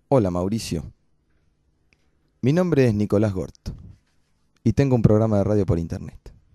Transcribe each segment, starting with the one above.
Hola Mauricio, mi nombre es Nicolás Gort y tengo un programa de radio por internet.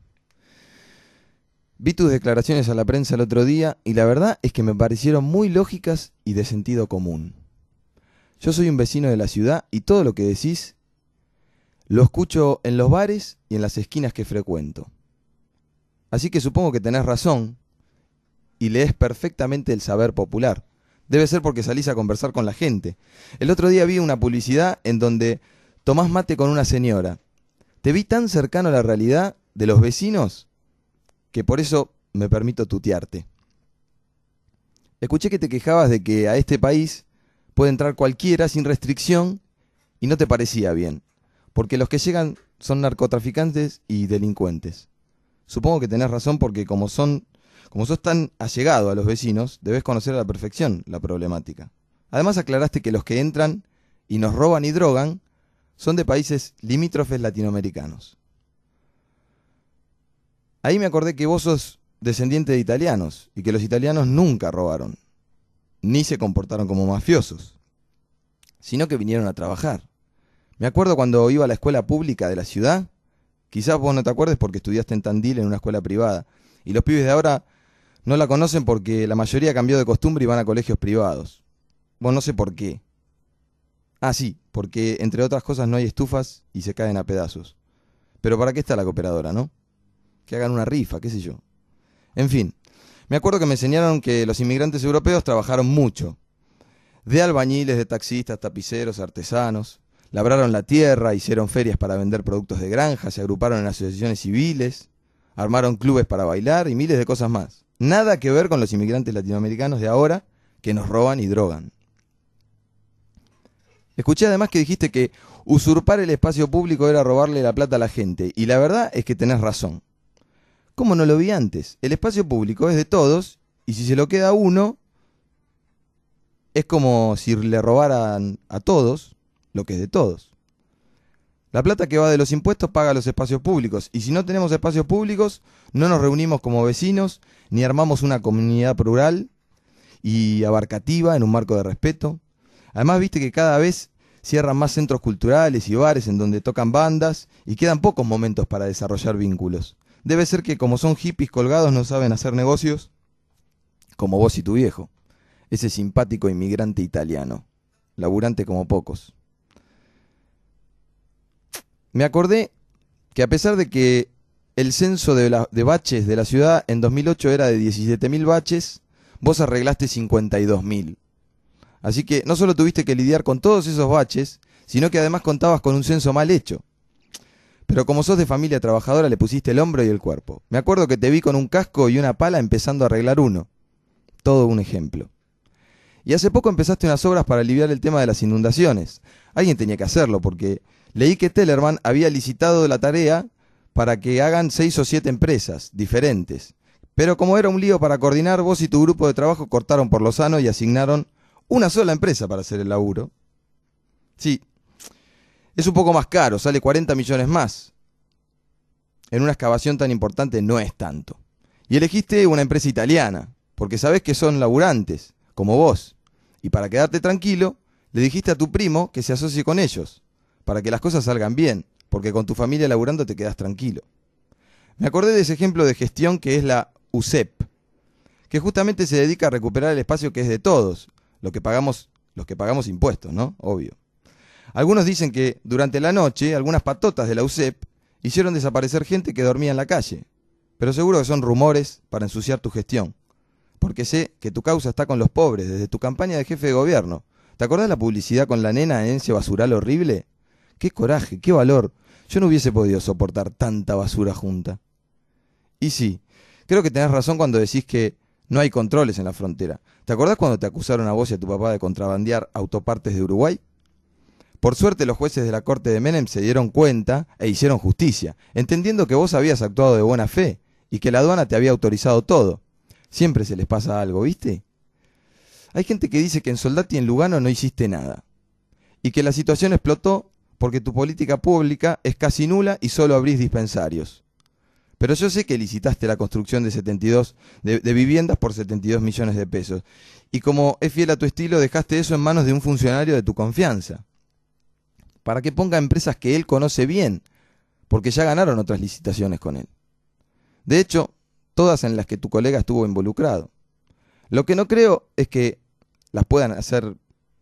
Vi tus declaraciones a la prensa el otro día y la verdad es que me parecieron muy lógicas y de sentido común. Yo soy un vecino de la ciudad y todo lo que decís lo escucho en los bares y en las esquinas que frecuento. Así que supongo que tenés razón y lees perfectamente el saber popular. Debe ser porque salís a conversar con la gente. El otro día vi una publicidad en donde tomás mate con una señora. Te vi tan cercano a la realidad de los vecinos que por eso me permito tutearte. Escuché que te quejabas de que a este país puede entrar cualquiera sin restricción y no te parecía bien, porque los que llegan son narcotraficantes y delincuentes. Supongo que tenés razón porque como sos tan allegado a los vecinos, debes conocer a la perfección la problemática. Además aclaraste que los que entran y nos roban y drogan son de países limítrofes latinoamericanos. Ahí me acordé que vos sos descendiente de italianos y que los italianos nunca robaron, ni se comportaron como mafiosos, sino que vinieron a trabajar. Me acuerdo cuando iba a la escuela pública de la ciudad, quizás vos no te acuerdes porque estudiaste en Tandil en una escuela privada, y los pibes de ahora no la conocen porque la mayoría cambió de costumbre y van a colegios privados. Bueno, no sé por qué. Ah, sí, porque entre otras cosas no hay estufas y se caen a pedazos. Pero ¿para qué está la cooperadora, no? Que hagan una rifa, qué sé yo. En fin, me acuerdo que me enseñaron que los inmigrantes europeos trabajaron mucho. De albañiles, de taxistas, tapiceros, artesanos. Labraron la tierra, hicieron ferias para vender productos de granja, se agruparon en asociaciones civiles, armaron clubes para bailar y miles de cosas más. Nada que ver con los inmigrantes latinoamericanos de ahora que nos roban y drogan. Escuché además que dijiste que usurpar el espacio público era robarle la plata a la gente, y la verdad es que tenés razón. ¿Cómo no lo vi antes? El espacio público es de todos, y si se lo queda a uno, es como si le robaran a todos lo que es de todos. La plata que va de los impuestos paga los espacios públicos, y si no tenemos espacios públicos, no nos reunimos como vecinos, ni armamos una comunidad plural y abarcativa en un marco de respeto. Además, viste que cada vez cierran más centros culturales y bares en donde tocan bandas y quedan pocos momentos para desarrollar vínculos. Debe ser que como son hippies colgados no saben hacer negocios, como vos y tu viejo, ese simpático inmigrante italiano, laburante como pocos. Me acordé que a pesar de que el censo de baches de la ciudad en 2008 era de 17.000 baches, vos arreglaste 52.000. Así que no solo tuviste que lidiar con todos esos baches, sino que además contabas con un censo mal hecho. Pero como sos de familia trabajadora le pusiste el hombro y el cuerpo. Me acuerdo que te vi con un casco y una pala empezando a arreglar uno. Todo un ejemplo. Y hace poco empezaste unas obras para aliviar el tema de las inundaciones. Alguien tenía que hacerlo porque leí que Tellerman había licitado la tarea para que hagan 6 o 7 empresas diferentes. Pero como era un lío para coordinar, vos y tu grupo de trabajo cortaron por lo sano y asignaron una sola empresa para hacer el laburo. Sí, es un poco más caro, sale 40 millones más. En una excavación tan importante no es tanto. Y elegiste una empresa italiana, porque sabés que son laburantes, como vos. Y para quedarte tranquilo, le dijiste a tu primo que se asocie con ellos, para que las cosas salgan bien, porque con tu familia laburando te quedás tranquilo. Me acordé de ese ejemplo de gestión que es la USEP, que justamente se dedica a recuperar el espacio que es de todos, los que pagamos impuestos, ¿no? Obvio. Algunos dicen que durante la noche algunas patotas de la USEP hicieron desaparecer gente que dormía en la calle, pero seguro que son rumores para ensuciar tu gestión, porque sé que tu causa está con los pobres desde tu campaña de jefe de gobierno. ¿Te acordás la publicidad con la nena en ese basural horrible? ¡Qué coraje, qué valor! Yo no hubiese podido soportar tanta basura junta. Y sí, creo que tenés razón cuando decís que no hay controles en la frontera. ¿Te acordás cuando te acusaron a vos y a tu papá de contrabandear autopartes de Uruguay? Por suerte los jueces de la corte de Menem se dieron cuenta e hicieron justicia, entendiendo que vos habías actuado de buena fe y que la aduana te había autorizado todo. Siempre se les pasa algo, ¿viste? Hay gente que dice que en Soldati y en Lugano no hiciste nada, y que la situación explotó porque tu política pública es casi nula y solo abrís dispensarios. Pero yo sé que licitaste la construcción de viviendas por 72 millones de pesos. Y como es fiel a tu estilo, dejaste eso en manos de un funcionario de tu confianza, para que ponga empresas que él conoce bien, porque ya ganaron otras licitaciones con él. De hecho, todas en las que tu colega estuvo involucrado. Lo que no creo es que las puedan hacer,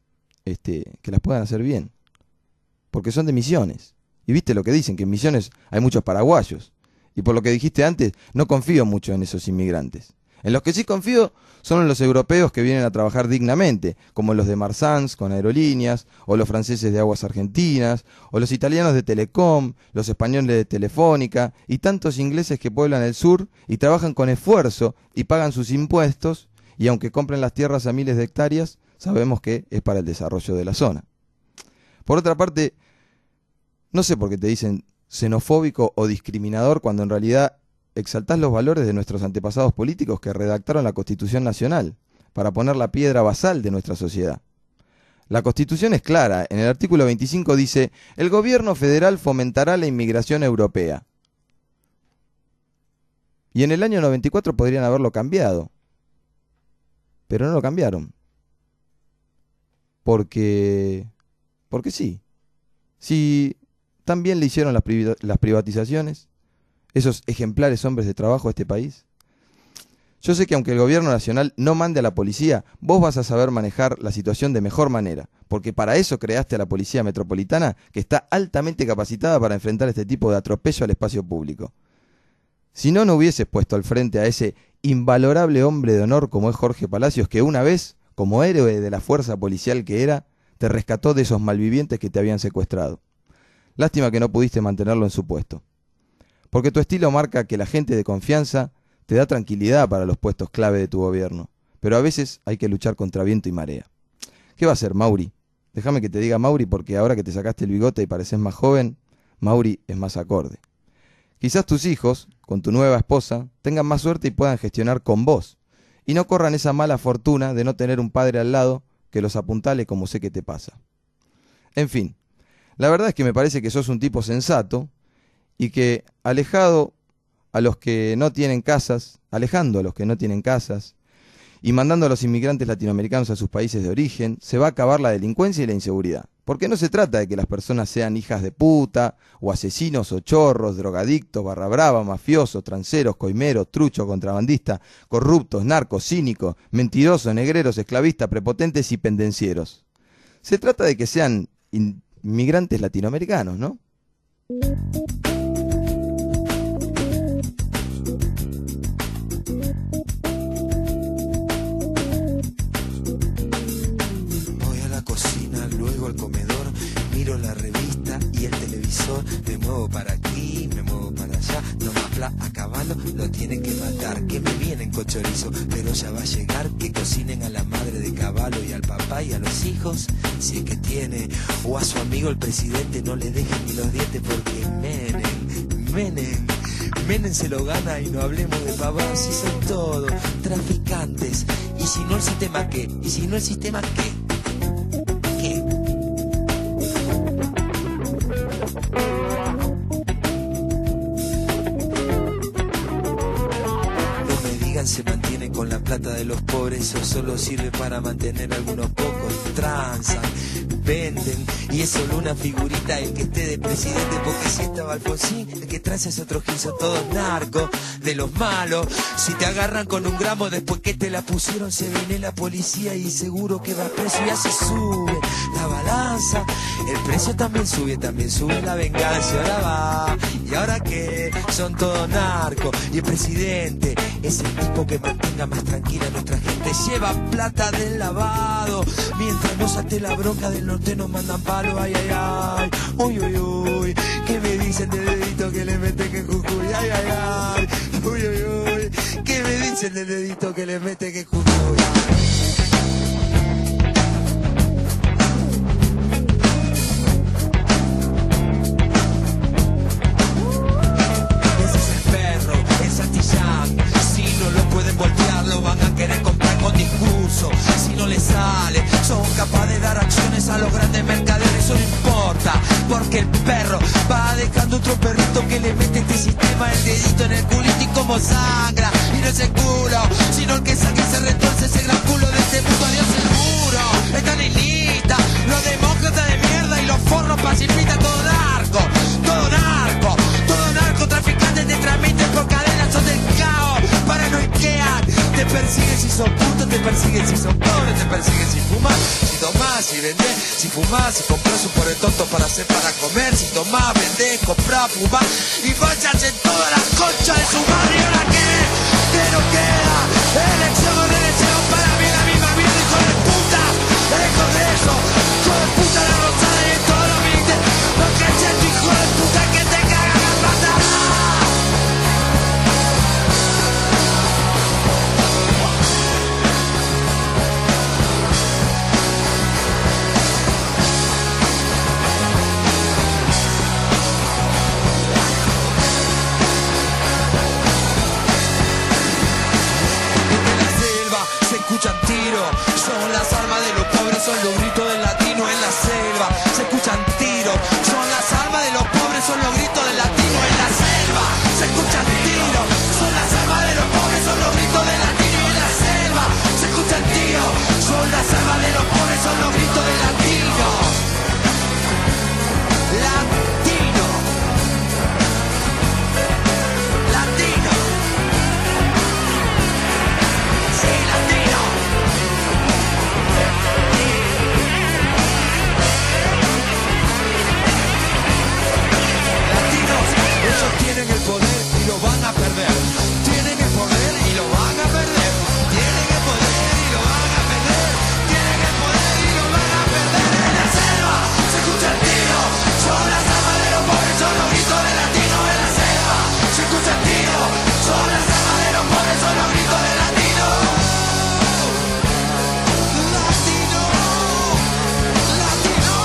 bien, porque son de Misiones. Y viste lo que dicen, que en Misiones hay muchos paraguayos. Y por lo que dijiste antes, no confío mucho en esos inmigrantes. En los que sí confío son en los europeos que vienen a trabajar dignamente, como los de Marsans con aerolíneas, o los franceses de Aguas Argentinas, o los italianos de Telecom, los españoles de Telefónica, y tantos ingleses que pueblan el sur y trabajan con esfuerzo y pagan sus impuestos, y aunque compren las tierras a miles de hectáreas, sabemos que es para el desarrollo de la zona. Por otra parte, no sé por qué te dicen xenofóbico o discriminador cuando en realidad exaltás los valores de nuestros antepasados políticos que redactaron la Constitución Nacional para poner la piedra basal de nuestra sociedad. La Constitución es clara. En el artículo 25 dice: el gobierno federal fomentará la inmigración europea. Y en el año 94 podrían haberlo cambiado, pero no lo cambiaron. Porque sí. Si también le hicieron las privatizaciones, esos ejemplares hombres de trabajo a este país. Yo sé que aunque el gobierno nacional no mande a la policía, vos vas a saber manejar la situación de mejor manera, porque para eso creaste a la Policía Metropolitana, que está altamente capacitada para enfrentar este tipo de atropello al espacio público. Si no, no hubieses puesto al frente a ese invalorable hombre de honor como es Jorge Palacios, que una vez, como héroe de la fuerza policial que era, te rescató de esos malvivientes que te habían secuestrado. Lástima que no pudiste mantenerlo en su puesto. Porque tu estilo marca que la gente de confianza te da tranquilidad para los puestos clave de tu gobierno. Pero a veces hay que luchar contra viento y marea. ¿Qué va a hacer, Mauri? Déjame que te diga Mauri, porque ahora que te sacaste el bigote y pareces más joven, Mauri es más acorde. Quizás tus hijos, con tu nueva esposa, tengan más suerte y puedan gestionar con vos. Y no corran esa mala fortuna de no tener un padre al lado que los apuntale como sé que te pasa. En fin, la verdad es que me parece que sos un tipo sensato y que alejando a los que no tienen casas y mandando a los inmigrantes latinoamericanos a sus países de origen, se va a acabar la delincuencia y la inseguridad. Porque no se trata de que las personas sean hijas de puta, o asesinos, o chorros, drogadictos, barra brava, mafiosos, transeros, coimeros, truchos, contrabandistas, corruptos, narcos, cínicos, mentirosos, negreros, esclavistas, prepotentes y pendencieros. Se trata de que sean inmigrantes latinoamericanos, ¿no? Luego al comedor, miro la revista y el televisor, me muevo para aquí, me muevo para allá, no más bla, a caballo lo tienen que matar, que me vienen con chorizo, pero ya va a llegar, que cocinen a la madre de caballo y al papá y a los hijos, si es que tiene, o a su amigo el presidente, no le dejen ni los dientes porque Menem se lo gana y no hablemos de pavadas, si son todos traficantes, y si no el sistema qué, y si no el sistema qué. Se mantienen con la plata de los pobres, eso solo sirve para mantener a algunos pocos, transan, venden, y es solo una figurita el que esté de presidente, porque si estaba Alfonsín, el que trae es otro gil, son todos narcos, de los malos, si te agarran con un gramo después que te la pusieron, se viene la policía y seguro que va preso, y así sube la balanza, el precio también sube la venganza, y ahora va, y ahora que son todos narcos, y el presidente es el tipo que mantenga más tranquila a nuestra gente, lleva plata del lavado, mientras nos ate la bronca del norte nos mandan palo, ay, ay, ay, uy, uy, uy, ¿qué me dicen del dedito que le mete que Jujuy, ay, ay, ay, uy, uy, uy, ¿qué me dicen del dedito que le mete que Jujuy, ay. Van a querer comprar con discurso, si no les sale, son capaces de dar acciones a los grandes mercaderes, eso no importa. importa, porque el perro va dejando otro perrito que le mete este sistema el dedito en el culito y como sangra. Y no es el culo, sino el que saque y se retuerce ese gran culo de este mundo. Adiós el muro, están en lista los demócratas de mierda y los forros pacifistas. Todo narco, todo narco, todo narcotraficantes te transmiten por cadenas, son del caos, paranoiquean. Te persiguen si son putos, te persiguen si son pobres, te persiguen si fumas, si tomás, si vendés, si fumás, si compras un pobre tonto para hacer para comer, si tomás, vendés, comprás, fumás y vayas en toda la concha de su madre. ¿Y ahora qué? ¿Qué nos queda? Elección o reelección, para mí la misma mierda, hijo de puta, el Congreso, hijo de puta, la rosada y todos los milites, no caches tu hijo de puta que te caga la pata. Escuchan tiros, son las armas de los pobres, son los gritos del latino en la selva. Se escuchan tiros, son las armas de los pobres, son los gritos del latino en la selva. Se escuchan tiros, son las armas de los pobres, son los gritos del latino en la selva. Se escuchan tiros, son las armas de los pobres, son los gritos del latino. Latino. Latino. Sí, latino. Tienen el poder y lo van a perder. Tienen el poder y lo van a perder. Tienen el poder y lo van a perder. Tienen el poder y lo van a perder. En la selva se escucha el tiro. Son las armas de los pobres, son los gritos del latino. En la selva se escucha el tiro. Son las armas de los pobres, son los gritos del latino. Latino. Latino.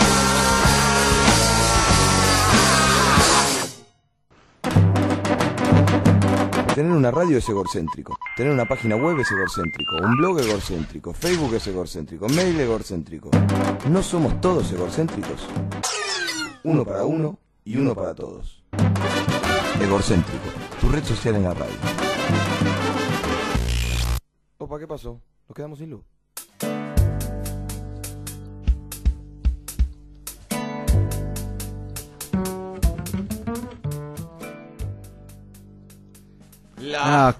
Tener una radio es egocéntrico, tener una página web es egocéntrico, un blog egocéntrico, Facebook es egocéntrico, mail egocéntrico. ¿No somos todos egocéntricos? Uno para uno y uno para todos. Egocéntrico, tu red social en la radio. Opa, ¿qué pasó? Nos quedamos sin luz. Las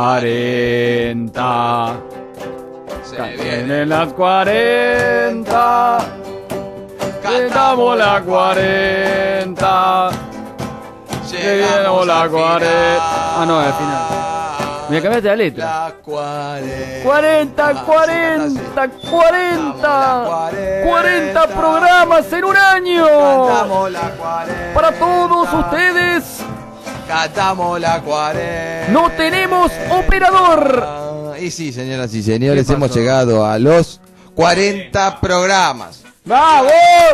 40. Se Vienen las 40. Llegamos la 40. Llegamos la 40. Ah, no, al final. Me cambiaste la letra. La 40. 40, 40, 40. 40 programas en un año. Cantamos la 40. Para todos ustedes. Cantamos la 40. No tenemos operador. Y sí, señoras y señores, ¿Qué hemos pasó? llegado a los 40 programas. ¡Vamos!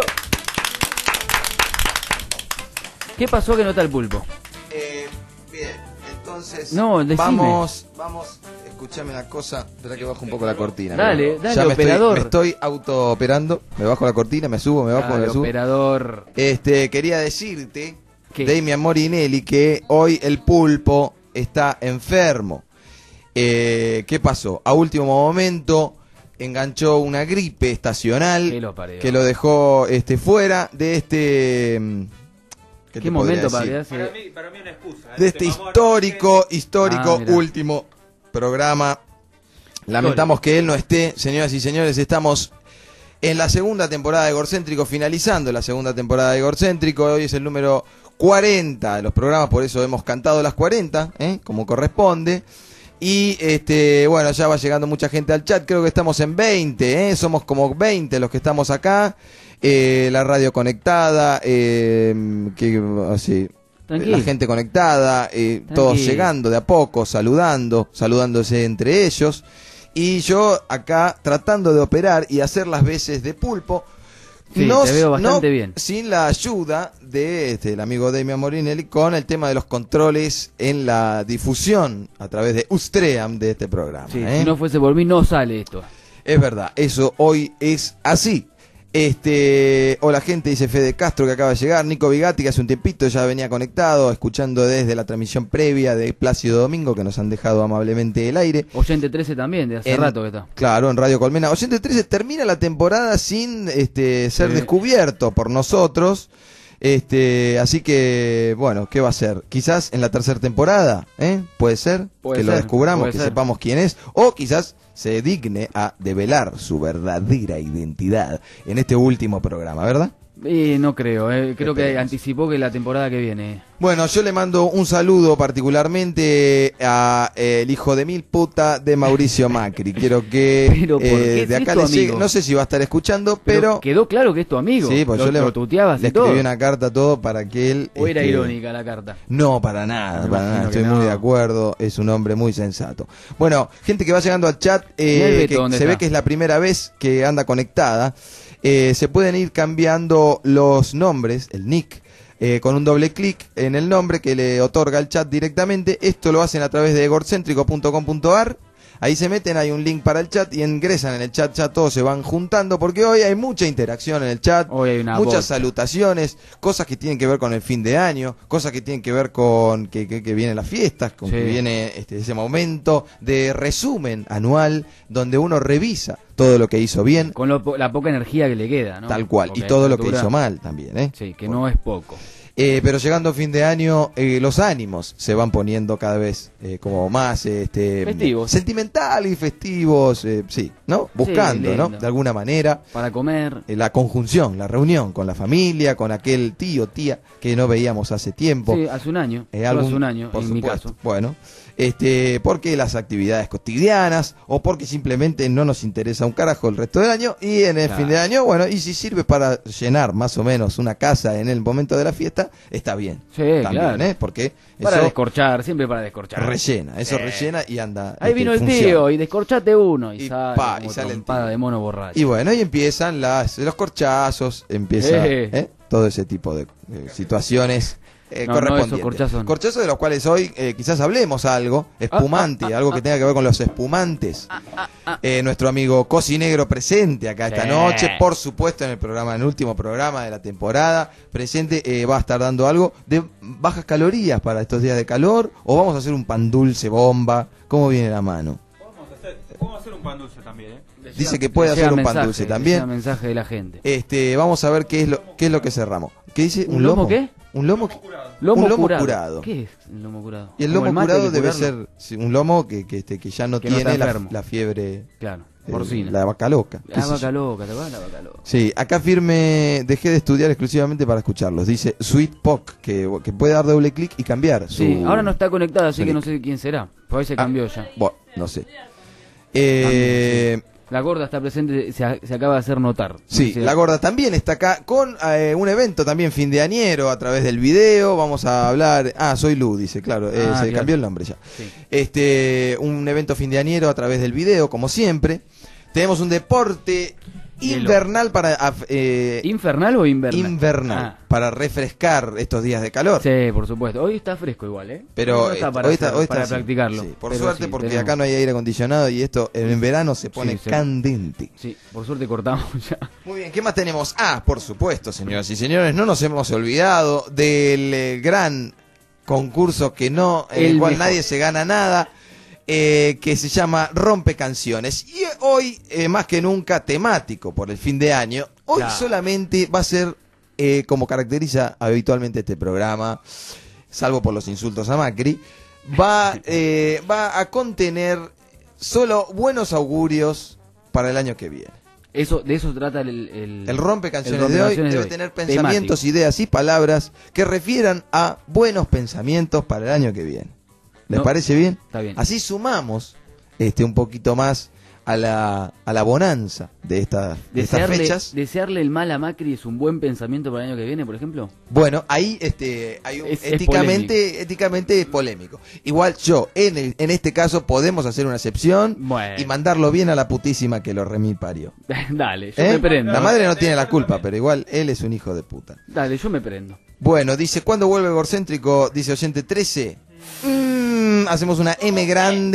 ¿Qué pasó que no está el pulpo? Bien, entonces No, decime. vamos, escuchame una cosa, espera que bajo un poco la cortina. Dale, mira. dale, Ya operador. me estoy auto-operando, me bajo la cortina, me subo, me bajo, Dale, me subo. operador. Quería decirte, ¿Qué? Damian Morinelli, que hoy el pulpo está enfermo. ¿Qué pasó? A último momento enganchó una gripe estacional Que lo parió. que lo dejó fuera de este... ¿Qué te momento podría decir? para Para mí una excusa. De este histórico Ah, mirá. último programa. Lamentamos que él no esté, señoras y señores. Estamos en la segunda temporada de Egorcéntrico, finalizando la segunda temporada de Egorcéntrico. Hoy es el número 40 de los programas, por eso hemos cantado las 40, como corresponde. Y bueno, ya va llegando mucha gente al chat, creo que estamos en 20, somos como 20 los que estamos acá. La radio conectada, así, Tranquilo. la gente conectada, todos llegando de a poco, saludándose entre ellos. Y yo acá tratando de operar y hacer las veces de pulpo. Sí, te veo bastante bien. Sin la ayuda de el amigo Damian Morinelli con el tema de los controles en la difusión a través de Ustream de este programa. Sí, si no fuese por mí no sale esto. Es verdad, eso hoy es así. Hola gente, dice Fede Castro que acaba de llegar. Nico Vigatti, que hace un tiempito ya venía conectado, escuchando desde la transmisión previa de Plácido Domingo, que nos han dejado amablemente el aire. Oyente 13 también, de hace rato que está. Claro, en Radio Colmena. Oyente 13 termina la temporada sin ser descubierto por nosotros. Así que, bueno, ¿qué va a ser? Quizás en la tercera temporada, puede ser que lo descubramos, que sepamos quién es, o quizás se digne a develar su verdadera identidad en este último programa, ¿verdad? No creo, creo que anticipó que la temporada que viene. Bueno, yo le mando un saludo particularmente a el hijo de mil puta de Mauricio Macri. Quiero que de acá le llegue, no sé si va a estar escuchando, pero quedó claro que es tu amigo. Sí, pues yo lo tuteabas le y todo. escribí una carta todo para que él... ¿O era irónica la carta? No, para nada, estoy muy de acuerdo, es un hombre muy sensato. Bueno, gente que va llegando al chat, que se ve que es la primera vez que anda conectada. Se pueden ir cambiando los nombres, el nick, con un doble clic en el nombre que le otorga el chat directamente. Esto lo hacen a través de egorcéntrico.com.ar. Ahí se meten, hay un link para el chat y ingresan en el chat, ya todos se van juntando porque hoy hay mucha interacción en el chat, hoy hay muchas salutaciones, cosas que tienen que ver con el fin de año, cosas que tienen que ver con que vienen las fiestas, con que viene ese momento de resumen anual donde uno revisa todo lo que hizo bien. Con la poca energía que le queda, ¿no? Tal cual, y todo lo que hizo mal también, Sí, que no es poco. Pero llegando a fin de año, los ánimos se van poniendo cada vez como más festivos, sentimental y festivos, sí, ¿no? Buscando, sí, ¿no? De alguna manera. Para comer. La conjunción, la reunión con la familia, con aquel tío, tía que no veíamos hace tiempo. Sí, hace un año. Hace un año, por en supuesto. Mi caso. Bueno, porque las actividades cotidianas o porque simplemente no nos interesa un carajo el resto del año y en el fin de año, bueno, y si sirve para llenar más o menos una casa en el momento de la fiesta, está bien. Sí, también, claro. Porque para eso descorchar, siempre para descorchar. Rellena, eso rellena y anda. Ahí vino el funciona. tío y descorchate uno y sale, sale el tío de mono borracho. Y bueno, y empiezan los corchazos, empieza todo ese tipo de situaciones. Correspondientes. Corchazos de los cuales hoy quizás hablemos algo, espumante, algo que tenga que ver con los espumantes. Nuestro amigo Cocinegro presente acá esta noche, por supuesto en el último programa de la temporada, presente, va a estar dando algo de bajas calorías para estos días de calor, o vamos a hacer un pan dulce bomba. ¿Cómo viene la mano? Podemos hacer un pan dulce también, Dice que puede hacer un pan dulce también. Mensaje de la gente. Vamos a ver qué es lo que cerramos. ¿Qué dice? ¿Un lomo qué? Un lomo curado. ¿Qué es el lomo curado? Y el lomo curado debe ser un lomo que ya no tiene la fiebre. Claro, porcina. La vaca loca. La vaca loca, ¿te acuerdas? La vaca loca. Sí, acá firme, dejé de estudiar exclusivamente para escucharlos. Dice Sweet Pock, que puede dar doble clic y cambiar. Sí, ahora no está conectada, así que no sé quién será. Por ahí se cambió ya. Bueno, no sé. La gorda está presente, se acaba de hacer notar. Sí, la gorda también está acá con un evento también fin de añero a través del video. Vamos a hablar. Soy Lu, dice, claro, se cambió el nombre ya. Sí. Un evento fin de añero a través del video, como siempre. Tenemos un deporte invernal para... ¿Infernal o invernal? Invernal, para refrescar estos días de calor. Sí, por supuesto. Hoy está fresco igual, Pero no está hoy está practicarlo. Sí, por suerte, porque acá no hay aire acondicionado y esto en verano se pone candente. Sí, por suerte cortamos ya. Muy bien, ¿qué más tenemos? Por supuesto, señoras y señores, no nos hemos olvidado del gran concurso en el cual nadie se gana nada. Que se llama Rompe Canciones y hoy más que nunca temático por el fin de año. Hoy solamente va a ser como caracteriza habitualmente este programa, salvo por los insultos a Macri, va a contener solo buenos augurios para el año que viene. De eso trata el Rompe Canciones de hoy. Debe tener pensamientos, temático, ideas y palabras que refieran a buenos pensamientos para el año que viene. ¿Les parece bien? Está bien. Así sumamos un poquito más a la bonanza de estas fechas. ¿Desearle el mal a Macri es un buen pensamiento para el año que viene, por ejemplo? Bueno, ahí hay un éticamente polémico. Igual yo, en este caso, podemos hacer una excepción y mandarlo bien a la putísima que lo remil parió. Dale, yo me prendo. La madre no tiene la culpa, pero igual él es un hijo de puta. Dale, yo me prendo. Bueno, dice, ¿cuándo vuelve Egorcéntrico? Dice oyente 13. Hacemos una M grande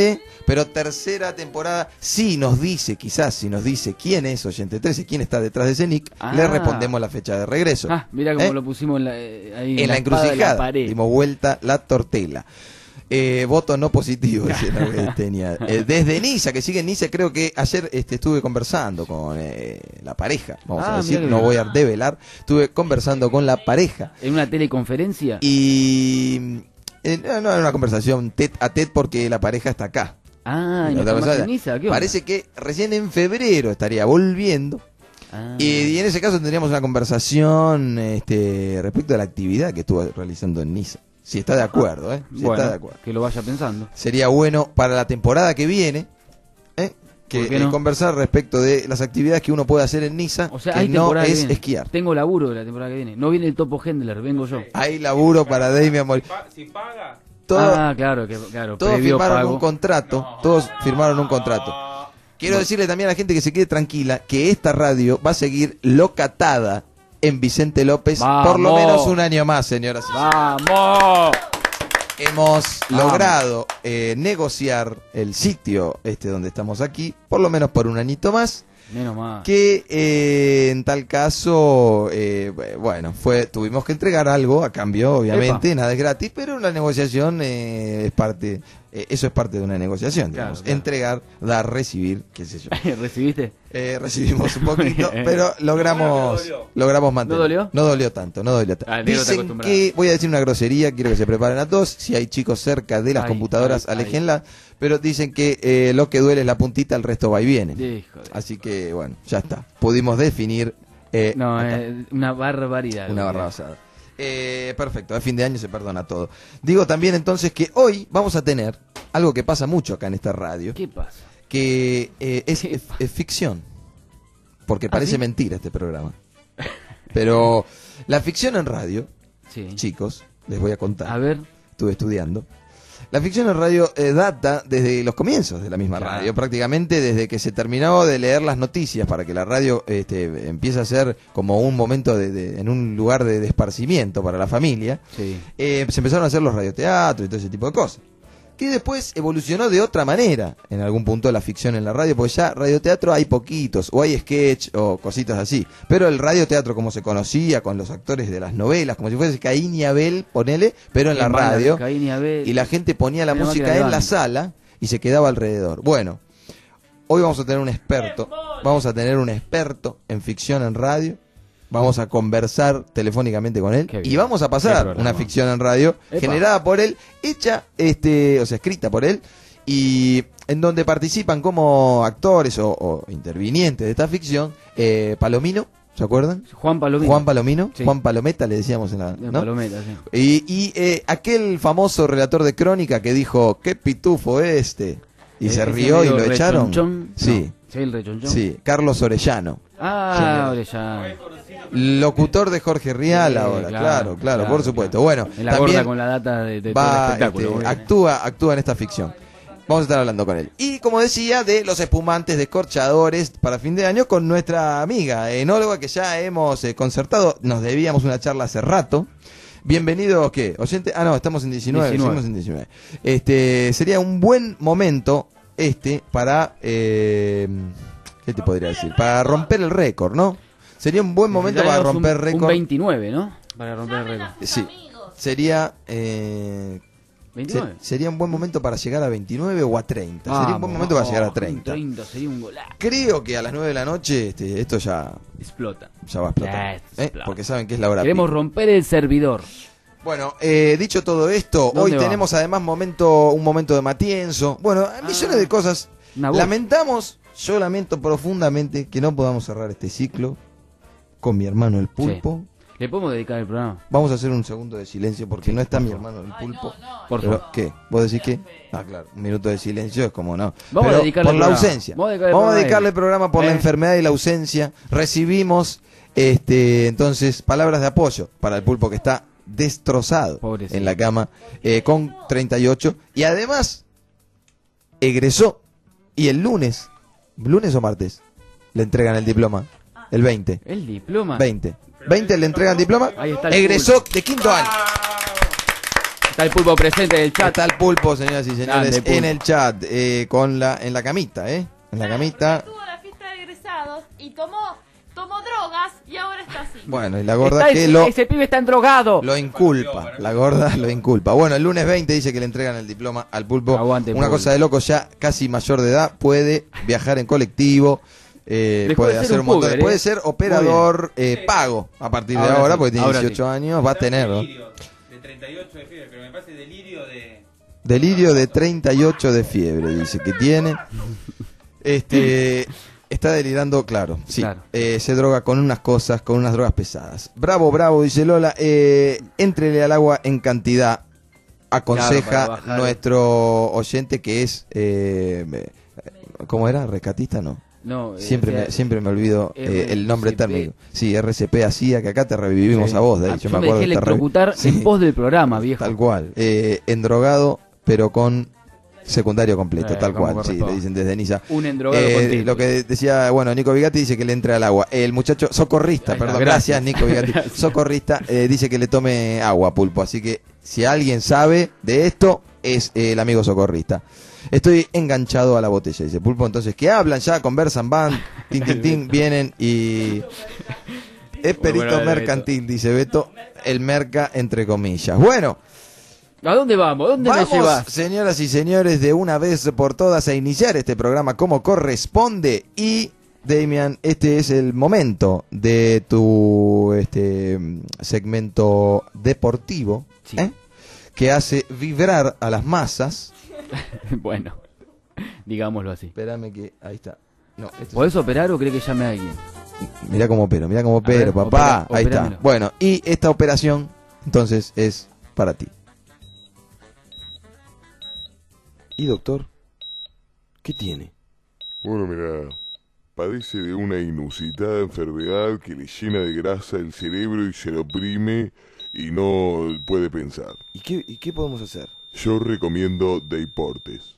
Pero tercera temporada, si nos dice, quizás si nos dice quién es Oyente 13, quién está detrás de ese nick, le respondemos la fecha de regreso. Mira cómo lo pusimos ahí en la espada de encrucijada. la pared. Dimos vuelta la tortela. Voto no positivo, dice desde Niza, que sigue en Niza, creo que ayer estuve conversando con la pareja, vamos a decir, no voy a develar, estuve conversando con la pareja. ¿En una teleconferencia? Y no era una conversación tete a tete porque la pareja está acá. ¿Y no está más en Niza? ¿Qué onda? Parece que recién en febrero estaría volviendo. Y en ese caso tendríamos una conversación respecto a la actividad que estuvo realizando en Niza. Si está de acuerdo, si bueno, está de acuerdo. que lo vaya pensando. Sería bueno para la temporada que viene, que conversar respecto de las actividades que uno puede hacer en Niza, o sea, que hay no temporada es que esquiar. Tengo laburo de la temporada que viene. No viene el Topo Hendler, vengo yo. Hay laburo para Damian Moll. Si paga. Claro. Todos firmaron pago. un contrato. Todos firmaron un contrato. Quiero decirle también a la gente que se quede tranquila que esta radio va a seguir locatada en Vicente López por lo menos un año más, señoras y señores. ¡Vamos! Hemos logrado negociar el sitio donde estamos aquí, por lo menos por un añito más. Menos mal. Que en tal caso, bueno, tuvimos que entregar algo a cambio, obviamente, nada es gratis, pero la negociación es parte, eso es parte de una negociación, digamos. Claro. Entregar, dar, recibir, qué sé yo. ¿Recibiste? Recibimos un poquito, pero logramos mantener. ¿No dolió? No dolió tanto. Dicen que, voy a decir una grosería, quiero que se preparen a todos, si hay chicos cerca de las computadoras, aléjenla, pero dicen que lo que duele es la puntita, el resto va y viene. Así que, bueno, ya está. Pudimos definir... una barbaridad. Una barrabasada. Perfecto, a fin de año se perdona todo. Digo también entonces que hoy vamos a tener algo que pasa mucho acá en esta radio. ¿Qué pasa? Que es ficción. Porque parece mentira este programa. Pero la ficción en radio, chicos, les voy a contar. A ver. Estuve estudiando. La ficción en radio data desde los comienzos de la misma radio, prácticamente desde que se terminó de leer las noticias para que la radio empiece a ser como un momento en un lugar de esparcimiento para la familia. Se empezaron a hacer los radioteatros y todo ese tipo de cosas. Que después evolucionó de otra manera en algún punto la ficción en la radio, porque ya radioteatro hay poquitos, o hay sketch o cositas así. Pero el radioteatro como se conocía, con los actores de las novelas, como si fuese Caín y Abel, ponele, pero en la radio. Y la gente ponía la música en la sala y se quedaba alrededor. Bueno, hoy vamos a tener un experto, en ficción en radio. Vamos a conversar telefónicamente con él y vamos a pasar una ficción en radio generada por él, hecha, escrita por él, y en donde participan como actores o intervinientes de esta ficción, Palomino, ¿se acuerdan? Juan Palomino, Juan Palometa le decíamos en la, ¿no? Palometa, sí. Y aquel famoso relator de crónica que dijo, qué pitufo y se rió y lo echaron. Sí. Sí, Carlos Orellano. Orellano. Locutor de Jorge Rial ahora, claro, por supuesto. Bueno, en la también gorda con la data de todo el espectáculo. Actúa en esta ficción. Vamos a estar hablando con él. Y como decía, de los espumantes descorchadores para fin de año con nuestra amiga enóloga que ya hemos concertado. Nos debíamos una charla hace rato. Bienvenidos, ¿qué? ¿Oyente? Estamos en 19. Seguimos en 19. Sería un buen momento para... ¿qué te podría decir? Para romper el récord, ¿no? Sería un buen momento para romper el récord. Un 29, ¿no? Para romper el récord. Sí. Sería... 29. Sería un buen momento para llegar a 29 o a 30. Sería un buen momento para llegar a 30. 30 sería un golazo. Creo que a las 9 de la noche esto ya... Explota. Ya va a explotar. Porque saben que es la hora. Queremos romper el servidor. Bueno, dicho todo esto, hoy tenemos además un momento de Matienzo. Bueno, millones de cosas. Yo lamento profundamente que no podamos cerrar este ciclo con mi hermano el Pulpo. Sí. ¿Le podemos dedicar el programa? Vamos a hacer un segundo de silencio porque no está mi hermano el Pulpo. Por favor. ¿Qué? ¿Vos decís qué? Claro, un minuto de silencio es como no. Vamos a dedicarle por la ausencia. Vamos a dedicarle el programa por la enfermedad y la ausencia. Recibimos entonces palabras de apoyo para el Pulpo que está destrozado en la cama con 38 y además egresó y el lunes o martes le entregan el diploma, el 20. ¿El diploma? 20 le entregan diploma, egresó de quinto año. Está el pulpo presente del chat. Está el pulpo, señoras y señores, Grande, pulpo. en el chat, en la camita, En la camita. Tuvo la fiesta de egresados y tomó drogas y ahora está así. Bueno, y la gorda Está que ese pibe está drogado. lo inculpa. La gorda lo inculpa. Bueno, el lunes 20 dice que le entregan el diploma al pulpo. Aguante, Una pulpo. cosa de loco, ya casi mayor de edad, puede viajar en colectivo. Dejó Puede de ser hacer un un montón. puber, Puede ser operador pago a partir de Ahora ahora, sí, porque tiene ahora 18 años. Va a tener, ¿no? Delirio de 38 de fiebre, pero me parece delirio de... Delirio de 38 de fiebre, dice que tiene. Está delirando, claro. Sí. Claro. Se droga con unas cosas, con unas drogas pesadas. Bravo, bravo, dice Lola. Éntrele al agua en cantidad. Aconseja Claro, para bajar. nuestro oyente que es. ¿Cómo era? ¿Rescatista? No. No, Siempre me olvido el nombre RCP. técnico. Sí, RCP hacía que acá te revivimos a vos, de hecho. Yo Me me acuerdo dejé de esta electrocutar Sí. en pos del programa, viejo. Tal cual. Endrogado, pero con secundario completo, tal como cual. Sí, corresponde. le dicen desde Niza. Un endrogado con título. Lo que decía, bueno, Nico Vigatti dice que le entre al agua. El muchacho, socorrista, Ahí está, perdón, gracias. gracias Nico Vigatti. Gracias. Socorrista, dice que le tome agua, pulpo. Así que si alguien sabe de esto, es el amigo socorrista. Estoy enganchado a la botella, dice Pulpo. Entonces, que hablan ya, conversan, van, tin, tin, tin, vienen y... Es perito bueno, mercantil, dice Beto. El merca, entre comillas. Bueno. ¿A dónde vamos? ¿Dónde me Vamos, llevas? señoras y señores, de una vez por todas a iniciar este programa como corresponde. Y, Damian, este es el momento de tu segmento deportivo, Sí. que hace vibrar a las masas. Bueno, digámoslo así. Espérame que... Ahí está. No, ¿Podés operar o cree que llame a alguien? Mirá cómo opero, ver, papá. Ahí opéramelo. está. Bueno, y esta operación, entonces, es para ti. ¿Y doctor? ¿Qué tiene? Bueno, mira, padece de una inusitada enfermedad que le llena de grasa el cerebro y se lo oprime y no puede pensar. ¿Y qué podemos hacer? Yo recomiendo Deportes.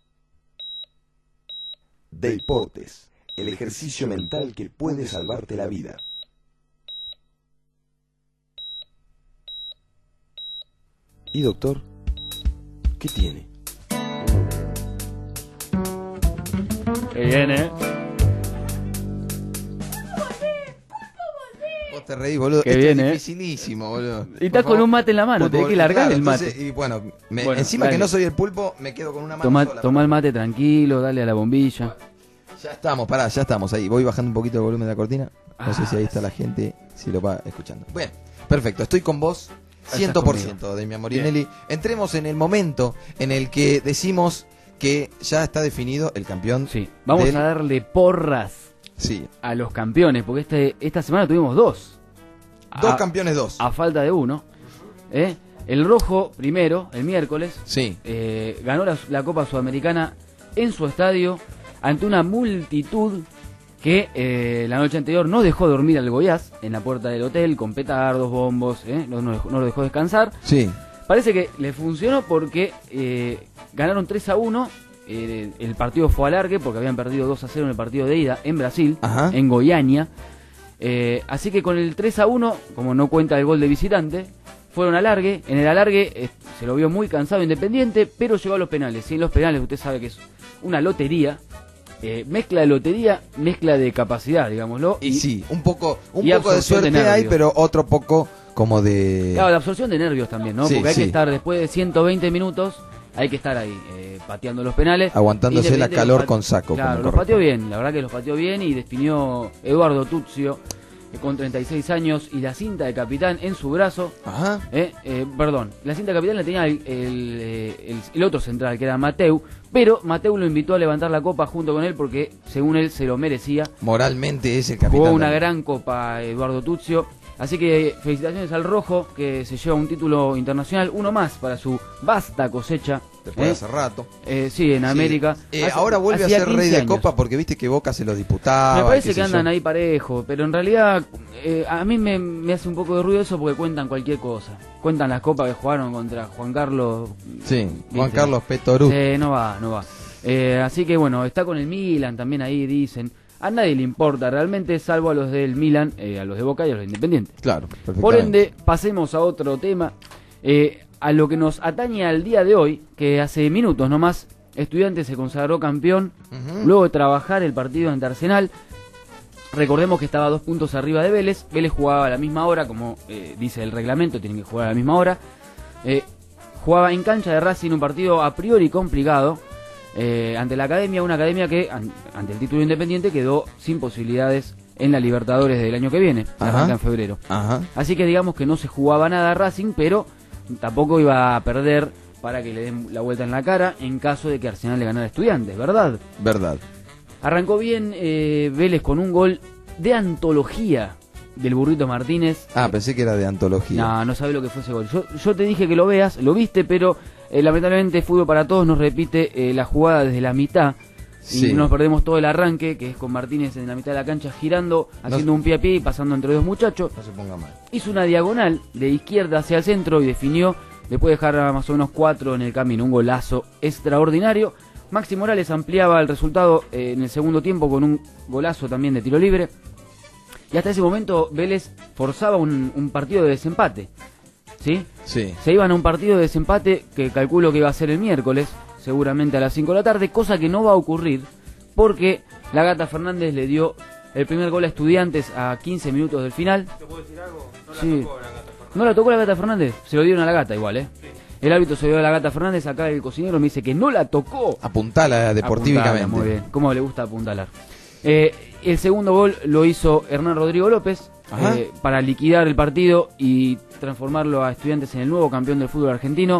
Deportes, el ejercicio mental que puede salvarte la vida. ¿Y doctor? ¿Qué tiene? Que viene. Vos te reís, boludo. Qué Esto bien, es dificilísimo, boludo. Y estás con un mate en la mano, tenés que largar el mate. Y bueno, Bueno, encima dale. que no soy el pulpo, me quedo con una mano sola. Toma el mate tranquilo, dale a la bombilla. Ya estamos, ya estamos ahí. Voy bajando un poquito el volumen de la cortina. No sé si ahí está la gente, si lo va escuchando. Bueno, perfecto, estoy con vos 100% de mi Morinelli. Entremos en el momento en el que decimos que ya está definido el campeón. Sí, vamos del- a darle porras Sí, a los campeones, porque esta semana tuvimos dos. dos A- campeones, dos. A falta de uno. El rojo, primero, el miércoles, Sí, ganó la Copa Sudamericana en su estadio ante una multitud que la noche anterior no dejó dormir al Goiás en la puerta del hotel con petardos, bombos, no lo dejó descansar. sí. Parece que le funcionó porque ganaron 3-1. El partido fue alargue porque habían perdido 2-0 en el partido de ida en Brasil, Ajá. en Goiânia. Así que con el 3-1, como no cuenta el gol de visitante, fueron alargue. En el alargue se lo vio muy cansado Independiente, pero llegó a los penales. Y en los penales usted sabe que es una lotería. Mezcla de lotería, mezcla de capacidad, digámoslo. Y sí, un poco y de absorción de suerte hay, nervios. pero otro poco como de... Claro, la absorción de nervios también, ¿no? Sí, Porque hay sí. que estar después de 120 minutos, hay que estar ahí pateando los penales. Aguantándose la Independiente calor los con saco, Claro, como los corresponde. pateó bien, la verdad que los pateó bien y definió Eduardo Tuzio con 36 años y la cinta de capitán en su brazo. Ajá. Perdón, la cinta de capitán la tenía el otro central, que era Mateu, pero Mateu lo invitó a levantar la copa junto con él porque, según él, se lo merecía. Moralmente es el capitán. Jugó una también. gran copa Eduardo Tuzio. Así que felicitaciones al Rojo, que se lleva un título internacional, uno más para su vasta cosecha. Después de hace rato. Sí, en América. Ahora vuelve a Hacía ser rey 15 de años. Copa porque viste que Boca se lo disputaba. Me parece qué que sé andan yo. ahí parejo, pero en realidad a mí me hace un poco de ruido eso porque cuentan cualquier cosa. Cuentan las copas que jugaron contra Juan Carlos. Sí, Juan ¿viste? Carlos Petorú. No va. Así que bueno, está con el Milan también ahí, dicen. A nadie le importa realmente, salvo a los del Milan, a los de Boca y a los de Independiente. Claro, perfectamente. Por ende, pasemos a otro tema. a lo que nos atañe al día de hoy, que hace minutos nomás Estudiantes se consagró campeón luego de trabajar el partido ante Arsenal. Recordemos que estaba a 2 puntos arriba de Vélez. Vélez jugaba a la misma hora, como dice el reglamento, tienen que jugar a la misma hora. Jugaba en cancha de Racing, un partido a priori complicado ante la Academia, una Academia que ante el título independiente quedó sin posibilidades en la Libertadores del año que viene, arranca en febrero. Así que digamos que no se jugaba nada a Racing, pero tampoco iba a perder para que le den la vuelta en la cara en caso de que Arsenal le ganara a Estudiantes, ¿verdad? Verdad. Arrancó bien Vélez con un gol de antología del Burrito Martínez. Pensé que era de antología. No sabe lo que fue ese gol. Yo te dije que lo veas, lo viste, pero lamentablemente Fútbol para Todos nos repite la jugada desde la mitad. Sí. Y nos perdemos todo el arranque, que es con Martínez en la mitad de la cancha girando, haciendo un pie a pie y pasando entre dos muchachos. No se ponga mal. Hizo una diagonal de izquierda hacia el centro y definió. Le puede dejar a más o menos 4 en el camino. Un golazo extraordinario. Maxi Morales ampliaba el resultado en el segundo tiempo con un golazo también de tiro libre. Y hasta ese momento Vélez forzaba un partido de desempate. ¿Sí? Sí. Se iban a un partido de desempate que calculo que iba a ser el miércoles, seguramente a las 5 de la tarde, cosa que no va a ocurrir porque la Gata Fernández le dio el primer gol a Estudiantes a 15 minutos del final. ¿Te puedo decir algo? No la Sí. tocó la Gata Fernández. ¿No la tocó la Gata Fernández? Se lo dieron a la Gata igual, ¿eh? Sí. El árbitro se lo dio a la Gata Fernández, acá el cocinero me dice que no la tocó. Apuntala deportivamente. Apuntala, muy bien. ¿Cómo le gusta apuntalar? El segundo gol lo hizo Hernán Rodrigo López para liquidar el partido y transformarlo a Estudiantes en el nuevo campeón del fútbol argentino.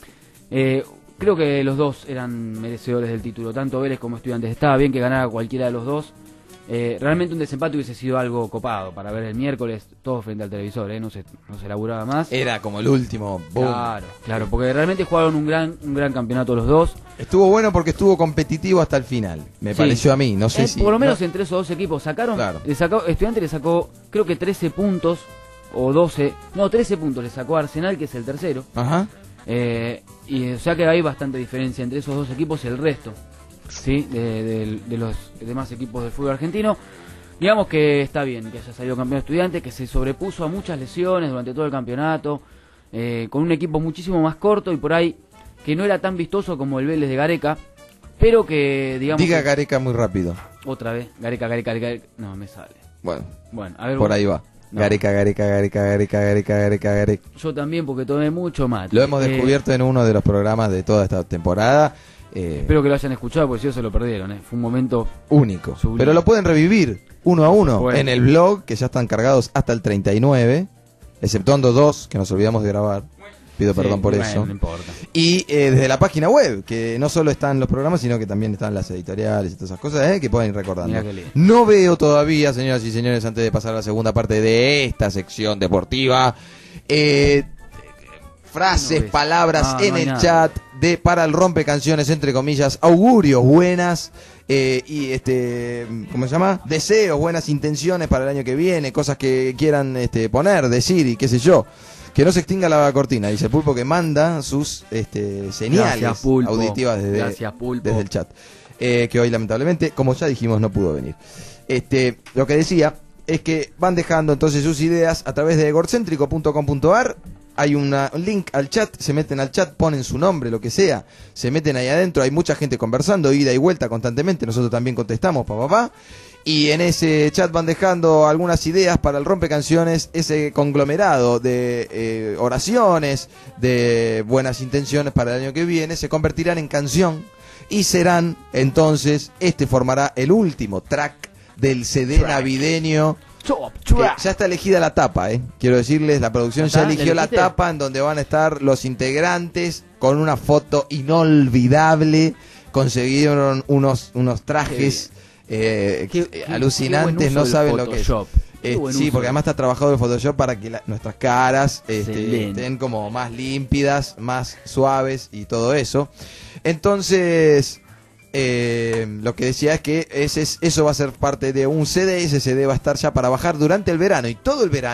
Creo que los dos eran merecedores del título, tanto Vélez como Estudiantes. Estaba bien que ganara cualquiera de los dos. Realmente un desempate hubiese sido algo copado para ver el miércoles todo frente al televisor, no se laburaba más. Era como el último. Boom. Claro, porque realmente jugaron un gran campeonato los dos. Estuvo bueno porque estuvo competitivo hasta el final, me pareció a mí, no sé si... Por lo menos entre esos dos equipos sacaron, Claro. Estudiantes le sacó creo que 13 puntos o 12, no 13 puntos le sacó a Arsenal, que es el tercero. Y o sea que hay bastante diferencia entre esos dos equipos y el resto. Sí, de los demás equipos del fútbol argentino. Digamos que está bien que haya salido campeón Estudiantes, que se sobrepuso a muchas lesiones durante todo el campeonato, con un equipo muchísimo más corto y por ahí que no era tan vistoso como el Vélez de Gareca, pero que digamos... Diga Gareca muy rápido. Otra vez, Gareca, no me sale. Bueno, a ver, por ahí va. No. Gareca. Yo también, porque tomé mucho mate. Lo hemos descubierto en uno de los programas de toda esta temporada. Espero que lo hayan escuchado, porque si no se lo perdieron. Fue un momento único. Sublime. Pero lo pueden revivir uno a uno en el blog, que ya están cargados hasta el 39, exceptuando 2 que nos olvidamos de grabar. Pido perdón por eso. No importa. Y desde la página web, que no solo están los programas, sino que también están las editoriales y todas esas cosas, que pueden ir recordando. No veo todavía, señoras y señores, antes de pasar a la segunda parte de esta sección deportiva, frases, palabras en el chat para el rompecanciones, entre comillas, augurios buenas y ¿cómo se llama? Deseos, buenas intenciones para el año que viene, cosas que quieran poner, decir y qué sé yo. Que no se extinga la cortina, dice Pulpo, que manda sus señales Gracias, auditivas desde el chat. Que hoy lamentablemente, como ya dijimos, no pudo venir. Lo que decía es que van dejando entonces sus ideas a través de egorcéntrico.com.ar. Hay un link al chat, se meten al chat, ponen su nombre, lo que sea, se meten ahí adentro, hay mucha gente conversando, ida y vuelta constantemente, nosotros también contestamos, papá. Y en ese chat van dejando algunas ideas para el rompecanciones, ese conglomerado de oraciones, de buenas intenciones para el año que viene, se convertirán en canción y serán, entonces, formará el último track del CD navideño. Ya está elegida la tapa, quiero decirles, la producción ya eligió la tapa en donde van a estar los integrantes con una foto inolvidable, consiguieron unos trajes alucinantes, no saben lo que es. Sí, porque además está trabajado en Photoshop para que nuestras caras estén como más límpidas, más suaves y todo eso. Entonces, lo que decía es que eso va a ser parte de un CD. Ese CD va a estar ya para bajar durante el verano y todo el verano.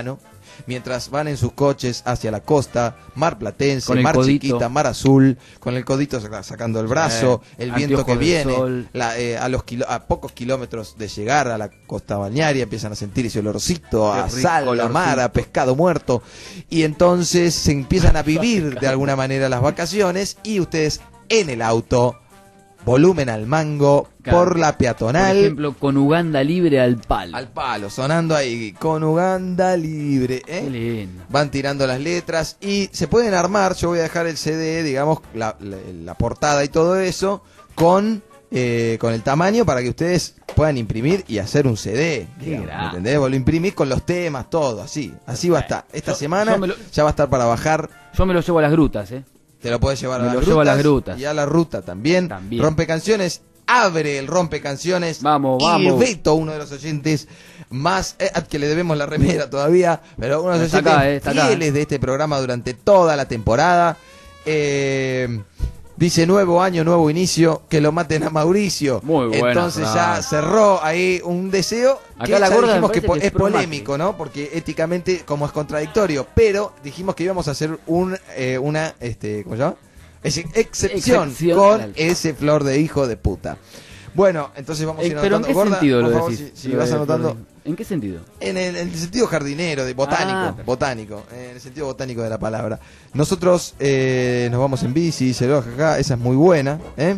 mientras van en sus coches hacia la costa, mar platense, Con el mar codito. chiquita, mar azul, con el codito sacando el brazo, el viento que anteojos del viene, sol. a pocos kilómetros de llegar a la costa balnearia empiezan a sentir ese olorcito a Qué rico sal, a mar, olorcito. a pescado muerto, y entonces se empiezan a vivir de alguna manera las vacaciones y ustedes en el auto, volumen al mango, Claro. por la peatonal, Por ejemplo, con Uganda libre al palo. al palo, sonando ahí, con Uganda libre, Qué lindo. van tirando las letras y se pueden armar, yo voy a dejar el CD, digamos, la portada y todo eso, con el tamaño para que ustedes puedan imprimir y hacer un CD, digamos, grande. ¿entendés? Vos lo imprimís con los temas, todo, así va a estar. Esta semana yo me lo- ya va a estar para bajar. Yo me lo llevo a las grutas, Te lo puedes llevar Me a lo las llevo a rutas, las grutas. y a la ruta también. También. Rompecanciones, abre el rompecanciones. Vamos, y vamos. Beto, uno de los oyentes más, al que le debemos la remera todavía, pero uno de los Está oyentes acá, está acá. fieles de este programa durante toda la temporada. Dice nuevo año, nuevo inicio, que lo maten a Mauricio. Muy buena Entonces ya frase. cerró ahí un deseo Acá que la ya gorda me dijimos que parece que es es pro polémico, ¿no? Porque éticamente como es contradictorio, pero dijimos que íbamos a hacer una ¿cómo se llama? Excepción Excepcional. con ese flor de hijo de puta. Bueno, entonces vamos a ir Pero ¿en anotando. qué Gorda, sentido por lo favor, decís? si Lo vas de- anotando. ¿En qué sentido? En el sentido jardinero, de botánico, perfecto. botánico, en el sentido botánico de la palabra. Nosotros nos vamos en bici, se lo acá, esa es muy buena, ¿eh?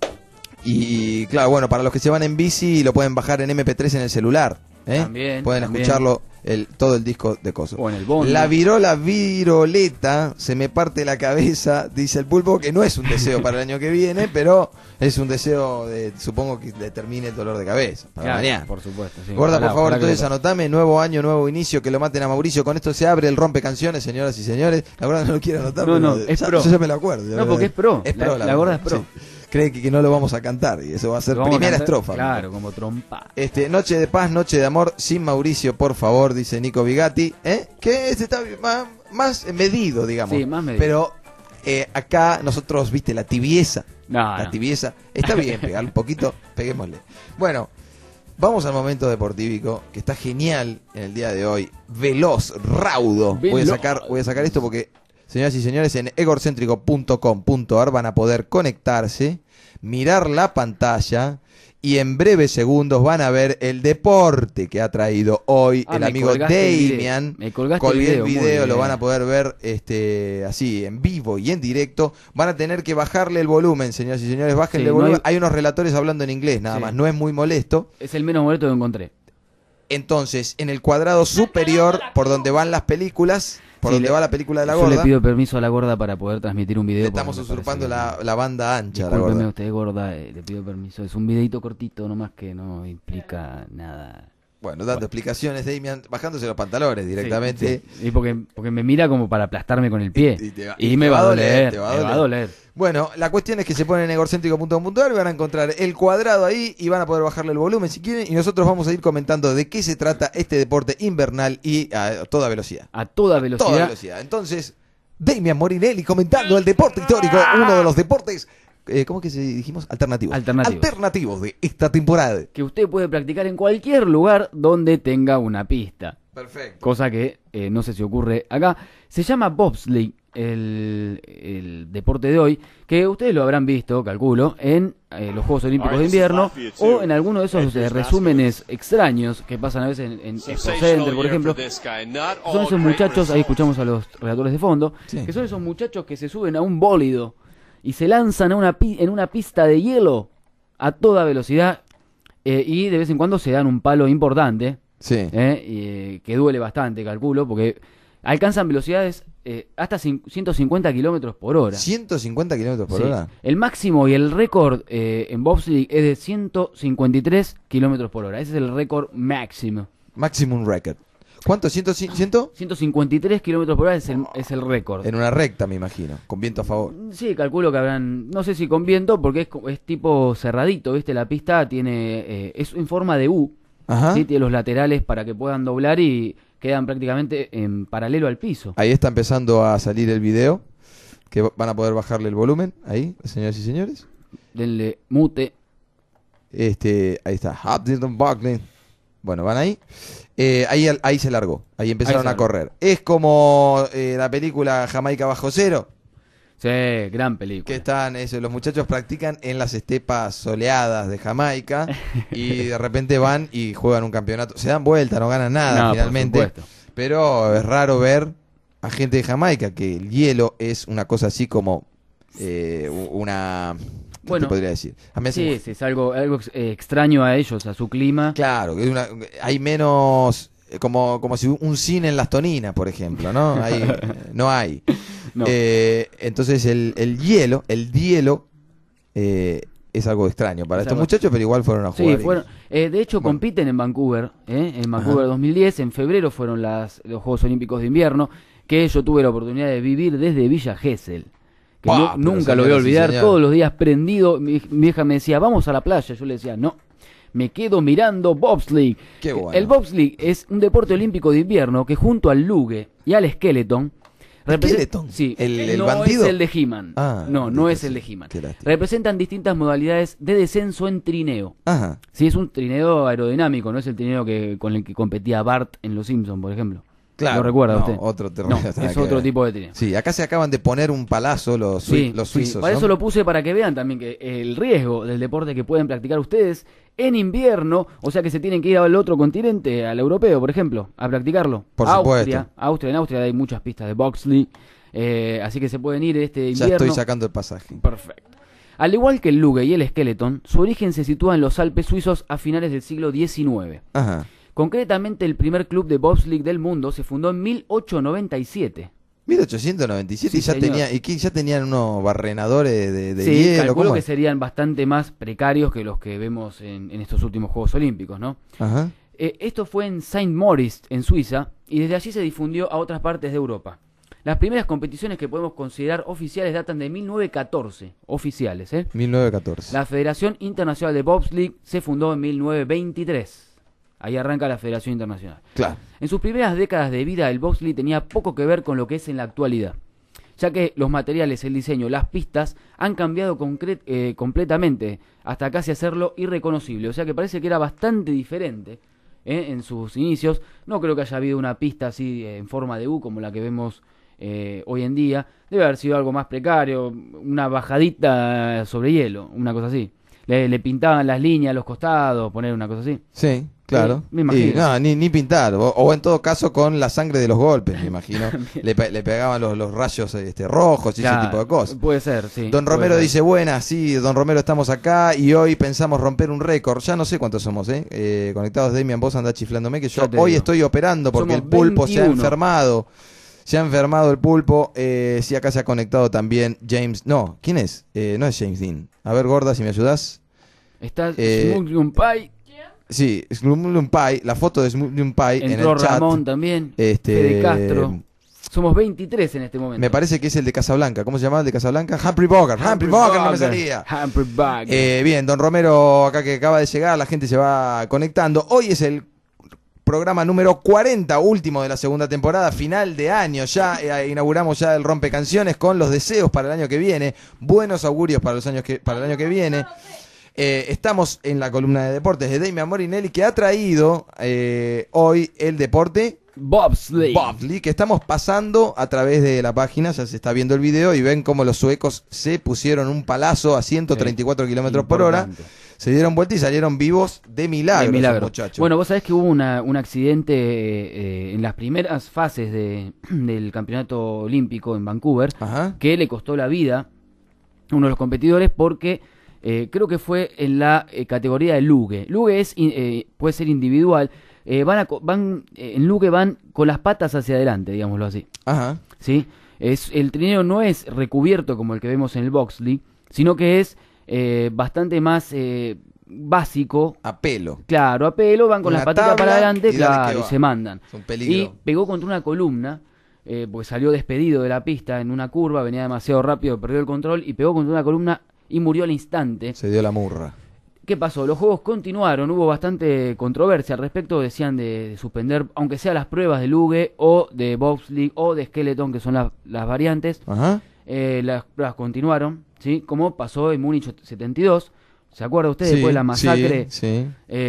Y claro, bueno, para los que se van en bici lo pueden bajar en MP3 en el celular, ¿eh? También, pueden también. escucharlo todo el disco de Coso. O en el bondi. La virola viroleta, se me parte la cabeza, dice el pulpo, que no es un deseo para el año que viene, pero es un deseo supongo que determine el dolor de cabeza para Claro, mañana. por supuesto. Sí. Gorda, Ojalá, por favor, ojalá que entonces lo- anotame, nuevo año, nuevo inicio, que lo maten a Mauricio. Con esto se abre el rompecanciones, señoras y señores. La gorda no lo quiere anotar, No, pero no, es ya, pro. yo ya me lo acuerdo. No, porque es pro. Es pro, La gorda es pro. sí. Cree que no lo vamos a cantar y eso va a ser Lo vamos a primera cantar, estrofa. Claro, como trompa. Noche de paz, noche de amor, sin Mauricio, por favor, dice Nico Vigatti. Que está más medido, digamos. Sí, más medido. Pero acá nosotros, viste, la tibieza. No, La no. tibieza. Está bien, pegar un poquito, peguémosle. Bueno, vamos al momento deportívico, que está genial en el día de hoy. Veloz, raudo. Voy a sacar esto porque, señoras y señores, en egorcéntrico.com.ar van a poder conectarse, mirar la pantalla y en breves segundos van a ver el deporte que ha traído hoy el me amigo colgaste el Damian. video. Me colgaste Colgué el el video, video, muy lo bien. van a poder ver así en vivo y en directo. Van a tener que bajarle el volumen, señoras y señores, bájenle Sí, el no volumen. hay- Hay unos relatores hablando en inglés, nada Sí. más, no es muy molesto. Es el menos molesto que encontré. Entonces, en el cuadrado superior, por donde van las películas, por Sí, donde va la película de la Yo gorda, le pido permiso a la gorda para poder transmitir un video. le estamos porque me usurpando parece la banda ancha. La Discúlpeme gorda. usted, gorda, le pido permiso. Es un videito cortito nomás que no implica nada. Bueno, dando explicaciones, Damian, bajándose los pantalones directamente. Sí, sí. Y porque me mira como para aplastarme con el pie. Y me te va a doler. te Me va a doler. Bueno, la cuestión es que se ponen en egorcéntrico.com.ar y van a encontrar el cuadrado ahí y van a poder bajarle el volumen si quieren. Y nosotros vamos a ir comentando de qué se trata este deporte invernal y a toda velocidad. A toda velocidad. Toda velocidad. Entonces, Damian Morinelli comentando el deporte histórico, uno de los deportes, ¿cómo que se dijimos? Alternativos. Alternativos de esta temporada. Que usted puede practicar en cualquier lugar donde tenga una pista. Perfecto. Cosa que no sé si ocurre acá. Se llama bobsleigh el deporte de hoy, que ustedes lo habrán visto, calculo, en los Juegos Olímpicos de Invierno o en alguno de esos resúmenes extraños que pasan a veces en Expo Center, por ejemplo. Son esos muchachos, ahí escuchamos a los relatores de fondo, Sí. que son esos muchachos que se suben a un bólido y se lanzan a en una pista de hielo a toda velocidad y de vez en cuando se dan un palo importante. Sí. Que duele bastante, calculo, porque alcanzan velocidades hasta 150 kilómetros por hora. 150 kilómetros por Sí. hora. El máximo y el récord en bobsleigh es de 153 kilómetros por hora. Ese es el récord máximo. Maximum record. ¿Cuánto? ¿100? 153 kilómetros por hora es el récord. En una recta, me imagino, con viento a favor. Sí, calculo que habrán, no sé si con viento, porque es tipo cerradito, ¿viste? La pista tiene es en forma de U. Ajá. ¿Sí? Tiene los laterales para que puedan doblar y quedan prácticamente en paralelo al piso. Ahí está empezando a salir el video, que van a poder bajarle el volumen, ahí, señoras y señores. Denle mute. Ahí está. Hapton Buckling. Bueno, van ahí. Ahí se largó. Ahí empezaron Ahí se a correr. Es como la película Jamaica Bajo Cero, Sí, gran película. que están, los muchachos practican en las estepas soleadas de Jamaica y de repente van y juegan un campeonato. Se dan vuelta, no ganan nada No, por finalmente. supuesto. Pero es raro ver a gente de Jamaica, que el hielo es una cosa así como una... ¿Qué Bueno, te podría decir? A mí Sí, sí, es algo extraño a ellos, a su clima. Claro, que hay menos, como si un cine en Las Toninas, por ejemplo, ¿no? No hay. No. Entonces el hielo es algo extraño para Es estos algo- muchachos, pero igual fueron a Sí, jugar. fueron, de hecho Bueno. compiten en Vancouver, en Vancouver 2010, en febrero fueron los Juegos Olímpicos de Invierno, que yo tuve la oportunidad de vivir desde Villa Gesell, que Pa, pero nunca lo voy a señoras y olvidar, señores. todos los días prendido, mi vieja me decía, vamos a la playa, yo le decía, no, me quedo mirando bobsleigh. Qué bueno. El bobsleigh es un deporte olímpico de invierno que junto al luge y al skeleton, ¿Skeleton? Sí, ¿El no bandido? es el de He-Man. Ah, no maldito es sea. el de He-Man. Qué lástima. Representan distintas modalidades de descenso en trineo. Ajá. Sí, es un trineo aerodinámico, no es el trineo con el que competía Bart en Los Simpsons, por ejemplo. Claro. ¿Lo recuerda No, usted? otro No, terreno, nada es que otro ver. tipo de trineo. Sí, acá se acaban de poner un palazo los suizos. Para ¿no? eso lo puse para que vean también que el riesgo del deporte que pueden practicar ustedes en invierno, o sea que se tienen que ir al otro continente, al europeo, por ejemplo, a practicarlo. Por Austria, supuesto. En Austria hay muchas pistas de bobsleigh, así que se pueden ir este Ya invierno. estoy sacando el pasaje. Perfecto. Al igual que el luge y el skeleton, su origen se sitúa en los Alpes suizos a finales del siglo XIX. Ajá. Concretamente, el primer club de bobsleigh del mundo se fundó en 1897. 1897 Sí, y ya señor. ya tenían unos barrenadores de Sí, hielo. calculo ¿Cómo que es? serían bastante más precarios que los que vemos en estos últimos Juegos Olímpicos, ¿no? Ajá. Esto fue en Saint Moritz, en Suiza, y desde allí se difundió a otras partes de Europa. Las primeras competiciones que podemos considerar oficiales datan de 1914, oficiales, ¿eh? 1914. La Federación Internacional de Bobsleigh se fundó en 1923. Ahí arranca la Federación Internacional. Claro. En sus primeras décadas de vida, el bobsleigh tenía poco que ver con lo que es en la actualidad, ya que los materiales, el diseño, las pistas han cambiado completamente, hasta casi hacerlo irreconocible. O sea que parece que era bastante diferente en sus inicios. No creo que haya habido una pista así en forma de U como la que vemos hoy en día. Debe haber sido algo más precario, una bajadita sobre hielo, una cosa así. Le pintaban las líneas a los costados, poner una cosa así. Sí, claro. Me imagino. Y, no, ni pintar. O en todo caso con la sangre de los golpes, me imagino. le pegaban los rayos rojos y Claro, ese tipo de cosas. Puede ser, sí. Don puede Romero ser. dice, buenas, sí, Don Romero, estamos acá y hoy pensamos romper un récord. Ya no sé cuántos somos, conectados. Damian, vos andás chiflándome que yo Ya te hoy digo. estoy operando porque Somos el pulpo se ha 21. enfermado. Se ha enfermado el pulpo. Sí, acá se ha conectado también James. No, ¿quién es? No es James Dean. A ver, gorda, si me ayudás. Está Eh, Smugglum Pie, Sí, Smulun Pai, la foto de Smulun Pai en entró el chat. Ramón también, Este, Fede Castro. Somos 23 en este momento. Me parece que es el de Casablanca. ¿Cómo se llama el de Casablanca? Humphrey Bogart. Humphrey Bogart, no me salía. Humphrey Bogart. Bien, Don Romero, acá que acaba de llegar, la gente se va conectando. Hoy es el programa número 40, último de la segunda temporada, final de año. Ya inauguramos ya el rompecanciones con los deseos para el año que viene, buenos augurios para para el año que viene. Estamos en la columna de deportes de Damian Morinelli, que ha traído hoy el deporte Bobsleigh. bobsleigh, que estamos pasando a través de la página. Ya se está viendo el video y ven cómo los suecos se pusieron un palazo a 134 kilómetros por hora. Importante. Se dieron vuelta y salieron vivos de milagro, De esos milagro. muchachos. Bueno, vos sabés que hubo un accidente en las primeras fases del campeonato olímpico en Vancouver, Ajá. que le costó la vida a uno de los competidores porque creo que fue en la categoría de luge. Luge puede ser individual. En luge van con las patas hacia adelante, digámoslo así. Ajá. ¿Sí? El trineo no es recubierto como el que vemos en el bobsleigh, sino que es bastante más básico. A pelo. Claro, a pelo, van con Una las patitas tabla para adelante, y dale que claro, y va. se mandan. Es un peligro. Y pegó contra una columna, porque salió despedido de la pista en una curva, venía demasiado rápido, perdió el control y pegó contra una columna y murió al instante. Se dio la murra. ¿Qué pasó? Los juegos continuaron, hubo bastante controversia al respecto, decían de suspender, aunque sea las pruebas de luge o de bobsleigh o de skeleton, que son las variantes. Ajá. Las pruebas continuaron, ¿sí? Como pasó en Múnich 72, ¿Se acuerda usted después de la masacre? Sí.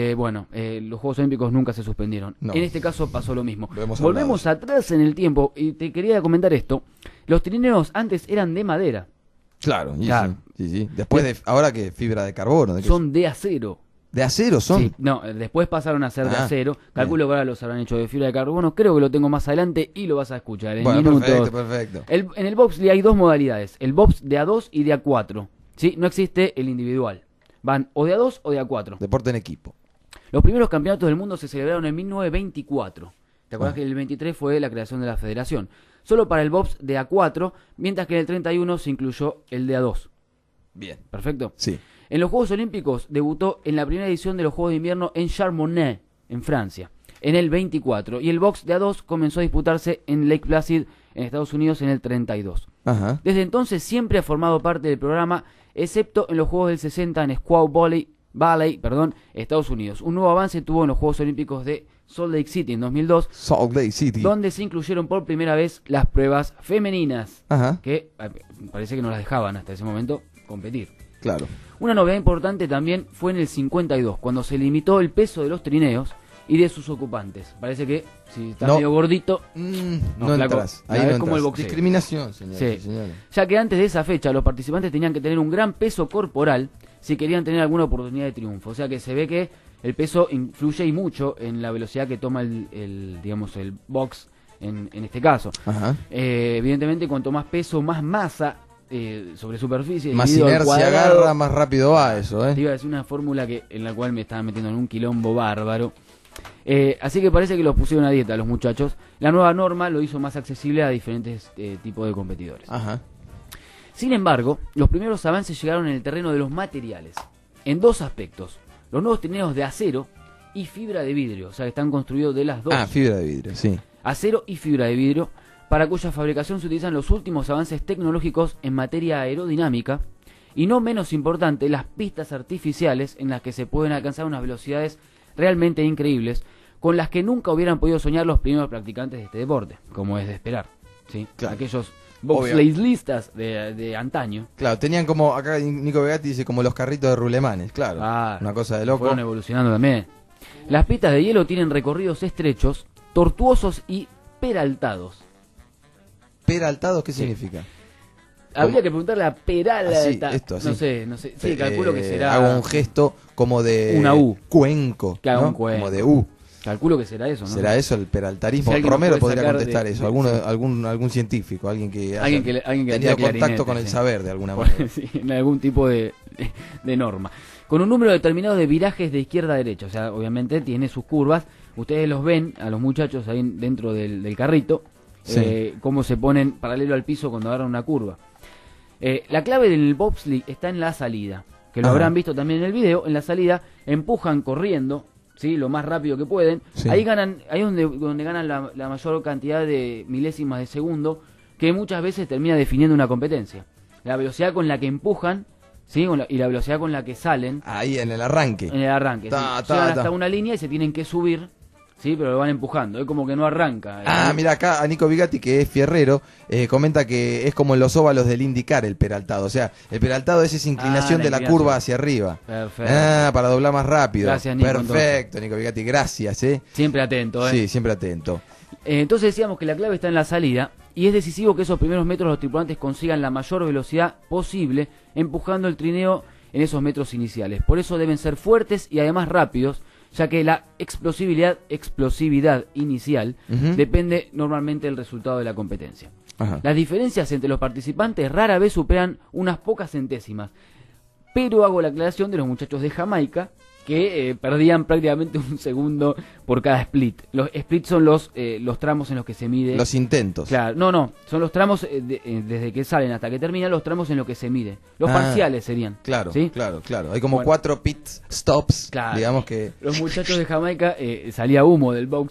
Los Juegos Olímpicos nunca se suspendieron. No. En este caso pasó lo mismo. Volvemos atrás en el tiempo y te quería comentar esto. Los trineos antes eran de madera. Claro. Claro. Sí. Después ahora que fibra de carbono. Son de acero. ¿De acero son? Sí, no, después pasaron a ser de acero. Calculo que ahora los habrán hecho de fibra de carbono. Creo que lo tengo más adelante y lo vas a escuchar en minutos. Perfecto. En el bobsleigh hay dos modalidades. El bobs de A2 y de A4. ¿Sí? No existe el individual. Van o de A2 o de A4. Deporte en equipo. Los primeros campeonatos del mundo se celebraron en 1924. ¿Te acuerdas que el 23 fue la creación de la federación? Solo para el bobs de A4, mientras que en el 31 se incluyó el de A2. Bien. ¿Perfecto? Sí. En los Juegos Olímpicos debutó en la primera edición de los Juegos de Invierno en Chamonix, en Francia, en el 24. Y el box de A2 comenzó a disputarse en Lake Placid, en Estados Unidos, en el 32. Ajá. Desde entonces siempre ha formado parte del programa, excepto en los Juegos del 60 en Squaw Valley, Estados Unidos. Un nuevo avance tuvo en los Juegos Olímpicos de Salt Lake City en 2002, Salt Lake City. donde se incluyeron por primera vez las pruebas femeninas, Ajá. que parece que no las dejaban hasta ese momento competir. Claro. Una novedad importante también fue en el 52, cuando se limitó el peso de los trineos y de sus ocupantes. Parece que si está medio gordito, no flaco, entras. Ahí no es entras. como el boxeo. Discriminación, señores. Sí. Ya que antes de esa fecha los participantes tenían que tener un gran peso corporal si querían tener alguna oportunidad de triunfo. O sea que se ve que el peso influye y mucho en la velocidad que toma el box en este caso. Ajá. Evidentemente, cuanto más peso, más masa sobre superficie, más dividido al inercia cuadrado, agarra, más rápido va eso, Te iba a decir una fórmula en la cual me estaba metiendo en un quilombo bárbaro. Así que parece que los pusieron a dieta los muchachos. La nueva norma lo hizo más accesible a diferentes tipos de competidores. Ajá. Sin embargo, los primeros avances llegaron en el terreno de los materiales, en dos aspectos: los nuevos trineos de acero y fibra de vidrio, o sea que están construidos de las dos. Fibra de vidrio, sí. Acero y fibra de vidrio, para cuya fabricación se utilizan los últimos avances tecnológicos en materia aerodinámica, y no menos importante, las pistas artificiales en las que se pueden alcanzar unas velocidades realmente increíbles, con las que nunca hubieran podido soñar los primeros practicantes de este deporte, como es de esperar, ¿sí? Claro. Aquellos bobsleislistas de antaño. Claro, tenían como, acá Nico Begatti dice, como los carritos de rulemanes, claro. Una cosa de loco. Fueron evolucionando también. Las pistas de hielo tienen recorridos estrechos, tortuosos y peraltados. ¿Peraltados qué significa? Habría que preguntarle a Peralta. Esto, así. No sé. Sí, calculo que será. Hago un gesto como de una U. Cuenco. Claro, ¿no? un cuenco. Como de U. Calculo que será eso, ¿no? ¿Será eso el peraltarismo? Si Romero podría contestar de, eso. Algún científico, alguien que haya tenido contacto con el saber de alguna manera. Sí, en algún tipo de norma. Con un número determinado de virajes de izquierda a derecha. O sea, obviamente tiene sus curvas. Ustedes los ven a los muchachos ahí dentro del carrito. Sí. Cómo se ponen paralelo al piso cuando agarran una curva. La clave del bobsleigh está en la salida, que lo habrán visto también en el video. En la salida empujan corriendo, ¿sí? Lo más rápido que pueden. Sí. Ahí es donde ganan la mayor cantidad de milésimas de segundo, que muchas veces termina definiendo una competencia. La velocidad con la que empujan, ¿sí? Y la velocidad con la que salen. Ahí en el arranque. En el arranque. Llegan hasta una línea y se tienen que subir. Sí, pero lo van empujando, es como que no arranca. Mira acá a Nico Vigatti, que es fierrero, comenta que es como en los óvalos del IndyCar el peraltado. O sea, el peraltado es esa inclinación de la curva hacia arriba. Perfecto. Para doblar más rápido. Gracias, Nico. Perfecto, Nico Vigatti, gracias. Siempre atento, Sí, siempre atento. Entonces decíamos que la clave está en la salida, y es decisivo que esos primeros metros los tripulantes consigan la mayor velocidad posible, empujando el trineo en esos metros iniciales. Por eso deben ser fuertes y además rápidos, ya que la explosividad inicial depende normalmente del resultado de la competencia. Ajá. Las diferencias entre los participantes rara vez superan unas pocas centésimas, pero hago la aclaración de los muchachos de Jamaica, que perdían prácticamente un segundo por cada split. Los splits son los tramos en los que se mide... Los intentos. Claro, no, son los tramos desde que salen hasta que terminan, los tramos en los que se mide. Los parciales serían. Claro, ¿sí? claro. Hay como 4 pit stops, claro. Digamos que... Los muchachos de Jamaica salía humo del box.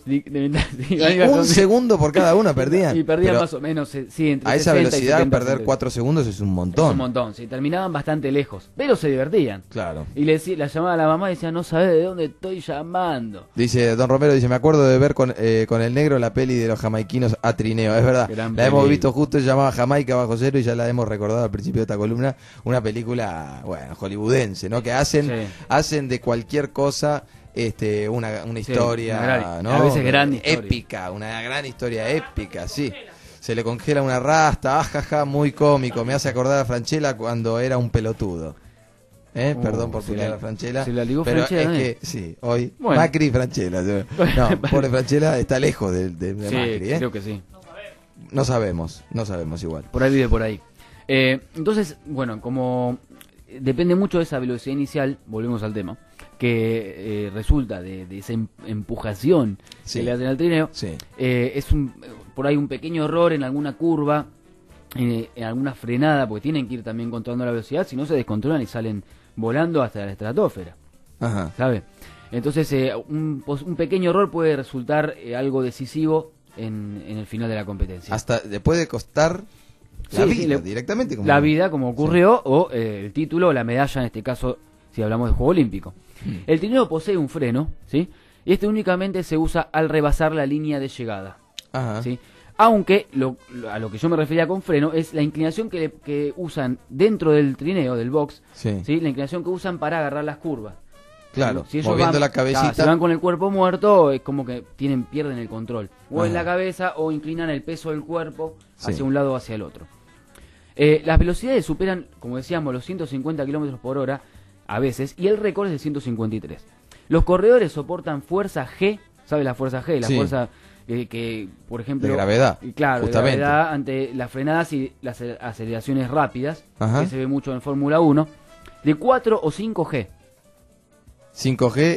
Un segundo por cada uno perdían. Y perdían más o menos, sí, entre a esa 60 velocidad y 70 perder 4 segundos es un montón. Es un montón, sí. Terminaban bastante lejos, pero se divertían. Claro. Y la llamaba a la mamá y decía, provincia no sabe de dónde estoy llamando. Dice Don Romero, dice, me acuerdo de ver con el negro la peli de los jamaiquinos a trineo. Es verdad, Gran la hemos peli. visto justo, se llamaba Jamaica bajo cero y ya la hemos recordado al principio de esta columna. Una película, bueno, hollywoodense, ¿no? Que hacen de cualquier cosa una historia, una gran- ¿no? a veces gran historia. Épica, una gran historia épica, sí. Se le congela una rasta, ajaja, muy cómico. Me hace acordar a Franchella cuando era un pelotudo. Perdón por se putear la- a Franchella. se la ligó pero Franchella es también. que, sí, hoy, Bueno. Macri y Franchella. No, pobre Franchella está lejos de Sí, Macri, creo que sí. No sabemos igual. Por ahí vive por ahí. Entonces, bueno, como depende mucho de esa velocidad inicial, volvemos al tema, que resulta de esa empujación Sí. que le hacen al trineo, Sí. es por ahí un pequeño error en alguna curva, en alguna frenada, porque tienen que ir también controlando la velocidad, si no se descontrolan y salen volando hasta la estratosfera, Ajá. ¿sabe? Entonces, un pequeño error puede resultar algo decisivo en el final de la competencia. Hasta le puede costar la Sí, vida sí, le- directamente. Como La vida, como ocurrió, o el título o la medalla, en este caso, si hablamos de Juego Olímpico. El trineo posee un freno, ¿sí? Y este únicamente se usa al rebasar la línea de llegada, Ajá. ¿sí? Aunque a lo que yo me refería con freno es la inclinación que usan dentro del trineo, del box, Sí. ¿sí? La inclinación que usan para agarrar las curvas. Claro, Si ellos moviendo van- la cabecita. si van con el cuerpo muerto, es como que pierden el control. O en Ajá. la cabeza o inclinan el peso del cuerpo Sí. hacia un lado o hacia el otro. Las velocidades superan, como decíamos, los 150 kilómetros por hora a veces, y el récord es de 153. Los corredores soportan fuerza G, ¿sabe la fuerza G? La Sí. fuerza que, por ejemplo... De gravedad, Claro, justamente. de gravedad ante las frenadas y las aceleraciones rápidas, Ajá. que se ve mucho en Fórmula 1, de 4 o 5 G. 5G,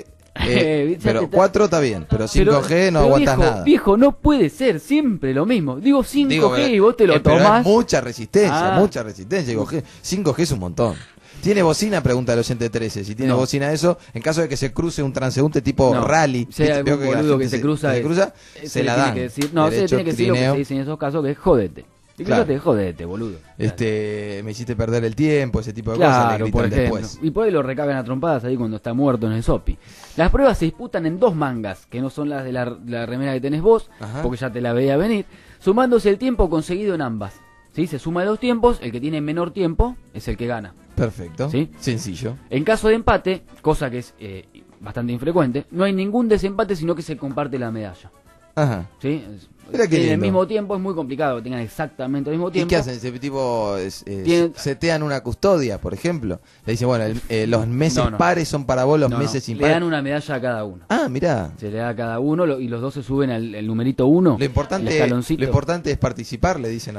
Ya pero te- 4 está bien, pero 5G no pero aguantas viejo, nada. Viejo, no puede ser siempre lo mismo. Digo 5G Digo, y vos te lo pero tomás. es mucha resistencia, Ah. mucha resistencia. Digo, 5G es un montón. ¿Tiene bocina? Pregunta el oyente 13. Si tiene No. bocina eso, en caso de que se cruce un transeúnte tipo No. rally, Si hay ¿viste? algún Veo la boludo gente que se cruza, se la le tiene dan. que decir- no, se le Derecho, tiene que decir lo que trineo. se dice en esos casos, que es jodete. Y Claro. claro. Jodete, boludo. Me hiciste perder el tiempo, ese tipo de cosas, le Claro, gritan por ejemplo. después. Y por ahí lo recagan a trompadas ahí cuando está muerto en el sopi. Las pruebas se disputan en 2 mangas, que no son las de la remera que tenés vos, Ajá. porque ya te la veía venir, sumándose el tiempo conseguido en ambas. ¿Sí? Se suma 2 tiempos, el que tiene menor tiempo es el que gana. Perfecto. ¿Sí? Sencillo. En caso de empate, cosa que es bastante infrecuente, no hay ningún desempate, sino que se comparte la medalla. Ajá. ¿Sí? Mira qué En el lindo. mismo tiempo es muy complicado que tengan exactamente el mismo ¿Y tiempo. qué hacen? Ese tipo Tienen- setean una custodia, por ejemplo. Le dicen, bueno, los meses No, no. pares son para vos, los No, meses no, le impares. dan una medalla a cada uno. Ah, mirá. Se le da a cada uno y los dos se suben al el numerito 1. Lo importante, el escaloncito. lo importante es participar, le dicen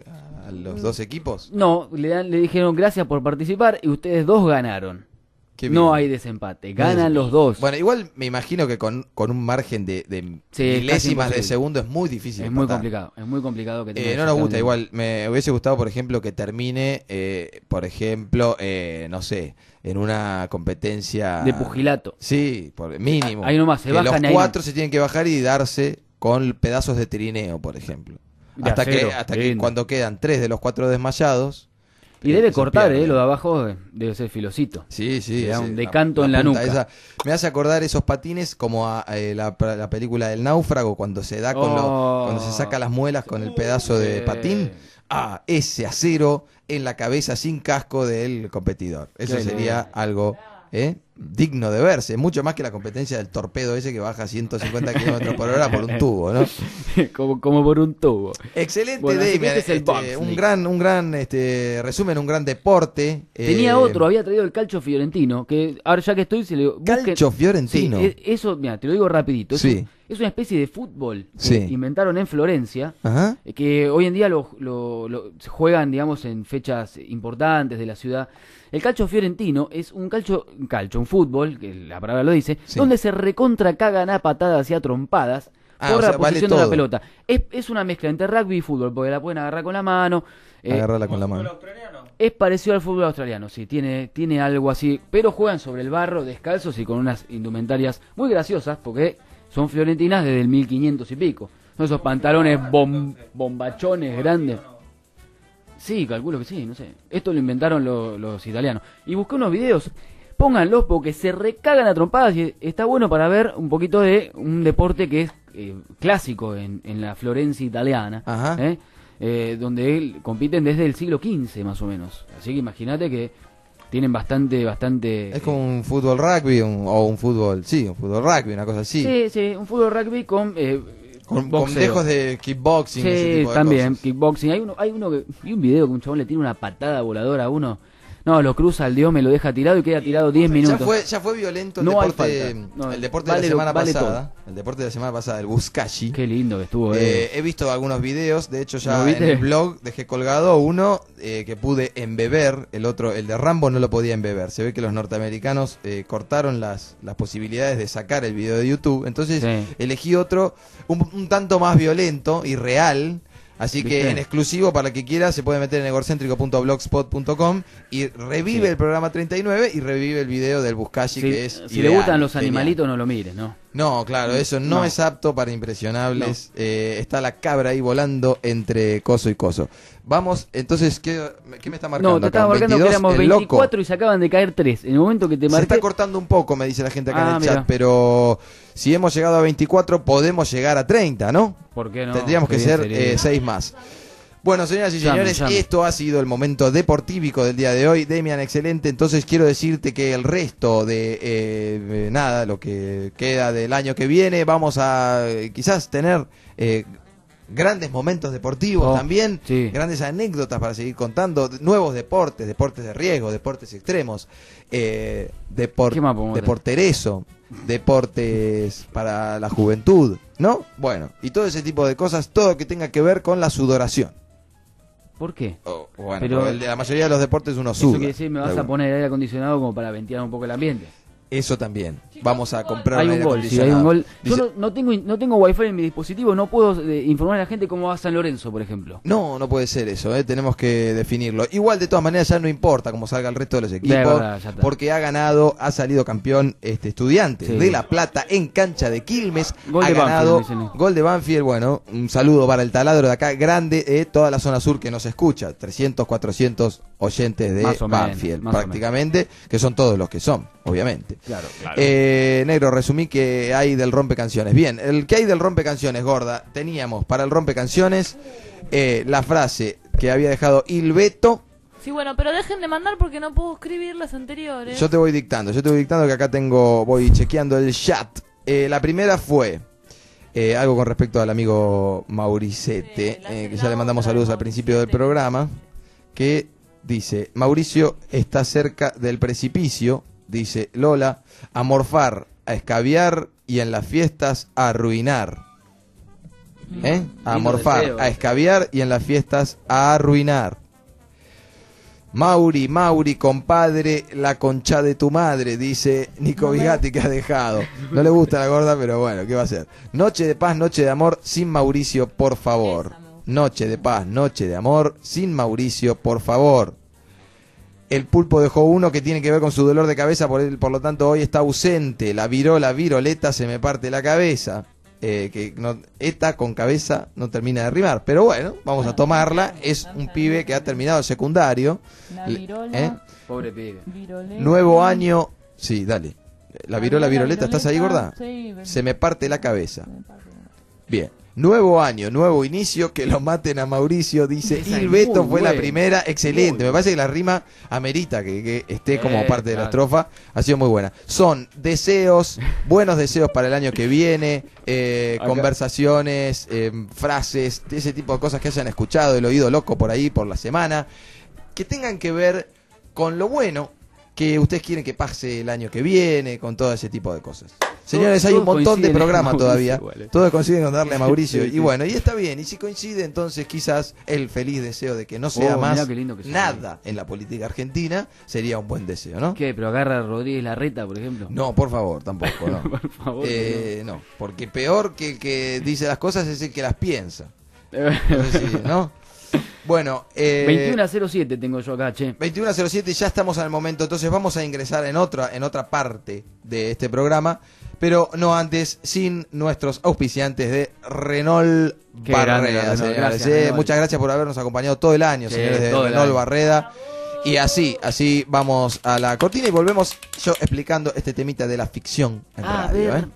a los dos equipos. No, le dijeron gracias por participar y ustedes 2 ganaron. Qué bien. No hay desempate, ganan los 2. Bueno, igual me imagino que con un margen de Sí, es casi milésimas de imposible. segundo es muy difícil. es muy empatar. complicado, es muy complicado que tenga No nos gusta, exactamente- igual me hubiese gustado, por ejemplo, que termine, por ejemplo, no sé, en una competencia de pugilato. Sí, por mínimo. Ahí nomás, se que bajan los ahí 4 se tienen que bajar y darse con pedazos de trineo, por ejemplo. De Hasta acero, que lindo. cuando quedan 3 de los 4 desmayados. Y debe se cortar, pierde. lo de abajo debe ser filosito. Sí, sí. Le da ese- un decanto en la punta nuca. esa. Me hace acordar esos patines como a la película del náufrago, cuando se da con cuando se saca las muelas con el pedazo de patín. Ah, ese acero en la cabeza sin casco del competidor. Eso Qué sería lindo. algo digno de verse. Mucho más que la competencia del torpedo ese que baja 150 kilómetros por hora por un tubo, ¿no? como por un tubo. Excelente, Bueno, así que Damian. este es el bobsleigh. un gran resumen, un gran deporte. Tenía otro, había traído el calcio fiorentino, que ahora ya que estoy se le busquen- Calcio fiorentino. Sí, eso, mira, te lo digo rapidito. Sí. Es una especie de fútbol que Sí. inventaron en Florencia, Ajá. que hoy en día se juegan, digamos, en fechas importantes de la ciudad. El calcio fiorentino es un fútbol, que la palabra lo dice, Sí. donde se recontra cagan a patadas y a trompadas Ah, por o la sea, vale posición de la todo. pelota. Es una mezcla entre rugby y fútbol, porque la pueden agarrar con la mano. Agarrarla con la ¿Fútbol mano. australiano? Es parecido al fútbol australiano, sí, tiene algo así, pero juegan sobre el barro, descalzos y con unas indumentarias muy graciosas, porque son fiorentinas desde el 1500 y pico. Son esos pantalones bombachones grandes. Sí, calculo que sí, no sé. Esto lo inventaron los italianos. Y busqué unos videos. pónganlos porque se recagan a trompadas y está bueno para ver un poquito de un deporte que es clásico en la Florencia italiana, Ajá. donde compiten desde el siglo XV más o menos. Así que imagínate que tienen bastante... Es como un fútbol rugby o un fútbol rugby, una cosa así. Sí, un fútbol rugby con boxeo. dejos de kickboxing. Sí, ese tipo de también, cosas. kickboxing. Hay uno que vi un video que un chabón le tira una patada voladora a uno. No, lo cruza al dios, me lo deja tirado y queda tirado 10 minutos. Ya fue violento el No hay deporte, falta. No, el deporte vale de la semana vale pasada. El deporte de la semana pasada, el Buzkashi. Qué lindo que estuvo. He visto algunos videos, de hecho ya ¿Lo viste? en el blog dejé colgado uno que pude embeber, el otro, el de Rambo no lo podía embeber. Se ve que los norteamericanos cortaron las posibilidades de sacar el video de YouTube, entonces Sí. elegí otro un tanto más violento y real. Así que ¿Viste? en exclusivo, para el que quiera, se puede meter en egorcéntrico.blogspot.com y revive Sí. el programa 39 y revive el video del Buzkashi, que es si le ideal, gustan los genial. animalitos, no lo mires, ¿no? No, claro, eso no, No. es apto para impresionables. Está la cabra ahí volando entre coso y coso. Vamos, entonces, ¿qué me está marcando No, te acá? estaba marcando que 22, éramos el loco. 24 y se acaban de caer 3. En el momento que te Se marqué... está cortando un poco, me dice la gente acá en el Mira. chat, pero si hemos llegado a 24, podemos llegar a 30, ¿no? ¿Por qué no? Tendríamos Qué que bien ser sería. 6 más. Bueno, señoras y Llame, señores, llame. esto ha sido el momento deportívico del día de hoy. Demian, excelente. Entonces quiero decirte que el resto de nada, lo que queda del año que viene, vamos a quizás tener grandes momentos deportivos también, sí. grandes anécdotas para seguir contando, nuevos deportes de riesgo, deportes extremos, ¿Qué más podemos tener? deportereso, deportes para la juventud, ¿no? Bueno, y todo ese tipo de cosas, todo que tenga que ver con la sudoración. ¿Por qué? Bueno, Pero- pero la mayoría de los deportes uno Eso suda. quiere decir, me vas a poner aire acondicionado como para ventilar un poco el ambiente. Eso también. Vamos a comprar Hay un aire gol, sí, hay acondicionado. un gol. Yo Dice- no tengo wifi en mi dispositivo, no puedo informar a la gente cómo va San Lorenzo, por ejemplo. No, no puede ser eso, tenemos que definirlo. Igual, de todas maneras, ya no importa cómo salga el resto de los equipos, verdad, ya está. porque ha salido campeón Estudiantes Sí. de La Plata en cancha de Quilmes. Gol ha de ganado Banfield, dicen. gol de Banfield. Bueno, un saludo para el taladro de acá, grande, toda la zona sur que nos escucha. 300, 400 oyentes de Más o menos, Banfield, más o prácticamente, que son todos los que son, obviamente. Claro, claro. Negro, resumí que hay del rompecanciones. Bien, el que hay del rompecanciones, gorda, teníamos para el rompecanciones la frase que había dejado Ilbeto. Sí, bueno, pero dejen de mandar porque no puedo escribir las anteriores. Yo te voy dictando que acá voy chequeando el chat. La primera fue algo con respecto al amigo Mauricete, que ya le mandamos saludos al principio del programa, que dice: Mauricio está cerca del precipicio, dice Lola, a morfar, a escabiar y en las fiestas a arruinar. A Lindo morfar, deseo. a escabiar y en las fiestas a arruinar. Mauri, compadre, la concha de tu madre, dice Nico Vigatti, que ha dejado. No le gusta la gorda, pero bueno, ¿qué va a hacer? Noche de paz, noche de amor, sin Mauricio, por favor. Esa me gusta. Noche de paz, noche de amor, sin Mauricio, por favor. El pulpo dejó uno que tiene que ver con su dolor de cabeza, por lo tanto hoy está ausente. La viroleta, se me parte la cabeza. Que no, ETA con cabeza no termina de rimar, pero bueno, vamos a tomarla. Es un pibe que ha terminado el secundario. La Le- virola, Pobre pibe. viroleta. Nuevo año. Sí, dale. La viroleta, ¿estás ahí, gorda? Sí, Se me parte la cabeza. me parte. Bien. Nuevo año, nuevo inicio, que lo maten a Mauricio, dice Esa es Ilbeto, muy fue la buena. primera, excelente. Muy Me buena. parece que la rima amerita que esté como parte de la claro. estrofa, ha sido muy buena. Son deseos, buenos deseos para el año que viene, Acá. conversaciones, frases, ese tipo de cosas que hayan escuchado, el oído loco por ahí por la semana, que tengan que ver con lo bueno que ustedes quieren que pase el año que viene, con todo ese tipo de cosas. Señores, hay un todos montón de coinciden en programas Mauricio, todavía. igual. Todos coinciden con darle a Mauricio. Sí, Y sí. bueno, y está bien. Y si coincide, entonces quizás el feliz deseo de que no sea Oh, más mirá qué lindo que suena. nada en la política argentina sería un buen deseo, ¿no? ¿Qué? ¿Pero agarra a Rodríguez Larreta, por ejemplo? No, por favor, tampoco, no. Por favor. No, porque peor que el que dice las cosas es el que las piensa. no. No sé si- ¿no? Bueno, 21:07 tengo yo acá, che. 21:07 y ya estamos en el momento, entonces vamos a ingresar en otra parte de este programa, pero no antes sin nuestros auspiciantes de Renault Qué grande la Barreda, Renault, señores. gracias, Renault. Muchas gracias por habernos acompañado todo el año, Sí, señores de todo el Renault año. Barreda. Y así vamos a la cortina y volvemos yo explicando este temita de la ficción en A radio, ver.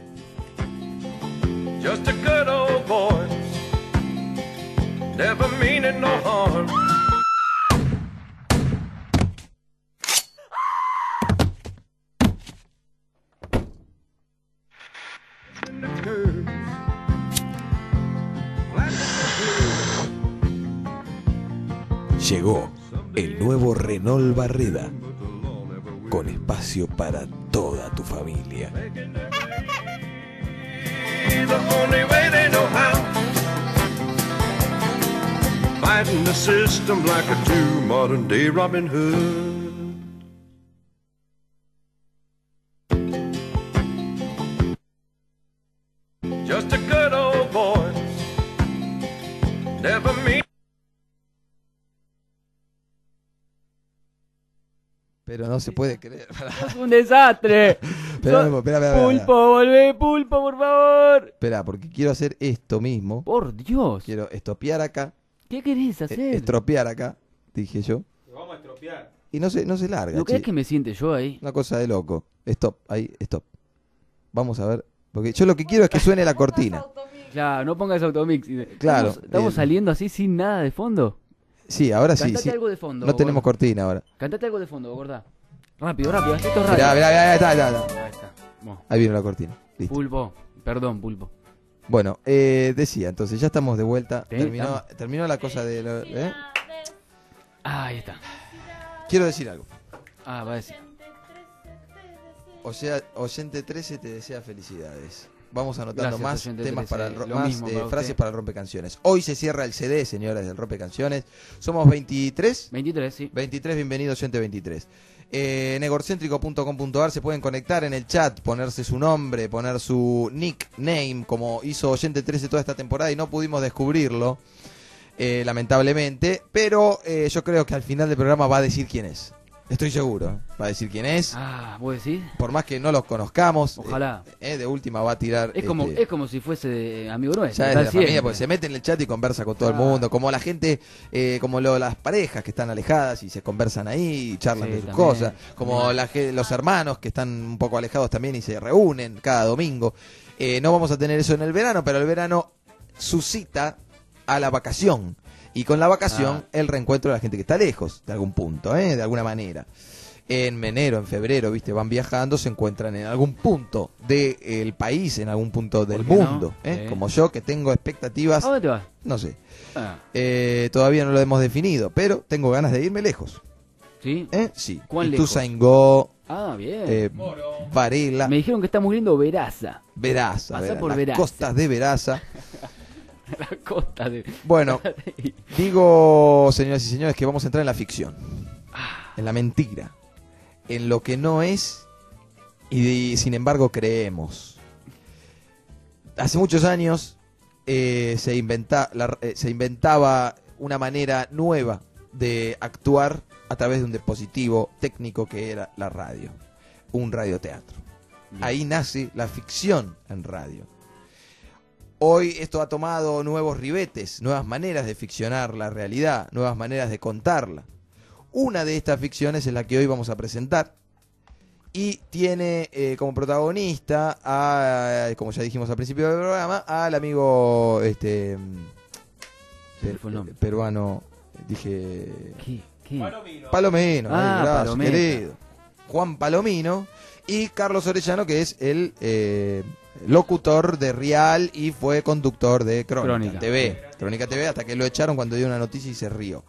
Just a good old boy, never meaning no harm. Llegó el nuevo Renault Barreda, con espacio para toda tu familia. The only way they know how, fighting the system like a true modern day Robin Hood. Just a good old boy, never mean. Pero no se puede creer. ¡Es un desastre! Espera. Pulpo, volvé, Pulpo, por favor. Espera, porque quiero hacer esto mismo. Por Dios. Quiero estopear acá, ¿Qué querés hacer? estropear acá, dije yo. Lo vamos a estropear. Y no se larga. ¿No crees che. que me siente yo ahí? Una cosa de loco. Stop, ahí, stop. Vamos a ver. Porque yo lo que quiero es que suene la cortina. Claro, no pongas automix. Claro, ¿Estamos saliendo así sin nada de fondo? Sí, ahora sí. Cantate sí. algo de fondo. No tenemos gordo. cortina ahora. Cantate algo de fondo, gorda. Rápido, esto es radio. Mirá, ahí está. Ahí está. Bueno, Ahí vino la cortina. Listo. Pulpo. Perdón, Pulpo. Bueno, decía, entonces ya estamos de vuelta. Sí, Terminó la cosa de... Ahí está. Quiero decir algo. Ah, va a decir. O sea, oyente 13 te desea felicidades. Vamos anotando Gracias, más oyente temas 13, para el lo más mismo para frases usted. para el rompecanciones. Hoy se cierra el CD, señores, del rompecanciones. Somos 23. 23, sí. 23, bienvenido oyente 23. Negorcéntrico.com.ar, se pueden conectar en el chat, ponerse su nombre, poner su nickname, como hizo oyente 13 toda esta temporada y no pudimos descubrirlo, lamentablemente, pero yo creo que al final del programa va a decir quién es. Estoy seguro, va a decir quién es. Ah, ¿vos decís? Por más que no los conozcamos, Ojalá. de última va a tirar. Es como si fuese amigo nuestro. Ya es está de la familia, siempre. porque se mete en el chat y conversa con todo el Claro. mundo, como la gente, las parejas que están alejadas y se conversan ahí y charlan Sí, de sus también, cosas, como los hermanos que están un poco alejados también y se reúnen cada domingo. No vamos a tener eso en el verano, pero el verano suscita a la vacación. Y con la vacación, el reencuentro de la gente que está lejos, de algún punto, de alguna manera. En enero, en febrero, viste, van viajando, se encuentran en algún punto del país, en algún punto del ¿Por qué no? mundo. Sí. Como yo, que tengo expectativas, ¿A dónde te vas? no sé, Ah, todavía no lo hemos definido, pero tengo ganas de irme lejos. ¿sí? Sí. ¿Cuán lejos? Ituzaingó, Ah, bien. Varela, Me dijeron que está muy lindo Veraza. Veraza, Pasá por las Veraza. costas de Veraza. La costa de... Bueno, digo, señoras y señores, que vamos a entrar en la ficción, en la mentira, en lo que no es y sin embargo creemos. Hace muchos años se inventaba una manera nueva de actuar a través de un dispositivo técnico que era la radio, un radioteatro. Ahí nace la ficción en radio. Hoy esto ha tomado nuevos ribetes, nuevas maneras de ficcionar la realidad, nuevas maneras de contarla. Una de estas ficciones es la que hoy vamos a presentar y tiene como protagonista a, como ya dijimos al principio del programa, al amigo Se me fue el nombre. peruano, dije ¿Qué? Palomino, Ah, gracias, Palomino. querido. Juan Palomino y Carlos Orellano, que es el locutor de Rial y fue conductor de Crónica TV. Crónica TV, hasta que lo echaron cuando dio una noticia y se rió.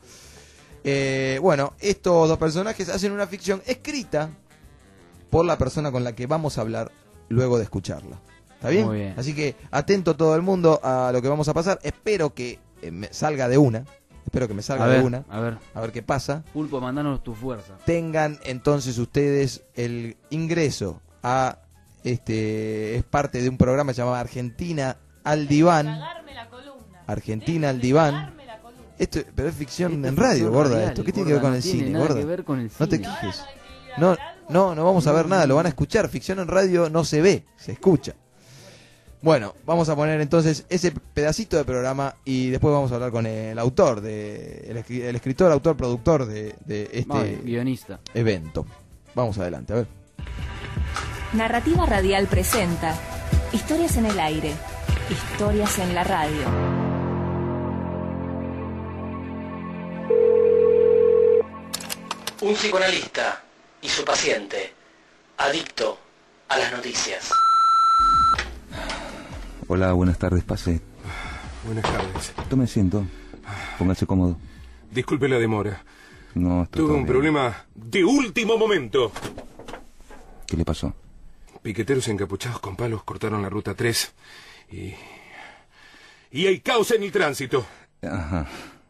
Bueno, estos dos personajes hacen una ficción escrita por la persona con la que vamos a hablar luego de escucharla. ¿Está bien? Muy bien. Así que atento todo el mundo a lo que vamos a pasar. Espero que me salga de una. Espero que me salga de una. A ver. A ver qué pasa. Pulpo, mandanos tu fuerza. Tengan entonces ustedes el ingreso a es parte de un programa llamado Argentina al Diván. Cagarme la columna. Argentina al Déjame Diván. cagarme la columna. Esto, pero es ficción Esto en es radio, ficción gorda, radial, esto. ¿Qué tiene gorda, que ver con no el tiene cine, nada gorda? que ver con el No te cine. quejes. Ahora no hay que ir a No, ver algo. no vamos a ver nada, lo van a escuchar. Ficción en radio no se ve, se escucha. Bueno, vamos a poner entonces ese pedacito de programa y después vamos a hablar con el autor, el escritor, autor, productor de este guionista evento. Vamos adelante, a ver. Narrativa Radial presenta Historias en el aire, historias en la radio. Un psicoanalista y su paciente, adicto a las noticias. Hola, buenas tardes, pase. Buenas tardes. Tome asiento. Póngase cómodo. Disculpe la demora. No, tuve un problema de último momento. ¿Qué le pasó? Piqueteros encapuchados con palos cortaron la ruta 3 y hay caos en el tránsito. Ajá.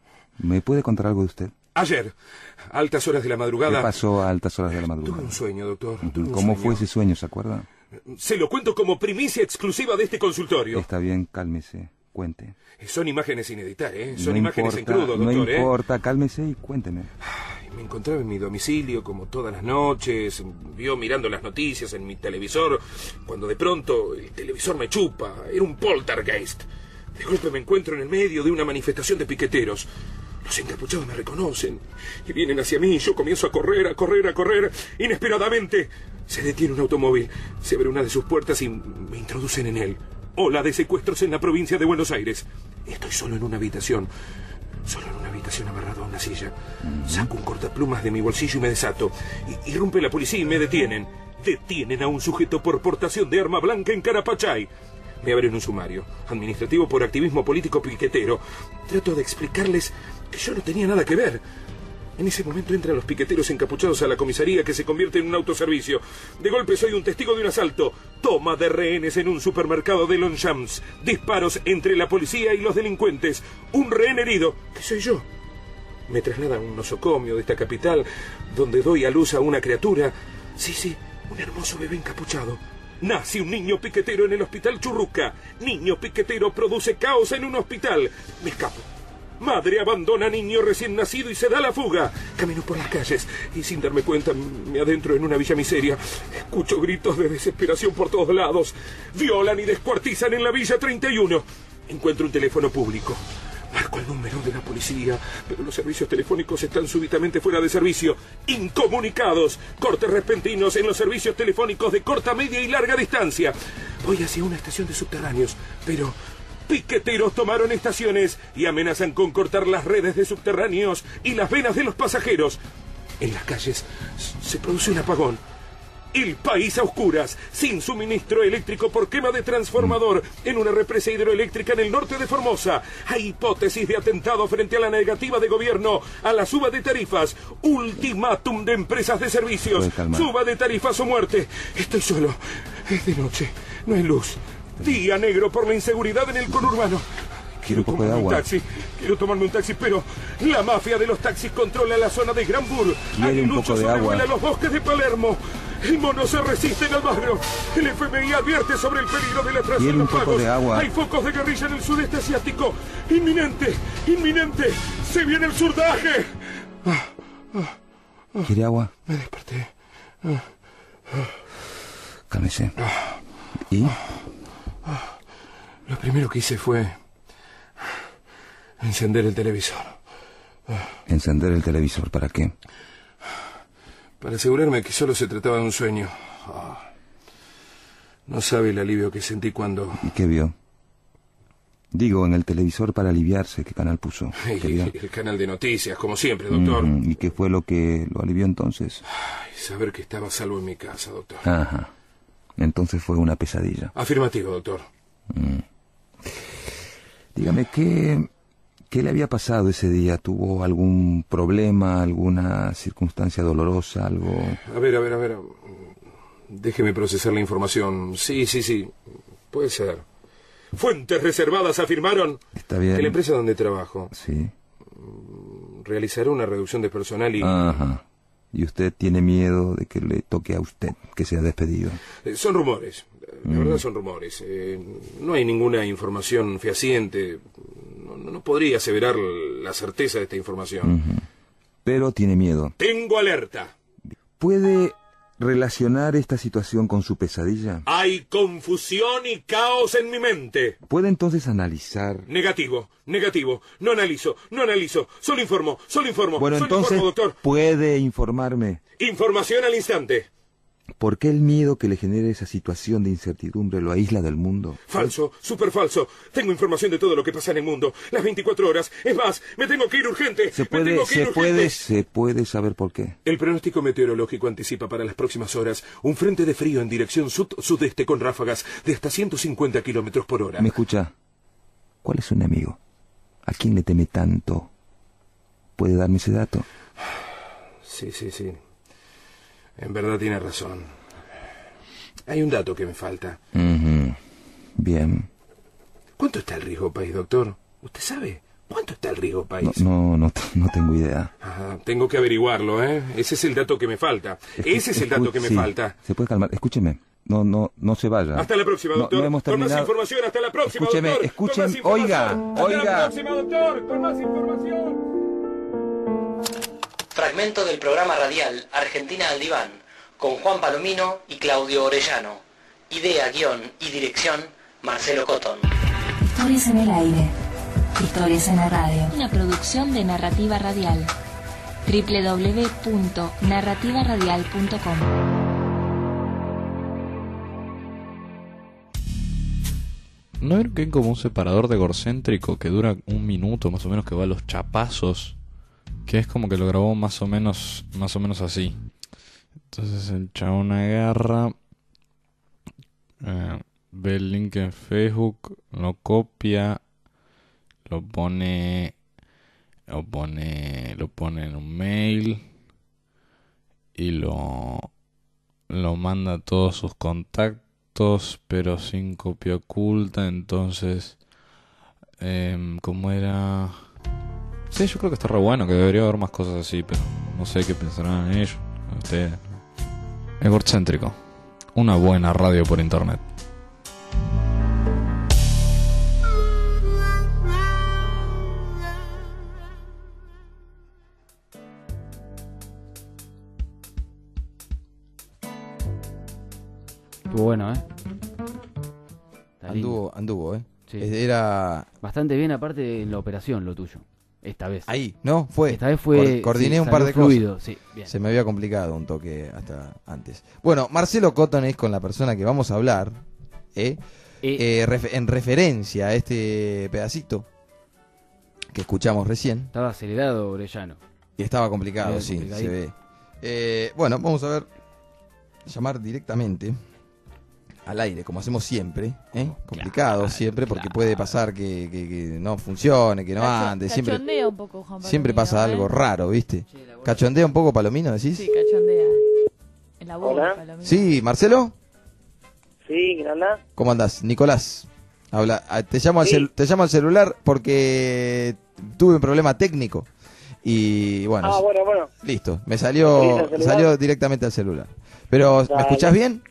¿Me puede contar algo de usted? Ayer, a altas horas de la madrugada... ¿Qué pasó a altas horas de la madrugada? Tuve un sueño, doctor. ¿Cómo fue ese sueño, se acuerda? Se lo cuento como primicia exclusiva de este consultorio. Está bien, cálmese, cuente. Son imágenes sin editar, ¿eh? Son no imágenes importa, en crudo, doctor, no importa, cálmese y cuénteme. Me encontraba en mi domicilio como todas las noches, vio mirando las noticias en mi televisor, cuando de pronto el televisor me chupa, era un poltergeist. De golpe me encuentro en el medio de una manifestación de piqueteros. Los encapuchados me reconocen y vienen hacia mí y yo comienzo a correr, a correr, a correr. Inesperadamente se detiene un automóvil, se abre una de sus puertas y me introducen en él. Ola de secuestros en la provincia de Buenos Aires. Estoy solo en una habitación amarrado a una silla. Saco un cortaplumas de mi bolsillo y me desato. Irrumpe la policía y me detienen. Detienen a un sujeto por portación de arma blanca en Carapachay. Me abren un sumario administrativo por activismo político piquetero. Trato de explicarles que yo no tenía nada que ver. En ese momento entran los piqueteros encapuchados a la comisaría, que se convierte en un autoservicio. De golpe soy un testigo de un asalto. Toma de rehenes en un supermercado de Longchamps. Disparos entre la policía y los delincuentes. Un rehén herido, que soy yo. Me trasladan a un nosocomio de esta capital, donde doy a luz a una criatura. Sí, un hermoso bebé encapuchado. Nace un niño piquetero en el hospital Churruca. Niño piquetero produce caos en un hospital. Me escapo. Madre abandona niño recién nacido y se da la fuga. Camino por las calles y sin darme cuenta me adentro en una villa miseria. Escucho gritos de desesperación por todos lados. Violan y descuartizan en la villa 31. Encuentro un teléfono público. Marco el número de la policía, pero los servicios telefónicos están súbitamente fuera de servicio. Incomunicados. Cortes repentinos en los servicios telefónicos de corta, media y larga distancia. Voy hacia una estación de subterráneos, pero... piqueteros tomaron estaciones y amenazan con cortar las redes de subterráneos y las venas de los pasajeros. En las calles se produce un apagón. El país a oscuras, sin suministro eléctrico por quema de transformador en una represa hidroeléctrica en el norte de Formosa. Hay hipótesis de atentado frente a la negativa de gobierno a la suba de tarifas. Ultimátum de empresas de servicios. Suba de tarifas o muerte. Estoy solo. Es de noche. No hay luz. Día negro por la inseguridad en el conurbano. Quiero un poco de agua. Quiero tomarme un taxi, pero la mafia de los taxis controla la zona de Granburg. Aguilucho sobrevuela los bosques de Palermo. El mono se resiste en el barrio. El FMI advierte sobre el peligro de la atraso de los pagos. Hay focos de guerrilla en el sudeste asiático. Inminente, inminente. Se viene el surdaje. ¿Quiere agua? Me desperté. Cálmese. ¿Y? Lo primero que hice fue encender el televisor. ¿Encender el televisor para qué? Para asegurarme que solo se trataba de un sueño. No sabe el alivio que sentí cuando... ¿Y qué vio? Digo, en el televisor para aliviarse, ¿qué canal puso? El canal de noticias, como siempre, doctor. ¿Y qué fue lo que lo alivió entonces? Saber que estaba a salvo en mi casa, doctor. Ajá. Entonces fue una pesadilla. Afirmativo, doctor. Dígame, ¿qué le había pasado ese día? ¿Tuvo algún problema, alguna circunstancia dolorosa, algo...? A ver. Déjeme procesar la información. Sí. Puede ser. Fuentes reservadas afirmaron... Está bien. Que la empresa donde trabajo... Sí. Realizará una reducción de personal y... Ajá. ¿Y usted tiene miedo de que le toque a usted que sea despedido? Son rumores. La verdad son rumores. No hay ninguna información fehaciente. No podría aseverar la certeza de esta información. Pero tiene miedo. Tengo alerta. ¿Puede relacionar esta situación con su pesadilla? Hay confusión y caos en mi mente. ¿Puede entonces analizar? Negativo. No analizo. Solo informo. Bueno, Solo entonces, informo, doctor. ¿puede informarme? Información al instante. ¿Por qué el miedo que le genera esa situación de incertidumbre lo aísla del mundo? Falso, súper falso. Tengo información de todo lo que pasa en el mundo. Las 24 horas. Es más, me tengo que ir urgente. ¿Se puede saber por qué? El pronóstico meteorológico anticipa para las próximas horas un frente de frío en dirección sud-sudeste con ráfagas de hasta 150 kilómetros por hora. ¿Me escucha? ¿Cuál es su enemigo? ¿A quién le teme tanto? ¿Puede darme ese dato? Sí. En verdad tiene razón. Hay un dato que me falta. Bien. ¿Cuánto está el riesgo país, doctor? ¿Usted sabe? ¿Cuánto está el riesgo país? No tengo idea. Tengo que averiguarlo, ¿eh? Ese es el dato que me falta. Falta. Se puede calmar. Escúcheme. No se vaya. Hasta la próxima, doctor. No hemos terminado. Con más información, hasta la próxima, Escúcheme, doctor. escuchen. Oiga. Hasta la próxima, doctor. Con más información. Fragmento del programa radial Argentina al Diván, con Juan Palomino y Claudio Orellano. Idea, guión y dirección, Marcelo Cotton. Historias en el aire. Historias en la radio. Una producción de Narrativa Radial. www.narrativaradial.com. ¿No vieron que hay como un separador de egocéntrico que dura 1 minuto más o menos, que va a los chapazos? Que es como que lo grabó más o menos así. Entonces el chabón agarra, ve el link en Facebook, lo copia, lo pone en un mail y lo manda a todos sus contactos, pero sin copia oculta. Entonces, ¿cómo era? Sí, yo creo que está re bueno, que debería haber más cosas así, pero no sé qué pensarán en ellos. Ustedes. Egocéntrico. Una buena radio por internet. Estuvo bueno, Anduvo, Sí. Era bastante bien, aparte en la operación, lo tuyo. Esta vez. Ahí, ¿no? Fue. Esta vez fue. Coordiné un salió par de fluido, cosas. sí, bien. Se me había complicado un toque hasta antes. Bueno, Marcelo Cotton es con la persona que vamos a hablar. En referencia a este pedacito que escuchamos recién. Estaba acelerado Orellano. Y estaba complicado, sí, se ve. Bueno, vamos a ver. Llamar directamente al aire, como hacemos siempre, complicado siempre, porque puede pasar que no funcione, que no ande, siempre Cachondea un poco, Juan Palomino, siempre pasa algo raro, ¿viste? ¿Cachondea un poco, Palomino, decís? Sí, cachondea. En la voz, Palomino. Sí, ¿Marcelo? Sí, ¿quién anda? ¿Cómo andás? Nicolás. Habla, te llamo al celular porque tuve un problema técnico y bueno. Bueno. Listo, me salió directamente al celular. Pero, ¿me escuchás bien?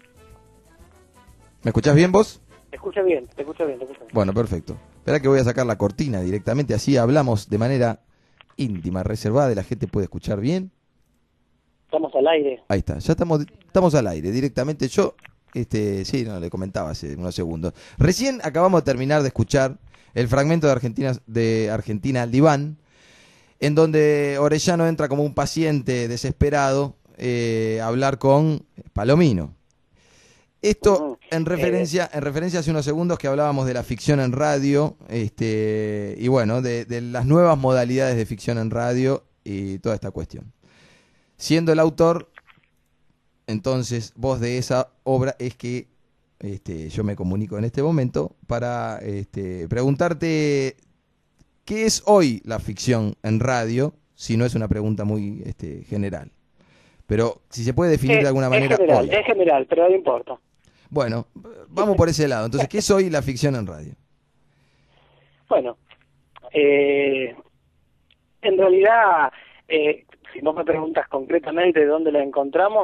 ¿Me escuchás bien vos? Te escucho bien. Bueno, perfecto. Espera que voy a sacar la cortina directamente, así hablamos de manera íntima, reservada, y la gente puede escuchar bien. Estamos al aire. Ahí está, ya estamos al aire directamente. Yo, le comentaba hace unos segundos. Recién acabamos de terminar de escuchar el fragmento de Argentina al Diván, en donde Orellano entra como un paciente desesperado a hablar con Palomino. Esto en referencia hace unos segundos que hablábamos de la ficción en radio, y bueno, de las nuevas modalidades de ficción en radio y toda esta cuestión. Siendo el autor, entonces, vos de esa obra es que yo me comunico en este momento para preguntarte qué es hoy la ficción en radio, si no es una pregunta muy general. Pero si se puede definir de alguna manera hoy. Es general, pero no importa. Bueno, vamos por ese lado. Entonces, ¿qué es hoy la ficción en radio? Bueno, en realidad, si vos me preguntas concretamente dónde la encontramos,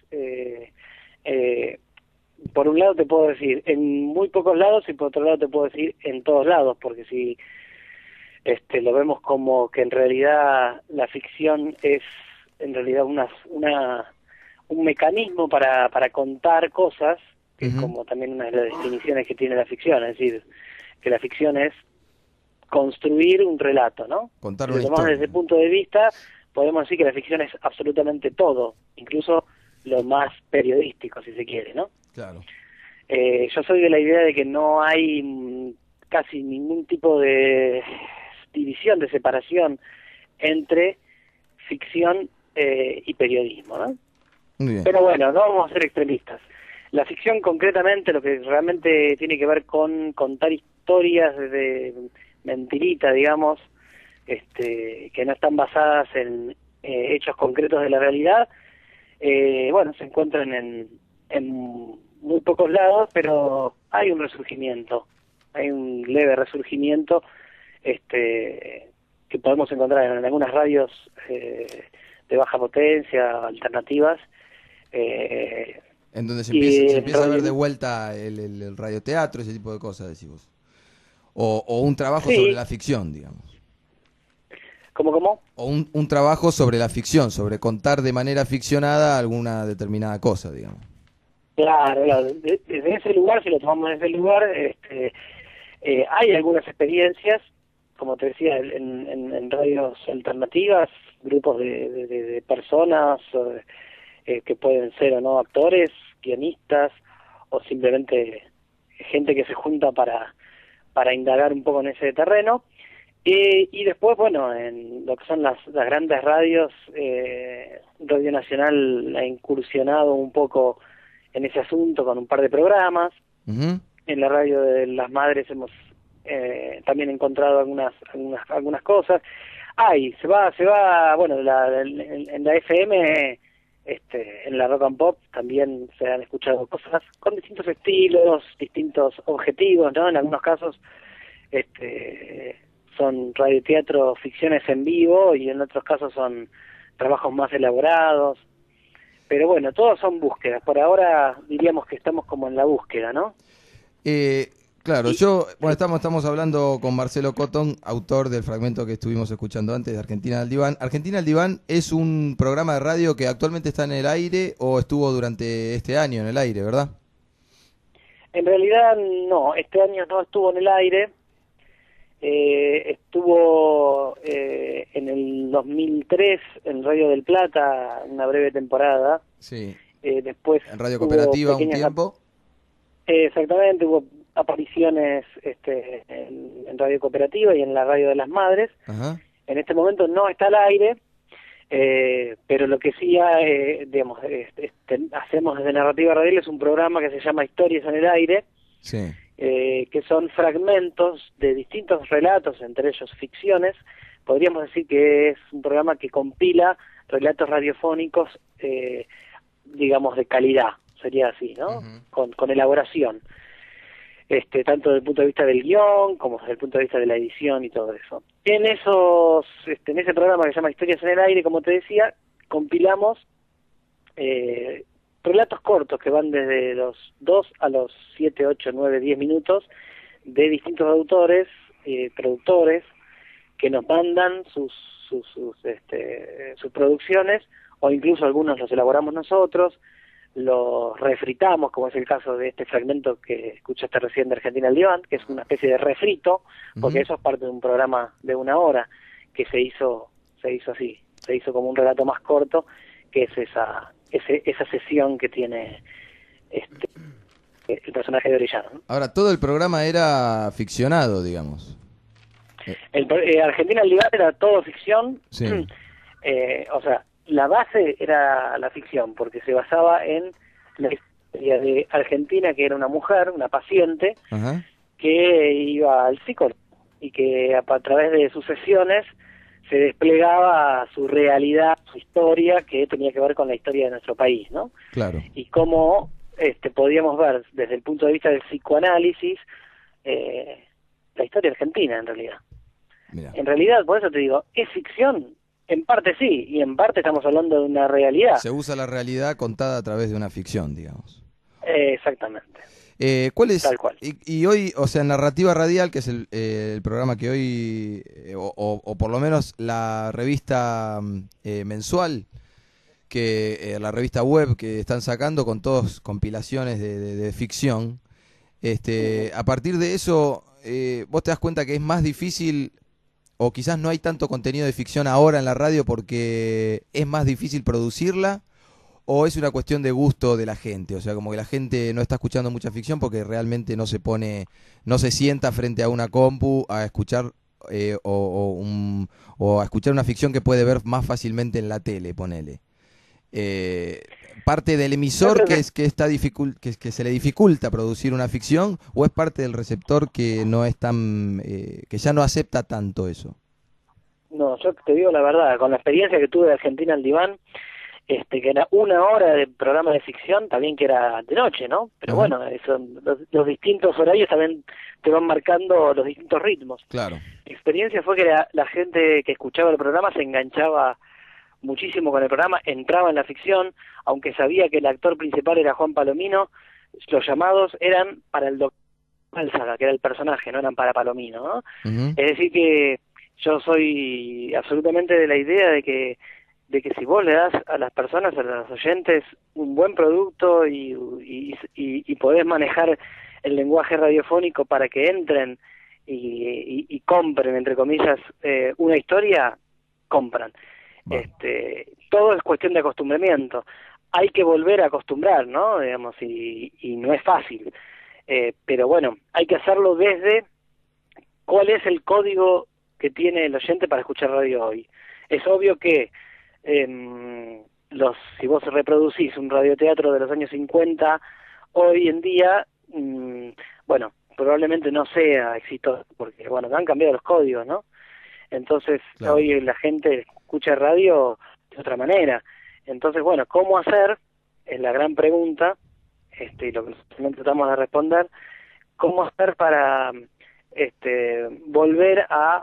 por un lado te puedo decir en muy pocos lados y por otro lado te puedo decir en todos lados, porque si lo vemos como que en realidad la ficción es en realidad un mecanismo para contar cosas, que es como también una de las definiciones que tiene la ficción, es decir, que la ficción es construir un relato, ¿no? Contar Si una lo tomamos historia. desde ese punto de vista, podemos decir que la ficción es absolutamente todo, incluso lo más periodístico, si se quiere, ¿no? Claro. Yo soy de la idea de que no hay casi ningún tipo de división, de separación entre ficción y periodismo, ¿no? Muy bien. Pero bueno, no vamos a ser extremistas. La ficción concretamente, lo que realmente tiene que ver con contar historias de mentirita, digamos, que no están basadas en hechos concretos de la realidad, bueno, se encuentran en muy pocos lados, pero hay un resurgimiento, hay un leve resurgimiento que podemos encontrar en algunas radios de baja potencia, alternativas. En donde se y empieza a ver radio- de vuelta el radioteatro, ese tipo de cosas, decís vos. O un trabajo Sí. sobre la ficción, digamos. ¿Cómo? O un trabajo sobre la ficción, sobre contar de manera ficcionada alguna determinada cosa, digamos. Claro, desde ese lugar, si lo tomamos desde ese lugar, hay algunas experiencias, como te decía, en radios alternativas, grupos de personas que pueden ser o no actores, guionistas, o simplemente gente que se junta para indagar un poco en ese terreno. Y después, bueno, en lo que son las grandes radios, Radio Nacional ha incursionado un poco en ese asunto con un par de programas. En la radio de las madres hemos también encontrado algunas cosas. Se va, bueno, en la FM, en la Rock and Pop también se han escuchado cosas con distintos estilos, distintos objetivos, ¿no? En algunos casos, son radioteatro, ficciones en vivo, y en otros casos son trabajos más elaborados. Pero bueno, todos son búsquedas. Por ahora diríamos que estamos como en la búsqueda, ¿no? Claro, estamos hablando con Marcelo Cotton, autor del fragmento que estuvimos escuchando antes de Argentina al Diván. Argentina al Diván es un programa de radio que actualmente está en el aire o estuvo durante este año en el aire, ¿verdad? En realidad no, este año no estuvo en el aire. Estuvo en el 2003 en Radio del Plata una breve temporada. Sí. Después en Radio hubo Cooperativa un pequeñas tiempo. Exactamente, hubo apariciones en Radio Cooperativa y en la Radio de las Madres. Ajá. En este momento no está al aire, pero lo que sí digamos, hacemos desde Narrativa Radial es un programa que se llama Historias en el Aire, Sí. que son fragmentos de distintos relatos, entre ellos ficciones. Podríamos decir que es un programa que compila relatos radiofónicos, digamos, de calidad, sería así, ¿no? Con elaboración, tanto desde el punto de vista del guión como desde el punto de vista de la edición y todo eso. En ese programa que se llama Historias en el Aire, como te decía, compilamos relatos cortos que van desde los 2 a los 7, 8, 9, 10 minutos de distintos autores, productores, que nos mandan sus producciones, o incluso algunos los elaboramos nosotros, los refritamos, como es el caso de este fragmento que escuchaste recién de Argentina al Diván, que es una especie de refrito, porque eso es parte de un programa de 1 hora que se hizo así, se hizo como un relato más corto, que es esa sesión que tiene el personaje de Orellano, ¿no? Ahora, todo el programa era ficcionado, digamos. Argentina al Diván era todo ficción. Sí. O sea, la base era la ficción, porque se basaba en la historia de Argentina, que era una mujer, una paciente, Ajá. que iba al psicólogo y que a través de sus sesiones se desplegaba su realidad, su historia, que tenía que ver con la historia de nuestro país, ¿no? Claro. Y cómo podíamos ver desde el punto de vista del psicoanálisis la historia argentina, en realidad. Mirá. En realidad, por eso te digo, ¿es ficción? En parte sí, y en parte estamos hablando de una realidad. Se usa la realidad contada a través de una ficción, digamos. Exactamente. ¿Cuál es? Tal cual. Y hoy, o sea, Narrativa Radial, que es el programa que hoy, o por lo menos la revista mensual la revista web que están sacando con todas compilaciones de ficción. A partir de eso, vos te das cuenta que es más difícil, o quizás no hay tanto contenido de ficción ahora en la radio porque es más difícil producirla, o es una cuestión de gusto de la gente. O sea, como que la gente no está escuchando mucha ficción porque realmente no se sienta frente a una compu a escuchar o a escuchar una ficción que puede ver más fácilmente en la tele, ponele. ¿Parte del emisor que se le dificulta producir una ficción, o es parte del receptor que no es tan que ya no acepta tanto eso? No, yo te digo la verdad, con la experiencia que tuve de Argentina al Diván, que era 1 hora de programa de ficción, también que era de noche, ¿no? Pero bueno, los distintos horarios también te van marcando los distintos ritmos. Claro. Mi experiencia fue que la gente que escuchaba el programa se enganchaba muchísimo con el programa, entraba en la ficción, aunque sabía que el actor principal era Juan Palomino, los llamados eran para el doctor Álzaga, que era el personaje, no eran para Palomino, ¿no? Es decir que yo soy absolutamente de la idea de que si vos le das a las personas, a los oyentes, un buen producto y podés manejar el lenguaje radiofónico para que entren y compren, entre comillas, una historia, compran. Todo es cuestión de acostumbramiento. Hay que volver a acostumbrar, ¿no? Digamos, y no es fácil. Pero bueno, hay que hacerlo desde cuál es el código que tiene el oyente para escuchar radio hoy. Es obvio que si vos reproducís un radioteatro de los años 50, hoy en día, bueno, probablemente no sea exitoso, porque bueno, han cambiado los códigos, ¿no? Entonces, claro, hoy la gente escucha radio de otra manera. Entonces, bueno, ¿cómo hacer? Es la gran pregunta, y lo que nosotros tratamos de responder, ¿cómo hacer para volver a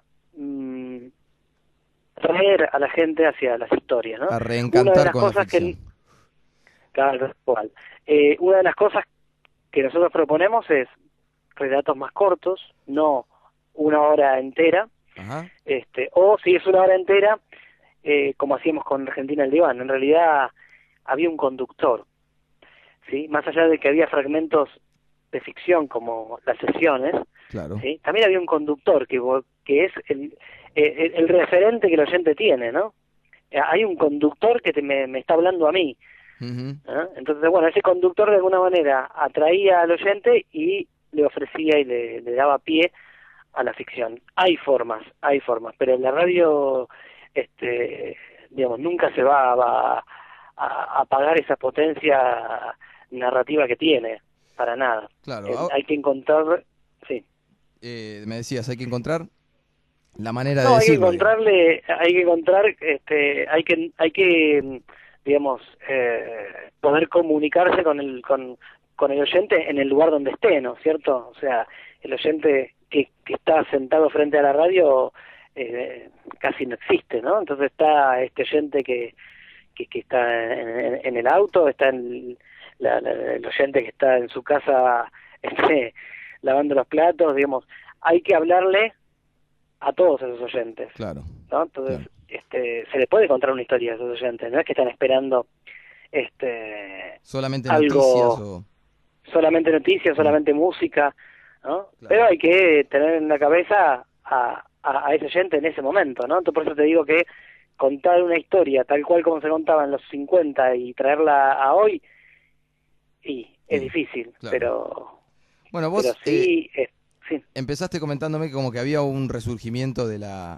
traer a la gente hacia las historias, ¿no? A reencantar con la ficción. Claro, igual. Una de las cosas que nosotros proponemos es relatos más cortos, no 1 hora entera. Ajá. O si es 1 hora entera, como hacíamos con Argentina al Diván, en realidad había un conductor, ¿sí? Más allá de que había fragmentos de ficción como las sesiones, claro, ¿sí? También había un conductor que es el referente que el oyente tiene, ¿no? Hay un conductor que me está hablando a mí. ¿Eh? Entonces, bueno, ese conductor de alguna manera atraía al oyente y le ofrecía y le daba pie a la ficción. Hay formas, pero en la radio, digamos, nunca se va a apagar esa potencia narrativa que tiene, para nada. Claro. Hay que encontrar, sí. Me decías, hay que encontrar la manera de hay decirlo. Hay que digamos, poder comunicarse con el oyente en el lugar donde esté, ¿no es cierto? O sea, el oyente que está sentado frente a la radio casi no existe, ¿no? Entonces está este oyente que está en el auto, está el oyente que está en su casa lavando los platos, digamos, hay que hablarle a todos esos oyentes, claro, ¿no? Entonces, claro, se le puede contar una historia a esos oyentes, no es que están esperando solamente algo, solamente noticias, solamente música, ¿no? Claro. Pero hay que tener en la cabeza a ese oyente en ese momento, ¿no? Entonces, por eso te digo que contar una historia tal cual como se contaba en los 50 y traerla a hoy, es difícil, claro, pero bueno, vos sí, sí, empezaste comentándome que como que había un resurgimiento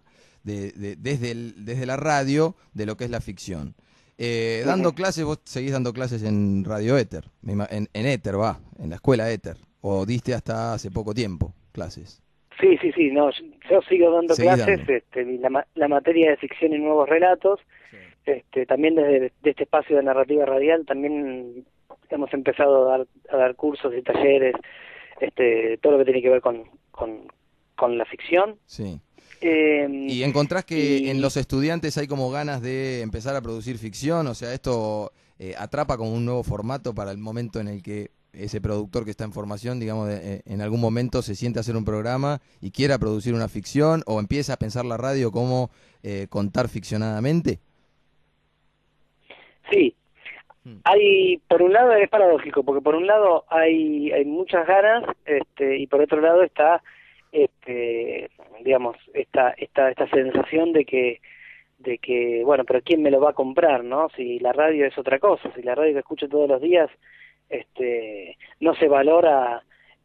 desde la radio de lo que es la ficción. Dando clases, vos seguís dando clases en Radio Éter, en Éter, en la escuela Éter, o diste hasta hace poco tiempo clases. Sí, no, yo sigo dando clases, la materia de ficción y nuevos relatos, sí. También desde este espacio de narrativa radial también hemos empezado a dar cursos y talleres, todo lo que tiene que ver con la ficción. Sí. ¿Y encontrás que en los estudiantes hay como ganas de empezar a producir ficción? O sea, esto atrapa como un nuevo formato para el momento en el que ese productor que está en formación, digamos, en algún momento se siente a hacer un programa y quiera producir una ficción, o empieza a pensar la radio como contar ficcionadamente. Sí. Hay, por un lado es paradójico, porque por un lado hay muchas ganas, y por otro lado está, digamos, esta sensación de que, bueno, pero ¿quién me lo va a comprar, no? Si la radio es otra cosa, si la radio que escucho todos los días, no se valora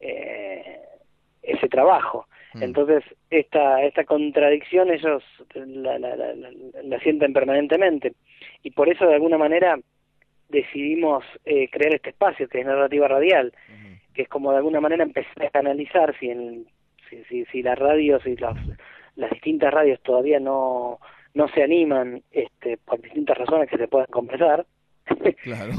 ese trabajo. Entonces, esta contradicción ellos la sienten permanentemente. Y por eso, de alguna manera, decidimos crear este espacio, que es Narrativa Radial, que es como de alguna manera empezar a canalizar si las radios y las distintas radios todavía no se animan, por distintas razones que se pueden conversar, claro.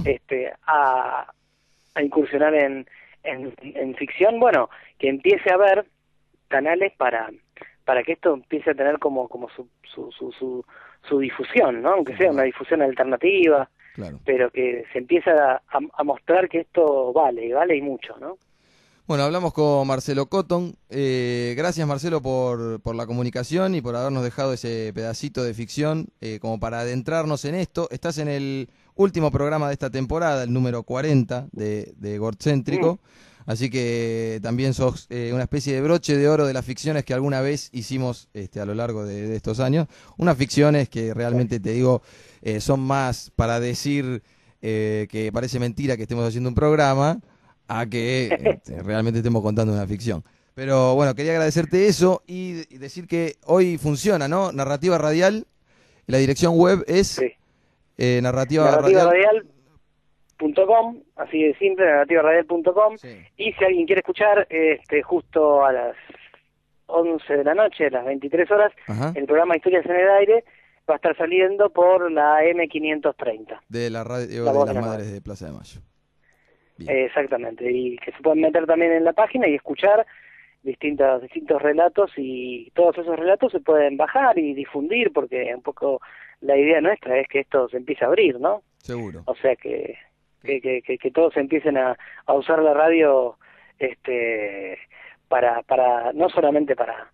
a incursionar en ficción, bueno, que empiece a haber canales para que esto empiece a tener como su difusión, ¿no? Aunque sea una difusión alternativa, claro. Pero que se empieza a mostrar que esto vale y mucho, ¿no? Bueno, hablamos con Marcelo Cotton. Gracias, Marcelo, por la comunicación y por habernos dejado ese pedacito de ficción como para adentrarnos en esto. Estás en el último programa de esta temporada, el número 40 de Gorcéntrico. Así que también sos una especie de broche de oro de las ficciones que alguna vez hicimos a lo largo de estos años. Unas ficciones que realmente, te digo, son más para decir que parece mentira que estemos haciendo un programa a que realmente estemos contando una ficción. Pero bueno, quería agradecerte eso y decir que hoy funciona, ¿no? Narrativa Radial, la dirección web es narrativaradial.com, así de simple, narrativaradial.com. Y si alguien quiere escuchar, justo a las 11 de la noche, a las 23 horas, el programa Historias en el Aire va a estar saliendo por la M530. De la radio de las Madres de Plaza de Mayo. Exactamente, y que se pueden meter también en la página y escuchar distintos relatos, y todos esos relatos se pueden bajar y difundir, porque un poco la idea nuestra es que esto se empiece a abrir, ¿no? Seguro. O sea que todos empiecen a usar la radio para no solamente para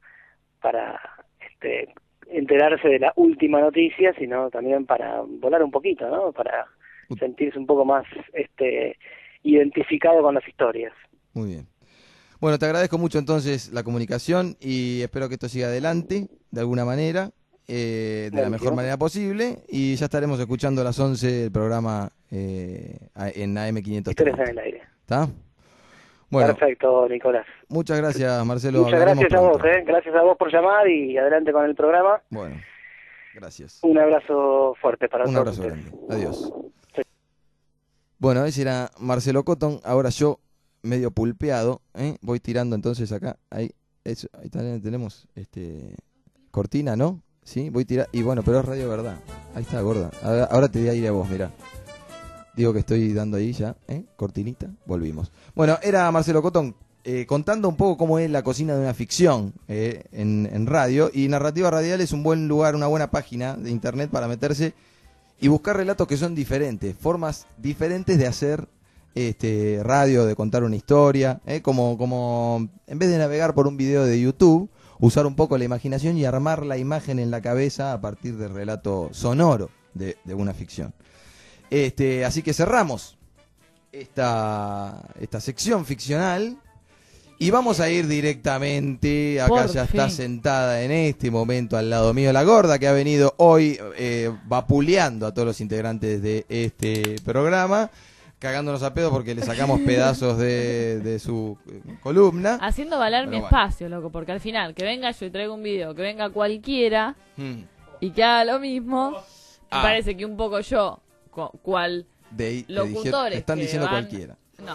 enterarse de la última noticia, sino también para volar un poquito, ¿no? Para sentirse un poco más identificado con las historias. Muy bien. Bueno, te agradezco mucho entonces la comunicación y espero que esto siga adelante de alguna manera, de la mejor manera posible, y ya estaremos escuchando a las 11 el programa en AM530. Historias en el Aire. ¿Está? Bueno, perfecto, Nicolás. Muchas gracias, Marcelo. Muchas gracias a vos, gracias a vos por llamar y adelante con el programa. Bueno, gracias. Un abrazo fuerte para todos. Un abrazo grande. Adiós. Sí. Bueno, ese era Marcelo Cotton. Ahora yo, medio pulpeado, voy tirando entonces acá. Ahí también tenemos cortina, ¿no? Sí, voy tirando. Y bueno, pero es radio verdad. Ahí está, gorda. Ahora te voy a ir a vos, mirá. Digo que estoy dando ahí ya, cortinita, volvimos. Bueno, era Marcelo Cotton contando un poco cómo es la cocina de una ficción en radio, y Narrativa Radial es un buen lugar, una buena página de internet para meterse y buscar relatos que son diferentes, formas diferentes de hacer radio, de contar una historia, como en vez de navegar por un video de YouTube, usar un poco la imaginación y armar la imagen en la cabeza a partir del relato sonoro de una ficción. Así que cerramos esta sección ficcional y vamos a ir directamente. Acá ya está sentada en este momento al lado mío la gorda, que ha venido hoy vapuleando a todos los integrantes de este programa, cagándonos a pedo porque le sacamos pedazos de su columna. Haciendo valer mi espacio, loco, porque al final, que venga yo y traiga un video, que venga cualquiera y que haga lo mismo, me parece que un poco yo... ¿Cuál? Locutores están diciendo van... cualquiera.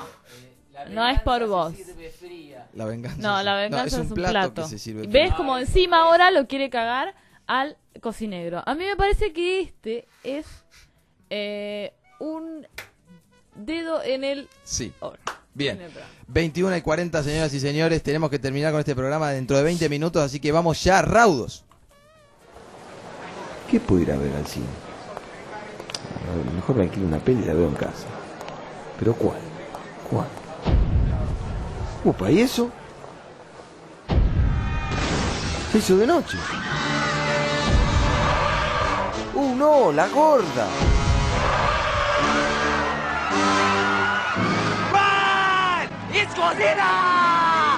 No es por vos. La venganza. No, la venganza es un plato. Que se sirve. ¿Ves como encima ahora lo quiere cagar al cocinero? A mí me parece que este es un dedo en el... Sí. Bien. 21:40, señoras y señores. Tenemos que terminar con este programa dentro de 20 minutos, así que vamos ya raudos. ¿Qué puedo ir a ver al cine? Mejor me alquilo una peli y la veo en casa. ¿Pero cuál? ¿Cuál? Upa, ¿y eso? Se hizo de noche. No, la gorda. ¡Es Godzilla!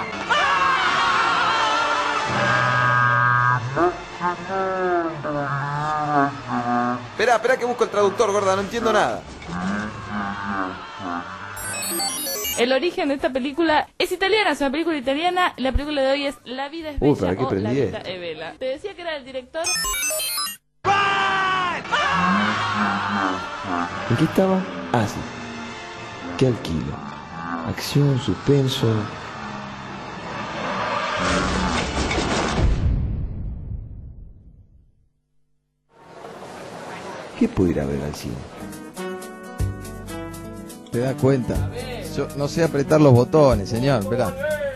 Espera que busco el traductor, gorda, no entiendo nada. El origen de esta película es italiana, es una película italiana. La película de hoy es La vida es bella ¿para qué o La prendí vida es bella. Te decía que era el director. ¿En qué estaba? Ah, sí. ¿Qué alquilo? Acción, suspenso. ¿Qué puedo ir a ver al cine? ¿Te das cuenta? Yo no sé apretar los botones, señor, esperá.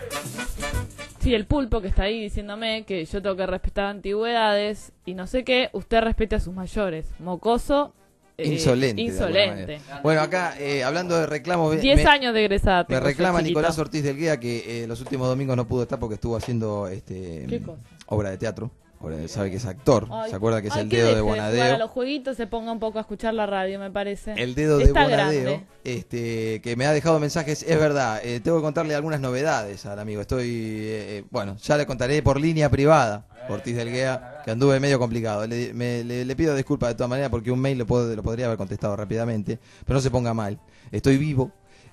Sí, el pulpo que está ahí diciéndome que yo tengo que respetar antigüedades y no sé qué, usted respete a sus mayores. Mocoso. Insolente. Insolente. Bueno, acá, hablando de reclamos... 10 años de egresada. Me reclama Nicolás Ortiz del Guía que los últimos domingos no pudo estar porque estuvo haciendo ¿Qué cosa? obra de teatro. Ahora sabe que es actor. Ay, ¿Se acuerda que es el que dedo de deje Bonadeo? jugar a los jueguitos, se ponga un poco a escuchar la radio, me parece. El dedo de Está Bonadeo, grande. que me ha dejado mensajes, es verdad, tengo que contarle algunas novedades al amigo. Bueno, ya le contaré por línea privada, Ortiz del Guía, que anduve medio complicado. Le pido disculpas de todas maneras porque un mail lo podría haber contestado rápidamente, pero no se ponga mal. Estoy vivo.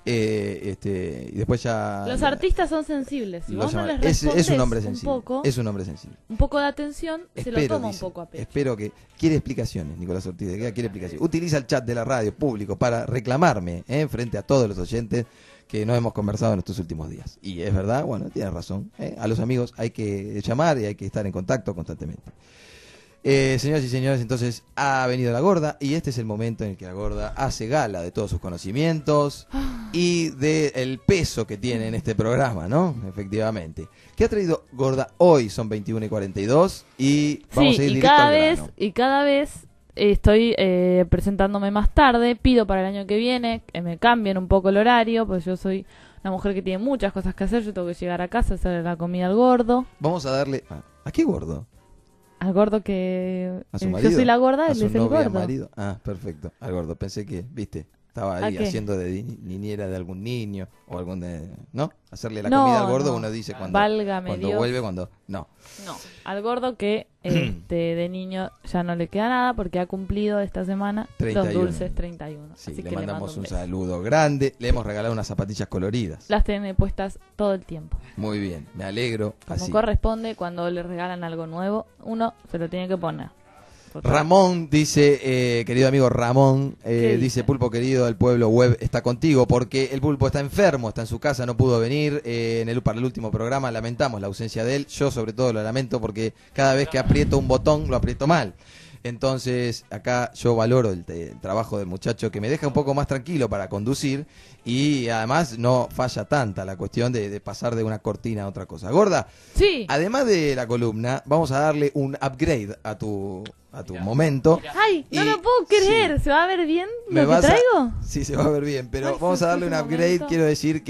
Y después ya... Los artistas son sensibles. Si vos no les es un hombre sensible. Poco, es un hombre sensible. Un poco de atención, se lo toma un poco a pecho. Espero que... Quiere explicaciones, Nicolás Ortiz de Guía, quiere explicaciones. Utiliza el chat de la radio público para reclamarme frente a todos los oyentes que no hemos conversado en estos últimos días. Y es verdad, bueno, tiene razón. A los amigos hay que llamar y hay que estar en contacto constantemente. Señoras y señores, entonces ha venido la gorda y este es el momento en el que la gorda hace gala de todos sus conocimientos y del peso que tiene en este programa, ¿no? Efectivamente. ¿Qué ha traído gorda hoy? Son 21:42 y vamos a ir directo al grano. Y cada vez estoy presentándome más tarde, pido para el año que viene que me cambien un poco el horario, porque yo soy una mujer que tiene muchas cosas que hacer, yo tengo que llegar a casa, hacerle la comida al gordo. Vamos a darle... ¿A qué gordo? Al gordo que... ¿A su marido? Yo soy la gorda, él ¿A su es el novia, gordo. marido? Ah, perfecto. Al gordo. Pensé que, viste, estaba ahí haciendo de niñera de algún niño o algún de... ¿No? Hacerle la comida al gordo, uno dice cuando vuelve, cuando... No, al gordo que de niño ya no le queda nada porque ha cumplido esta semana 31. los dulces 31. Sí, Así le que mandamos un beso. saludo grande. Le hemos regalado unas zapatillas coloridas. Las tiene puestas todo el tiempo. Muy bien, me alegro. Como así. corresponde, cuando le regalan algo nuevo, uno se lo tiene que poner. Ramón dice, querido amigo Ramón, dice Pulpo querido, el pueblo web está contigo porque el Pulpo está enfermo, está en su casa, no pudo venir para el último programa, lamentamos la ausencia de él, yo sobre todo lo lamento porque cada vez que aprieto un botón lo aprieto mal. Entonces acá yo valoro el trabajo del muchacho que me deja un poco más tranquilo para conducir y además no falla tanta la cuestión de pasar de una cortina a otra cosa. Gorda, sí. Además de la columna, vamos a darle un upgrade a tu momento. Ay, no lo puedo creer, Sí. ¿se va a ver bien lo que traigo? Sí, se va a ver bien, pero Ay, vamos a darle un upgrade. momento. Quiero decir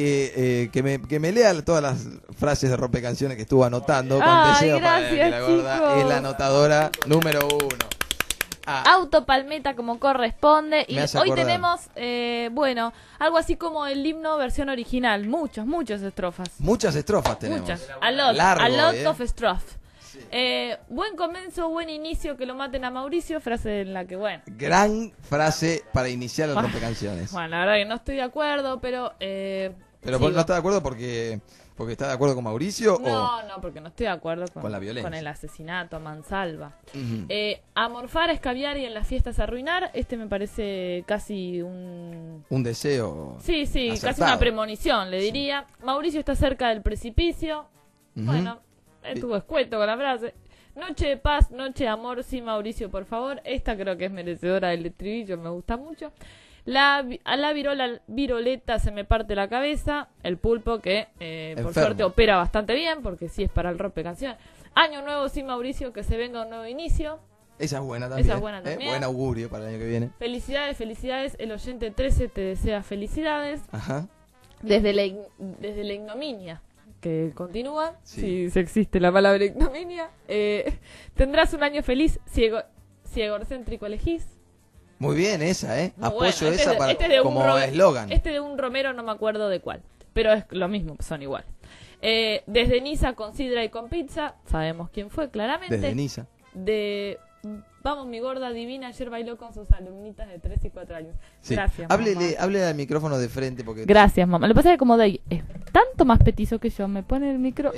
que me lea todas las frases de rompecanciones que estuvo anotando con Ay, deseo para gracias, que la gorda chicos. es la anotadora número 1. Autopalmeta como corresponde. Y Me hace hoy acordar. tenemos, algo así como el himno versión original. Muchas estrofas. Muchas estrofas tenemos. Muchas. A lot Largo, of stuff. Buen comienzo, buen inicio, que lo maten a Mauricio, frase en la que, bueno. Gran frase para iniciar el rompecanciones. Bueno, la verdad que no estoy de acuerdo, pero... Pero sigo. ¿no está de acuerdo porque está de acuerdo con Mauricio No, porque no estoy de acuerdo con la violencia? Con el asesinato a mansalva. Uh-huh. A morfar, escabiar y en las fiestas arruinar, me parece casi un deseo. Sí, acertado. casi una premonición, le diría. Mauricio está cerca del precipicio. Uh-huh. Bueno, estuvo escueto con la frase. Noche de paz, noche de amor, sí, Mauricio, por favor. Esta creo que es merecedora del estribillo, me gusta mucho. A la viroleta se me parte la cabeza. El Pulpo que por suerte opera bastante bien, porque sí es para el rompecanciones. Año nuevo, sí, Mauricio, que se venga un nuevo inicio. Esa es buena también. Esa es buena también. Buen augurio para el año que viene. Felicidades. El oyente 13 te desea felicidades. Ajá. Desde la ignominia, que continúa, Sí. si existe la palabra ignominia. Tendrás un año feliz si egocéntrico elegís. Muy bien esa, Muy Apoyo bueno. esa de como eslogan. Este de un Romero, no me acuerdo de cuál. pero es lo mismo, son iguales. Desde Niza con sidra y con pizza, sabemos quién fue claramente. Desde Niza. De Vamos mi gorda divina, ayer bailó con sus alumnitas de 3 y 4 años. Sí. Gracias, mamá. Háblele al micrófono de frente porque... Gracias, mamá. Lo que pasa es que como Day es tanto más petizo que yo, me pone el micro...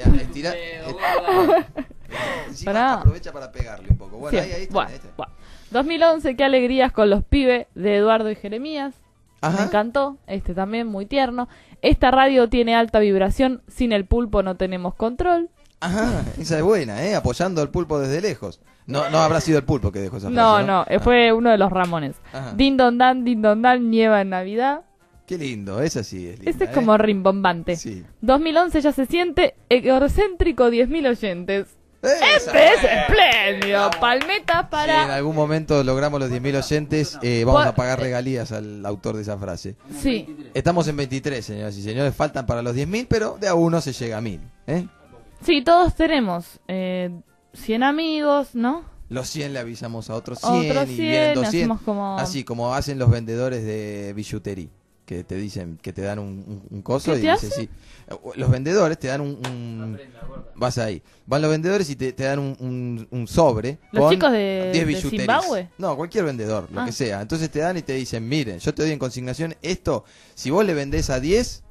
Encima aprovecha para pegarle un poco. Bueno, sí. ahí está, Bueno, ahí está. bueno. 2011, qué alegrías con los pibes de Eduardo y Jeremías. Ajá. Me encantó, también muy tierno. Esta radio tiene alta vibración, sin el pulpo no tenemos control. Ajá, esa es buena, apoyando al pulpo desde lejos. No habrá sido el pulpo que dejó esa frase, No, fue uno de los Ramones. Ajá. Din don dan, nieva en Navidad. Qué lindo, esa sí es linda. Ese es como rimbombante. Sí. 2011 ya se siente egocéntrico 10.000 oyentes. Este es espléndido. Palmetas para... Si en algún momento logramos los 10.000 oyentes, vamos a pagar regalías al autor de esa frase. Sí. Estamos en 23, señoras y señores. Faltan para los 10.000, pero de a uno se llega a 1.000. Sí, todos tenemos 100 amigos, ¿no? Los 100 le avisamos a otros 100, Otros y 100, vienen 200. hacemos como... Así como hacen los vendedores de billutería, que te dicen, que te dan un coso ¿Qué y te dices sí. Los vendedores te dan un vas ahí. Van los vendedores y te dan un sobre. ¿Los con chicos de 10 billuterías. Zimbabue? No, cualquier vendedor, lo que sea. Entonces te dan y te dicen, miren, yo te doy en consignación esto, si vos le vendés a 10,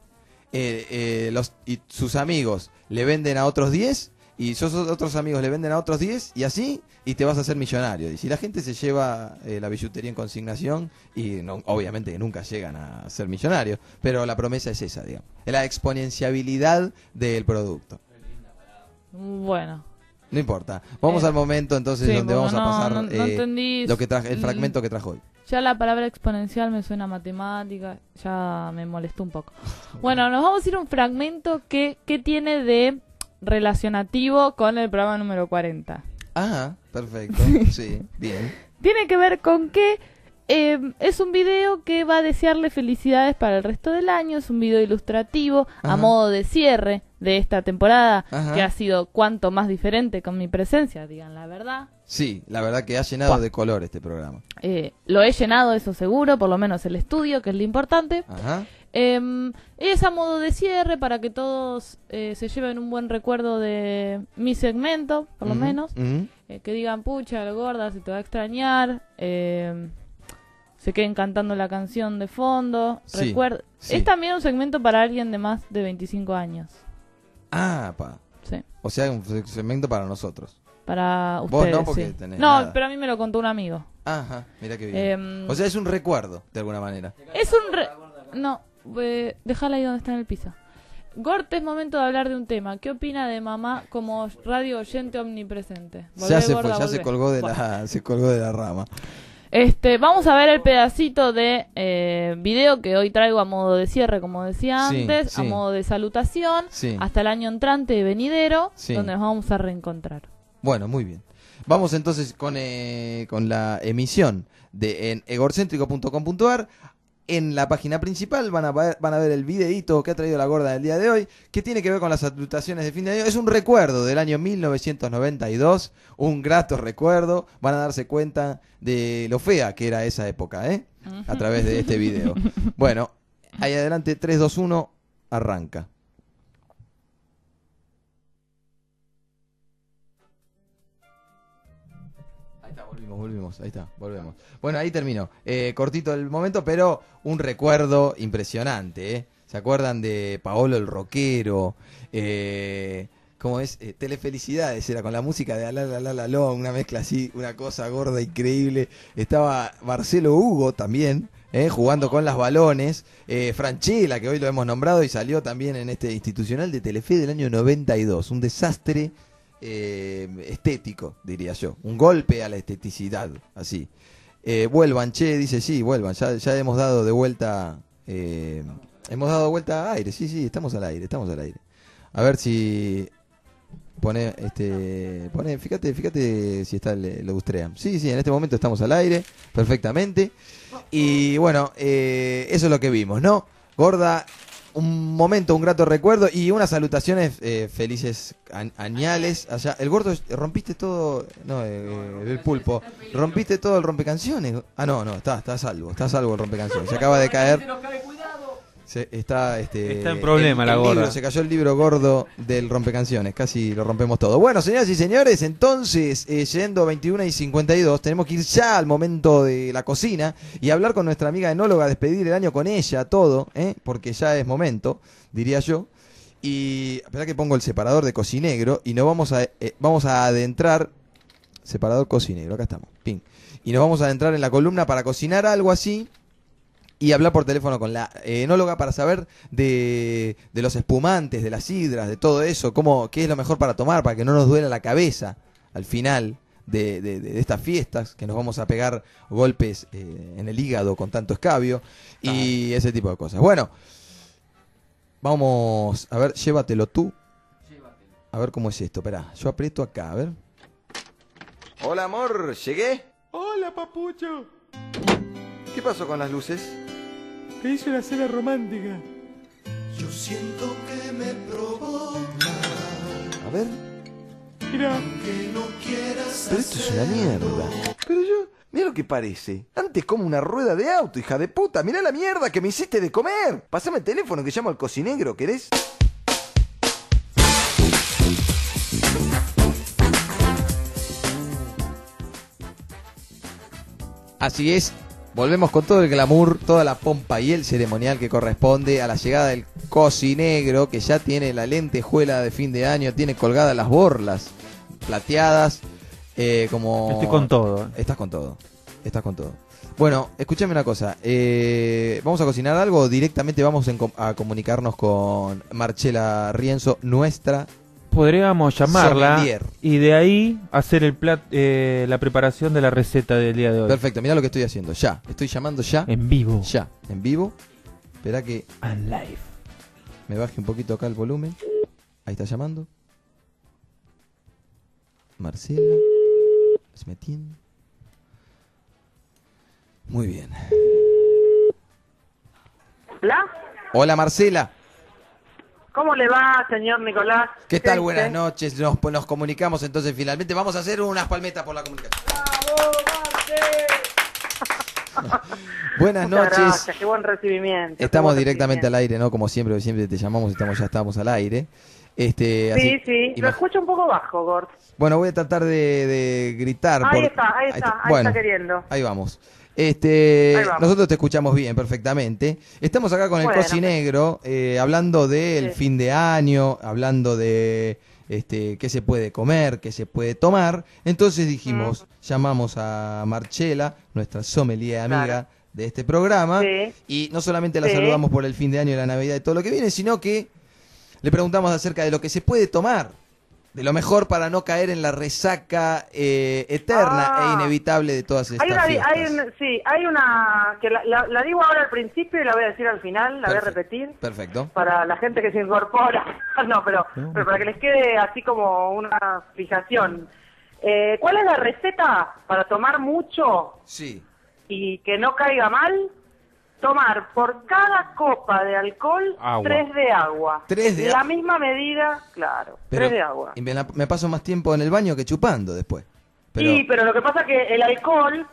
y sus amigos le venden a otros 10, y esos otros amigos le venden a otros 10, y así, y te vas a hacer millonario. Y si la gente se lleva la billutería en consignación, y no, obviamente que nunca llegan a ser millonarios, pero la promesa es esa, digamos, la exponenciabilidad del producto. Bueno. No importa. Vamos al momento entonces sí, donde vamos a pasar no entendí lo que el fragmento que trajo hoy. Ya la palabra exponencial me suena a matemática, ya me molestó un poco. Bueno, nos vamos a ir a un fragmento que tiene de relacionativo con el programa número 40. Ah, perfecto. Sí, bien. Tiene que ver con que es un video que va a desearle felicidades para el resto del año. Es un video ilustrativo a modo de cierre de esta temporada, que ha sido cuanto más diferente con mi presencia, digan la verdad. Sí, la verdad que ha llenado de color este programa. Lo he llenado, eso seguro, por lo menos el estudio, que es lo importante. Ajá. Es a modo de cierre para que todos se lleven un buen recuerdo de mi segmento, por lo menos. Que digan, pucha, la gorda se te va a extrañar. Se queden cantando la canción de fondo. Sí, sí. Es también un segmento para alguien de más de 25 años. Ah, pa. Sí. O sea, un segmento para nosotros. Para Vos ustedes, no, porque sí. tenés No, nada. pero a mí me lo contó un amigo. Ajá, mira qué bien. O sea, es un recuerdo, de alguna manera. Es un No, déjala ahí donde está en el piso. Gorte, es momento de hablar de un tema. ¿Qué opina de mamá como radio oyente omnipresente? Volvé, Ya se gorda, fue, ya volvé. se colgó de la rama. Vamos a ver el pedacito de video que hoy traigo a modo de cierre, como decía Sí, antes, sí. a modo de salutación, Sí. hasta el año entrante de venidero, Sí. donde nos vamos a reencontrar. Bueno, muy bien. Vamos entonces con la emisión en egorcéntrico.com.ar. En la página principal van a ver el videíto que ha traído la gorda del día de hoy, que tiene que ver con las salutaciones de fin de año. Es un recuerdo del año 1992, un grato recuerdo. Van a darse cuenta de lo fea que era esa época, a través de este video. Bueno, ahí adelante, 3, 2, 1, arranca. Volvimos, ahí está, volvemos. Bueno, ahí terminó. Cortito el momento, pero un recuerdo impresionante, ¿Se acuerdan de Paolo el rockero? ¿Cómo es? Telefelicidades, era con la música de Alalalalo, una mezcla así, una cosa gorda increíble. Estaba Marcelo Hugo también, jugando con las balones. Franchella, que hoy lo hemos nombrado y salió también en este institucional de Telefe del año 92. Un desastre estético, diría yo. Un golpe a la esteticidad, así. Vuelvan, che, dice, sí, vuelvan. Ya hemos dado de vuelta... hemos dado vuelta a aire, sí, estamos al aire. A ver si... Pone, fíjate si está lo Ustream. Sí, en este momento estamos al aire, perfectamente. Y bueno, eso es lo que vimos, ¿no? Gorda, un momento, un grato recuerdo y unas salutaciones felices añales allá. El gordo, rompiste todo, no, el pulpo, rompiste todo el rompecanciones. Ah, no, está a salvo el rompecanciones. Se acaba de caer. Está en problema la el gorda. libro, se cayó el libro gordo del rompecanciones, casi lo rompemos todo. Bueno, señoras y señores, entonces, yendo 21:52, tenemos que ir ya al momento de la cocina y hablar con nuestra amiga enóloga, despedir el año con ella, todo, porque ya es momento, diría yo. Y espera que pongo el separador de cocinegro y nos vamos a adentrar, separador cocinegro, acá estamos, ping. Y nos vamos a adentrar en la columna para cocinar algo así. Y hablar por teléfono con la enóloga para saber de los espumantes, de las sidras, de todo eso, qué es lo mejor para tomar, para que no nos duela la cabeza al final de estas fiestas, que nos vamos a pegar golpes en el hígado con tanto escabio y ese tipo de cosas. Bueno, vamos a ver, llévatelo tú. A ver cómo es esto, esperá, yo aprieto acá, a ver. Hola amor, ¿llegué? Hola papucho. ¿Qué pasó con las luces? Te hice una cena romántica. Yo siento que me provoca. A ver. Mira. Que no quieras Pero esto es una mierda. Pero mira lo que parece. Antes como una rueda de auto, hija de puta. Mirá la mierda que me hiciste de comer. Pásame el teléfono que llamo al cocinegro, ¿querés? Así es. Volvemos con todo el glamour, toda la pompa y el ceremonial que corresponde a la llegada del cocinegro, que ya tiene la lentejuela de fin de año, tiene colgadas las borlas plateadas, como... Estoy con todo. Estás con todo. Bueno, escúchame una cosa. ¿Vamos a cocinar algo o directamente vamos a comunicarnos con Marcela Rienzo, nuestra... Podríamos llamarla sommelier, y de ahí hacer la preparación de la receta del día de hoy. Perfecto, mirá lo que estoy haciendo. Ya, estoy llamando ya. En vivo. Ya, en vivo. Espera que And live. me baje un poquito acá el volumen. Ahí está llamando. Marcela. Se metiendo. Muy bien. ¿Hola? Hola Marcela. ¿Cómo le va, señor Nicolás? ¿Qué tal? dice? Buenas noches. Nos comunicamos entonces finalmente. Vamos a hacer unas palmetas por la comunicación. Buenas Muchas noches. Gracias, qué buen recibimiento. Estamos qué buen directamente al recibimiento. aire, ¿no? Como siempre te llamamos, ya estamos al aire. Sí, lo escucho un poco bajo, Gord. Bueno, voy a tratar de gritar. Ahí está queriendo. Ahí vamos. vamos. Nosotros te escuchamos bien, perfectamente. Estamos acá con el Bueno. cocinegro, hablando del fin de año, hablando de qué se puede comer, qué se puede tomar. Entonces dijimos, llamamos a Marcela, nuestra sommelier amiga de este programa, y no solamente la saludamos por el fin de año y la Navidad y todo lo que viene, sino que le preguntamos acerca de lo que se puede tomar, de lo mejor para no caer en la resaca eterna e inevitable de todas estas fiestas. Hay una que la digo ahora al principio y la voy a decir al final, la voy a repetir. Perfecto. Para la gente que se incorpora. No, pero para que les quede así como una fijación. ¿Cuál es la receta para tomar mucho? Sí. Y que no caiga mal. Tomar por cada copa de alcohol Agua. 3 de agua. 3 de La agua. misma medida, claro. 3 de agua. Y me paso más tiempo en el baño que chupando después. Sí, pero lo que pasa es que el alcohol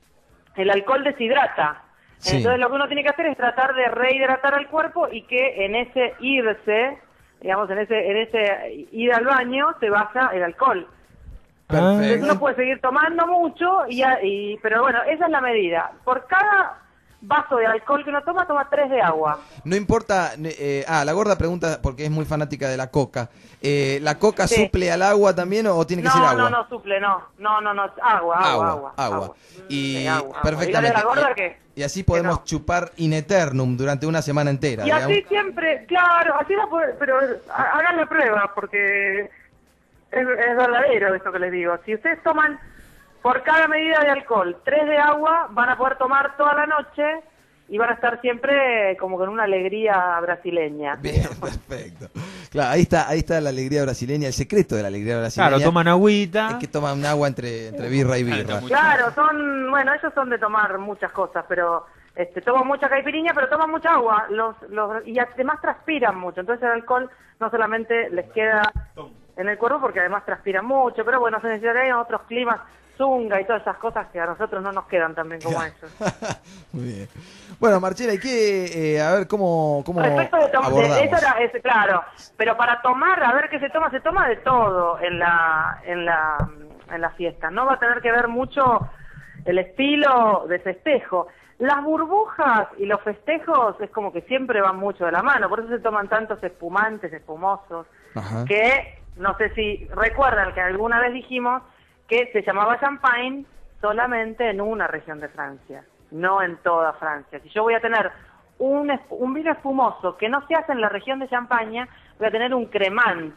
deshidrata. Sí. Entonces lo que uno tiene que hacer es tratar de rehidratar al cuerpo y que en ese irse, digamos, en ese ir al baño se vaya el alcohol. Entonces uno puede seguir tomando mucho, pero bueno, esa es la medida. Por cada vaso de alcohol que uno toma 3 de agua. No importa, la gorda pregunta porque es muy fanática de la coca. ¿La coca suple al agua también o tiene que ser agua? No suple, no, agua. Y agua. perfectamente. Dígale a la gorda que y así podemos chupar in eternum durante una semana entera. Y así digamos. siempre, claro, así pero hagan la prueba porque es verdadero esto que les digo. Si ustedes toman por cada medida de alcohol 3 de agua, van a poder tomar toda la noche y van a estar siempre como con una alegría brasileña. Bien, perfecto. Claro, ahí está la alegría brasileña, el secreto de la alegría brasileña. Claro, toman agüita. Es que toman agua entre birra y birra. Claro, ellos son de tomar muchas cosas, pero toman mucha caipirinha, pero toman mucha agua, y además transpiran mucho, entonces el alcohol no solamente les queda en el cuerpo porque además transpiran mucho, pero bueno, se necesitarían otros climas zunga y todas esas cosas que a nosotros no nos quedan tan bien como a ellos. Muy bien. Bueno, Marcela, hay que a ver cómo Respecto de abordamos. eso era, claro, pero para tomar, a ver qué se toma de todo en la fiesta. No va a tener que ver mucho el estilo de festejo. Las burbujas y los festejos es como que siempre van mucho de la mano, por eso se toman tantos espumantes, espumosos, Ajá. que no sé si recuerdan que alguna vez dijimos que se llamaba champagne solamente en una región de Francia, no en toda Francia. Si yo voy a tener un vino espumoso que no se hace en la región de Champaña, voy a tener un cremant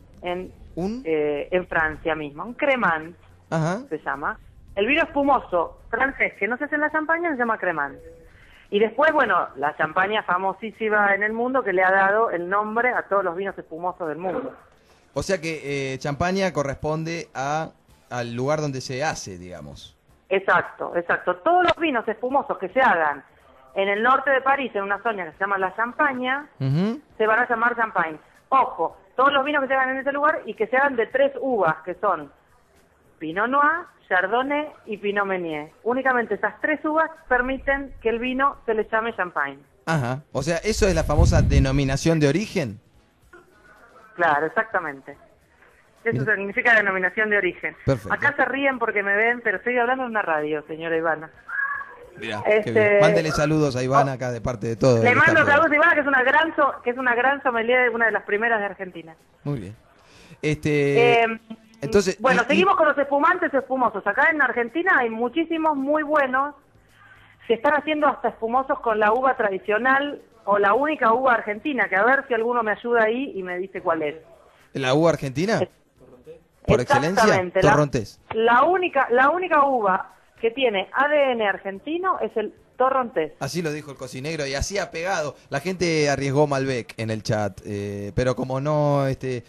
en Francia misma, un cremant se llama. El vino espumoso francés que no se hace en la Champaña se llama cremant. Y después, bueno, la Champaña famosísima en el mundo que le ha dado el nombre a todos los vinos espumosos del mundo. O sea que Champaña corresponde al lugar donde se hace, digamos. Exacto, exacto. Todos los vinos espumosos que se hagan en el norte de París, en una zona que se llama la Champaña, se van a llamar champagne. Ojo, todos los vinos que se hagan en ese lugar y que se hagan de 3 uvas, que son Pinot Noir, Chardonnay y Pinot Meunier. Únicamente esas 3 uvas permiten que el vino se le llame champagne. Ajá. O sea, ¿eso es la famosa denominación de origen? Claro, exactamente. Eso significa denominación de origen. Perfecto. Acá se ríen porque me ven, pero estoy hablando en una radio, señora Ivana. Mirá, qué bien. Mándele saludos a Ivana acá de parte de todo. Le mando saludos a Ivana, que es una gran sommelier, una de las primeras de Argentina. Muy bien. Entonces, bueno, seguimos con los espumantes espumosos. Acá en Argentina hay muchísimos muy buenos. Se están haciendo hasta espumosos con la uva tradicional o la única uva argentina, que a ver si alguno me ayuda ahí y me dice cuál es. ¿La uva argentina? Por excelencia, Torrontés. La única uva que tiene ADN argentino es el Torrontés. Así lo dijo el cocinero y así ha pegado. La gente arriesgó Malbec en el chat, pero como no,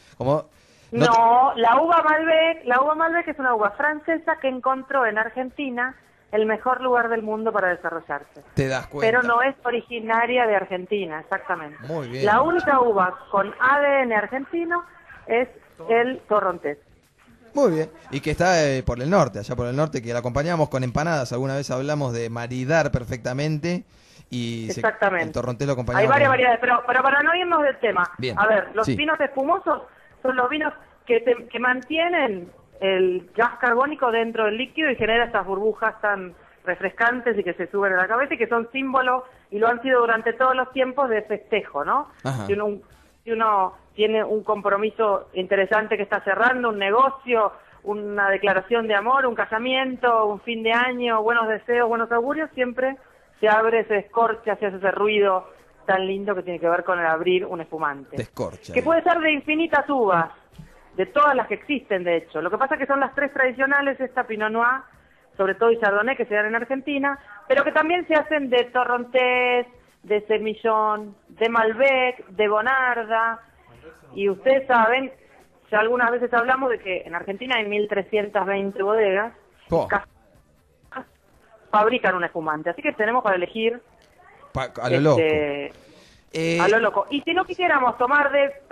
la uva Malbec es una uva francesa que encontró en Argentina el mejor lugar del mundo para desarrollarse. Te das cuenta. Pero no es originaria de Argentina, exactamente. Muy bien. La única uva con ADN argentino es el Torrontés. Muy bien. Y que está por el norte, allá por el norte, que la acompañamos con empanadas. Alguna vez hablamos de maridar perfectamente. Y exactamente. El Torrontés lo acompañamos. Hay varias variedades, pero para no irnos del tema. Bien. A ver, los vinos espumosos son los vinos que mantienen el gas carbónico dentro del líquido y genera estas burbujas tan refrescantes y que se suben a la cabeza y que son símbolo, y lo han sido durante todos los tiempos, de festejo, ¿no? Si uno tiene un compromiso interesante que está cerrando, un negocio, una declaración de amor, un casamiento, un fin de año, buenos deseos, buenos augurios, siempre se abre, se descorcha, se hace ese ruido tan lindo que tiene que ver con el abrir un espumante. Descorcha. Que puede ser de infinitas uvas, de todas las que existen, de hecho. Lo que pasa es que son las 3 tradicionales, esta Pinot Noir, sobre todo, y Chardonnay, que se dan en Argentina, pero que también se hacen de Torrontés, de Semillón, de Malbec, de Bonarda. Y ustedes saben, ya algunas veces hablamos de que en Argentina hay 1.320 bodegas que fabrican un espumante. Así que tenemos para elegir a lo loco. A lo loco. Y si no quisiéramos tomar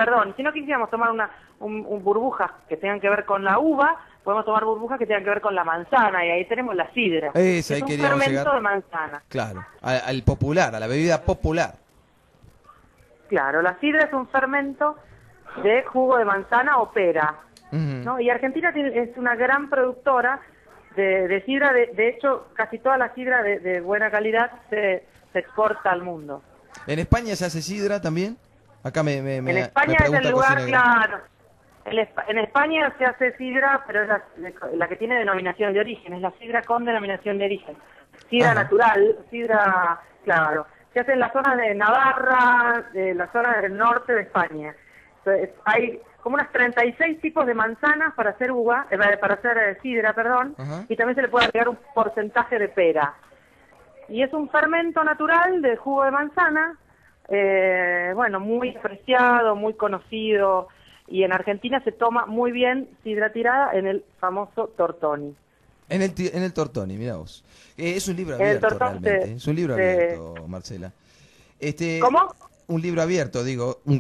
un burbujas que tengan que ver con la uva, podemos tomar burbujas que tengan que ver con la manzana, y ahí tenemos la sidra. Es un fermento de manzana. Claro, al popular, a la bebida popular. Claro, la sidra es un fermento de jugo de manzana o pera, ¿no? Y Argentina es una gran productora de sidra, de hecho casi toda la sidra de buena calidad se exporta al mundo. ¿En España se hace sidra también? Acá en España es el lugar, claro. En España se hace sidra, pero es la que tiene denominación de origen, es la sidra con denominación de origen. Sidra natural, sidra, claro. Se hace en la zona de Navarra, de la zona del norte de España. Entonces, hay como unas 36 tipos de manzanas para hacer sidra, y también se le puede agregar un porcentaje de pera. Y es un fermento natural de jugo de manzana, muy apreciado, muy conocido, y en Argentina se toma muy bien sidra tirada en el famoso Tortoni. En el Tortoni, mirá vos. Es un libro abierto realmente. Es un libro abierto, Marcela. ¿Cómo? Un libro abierto, digo, un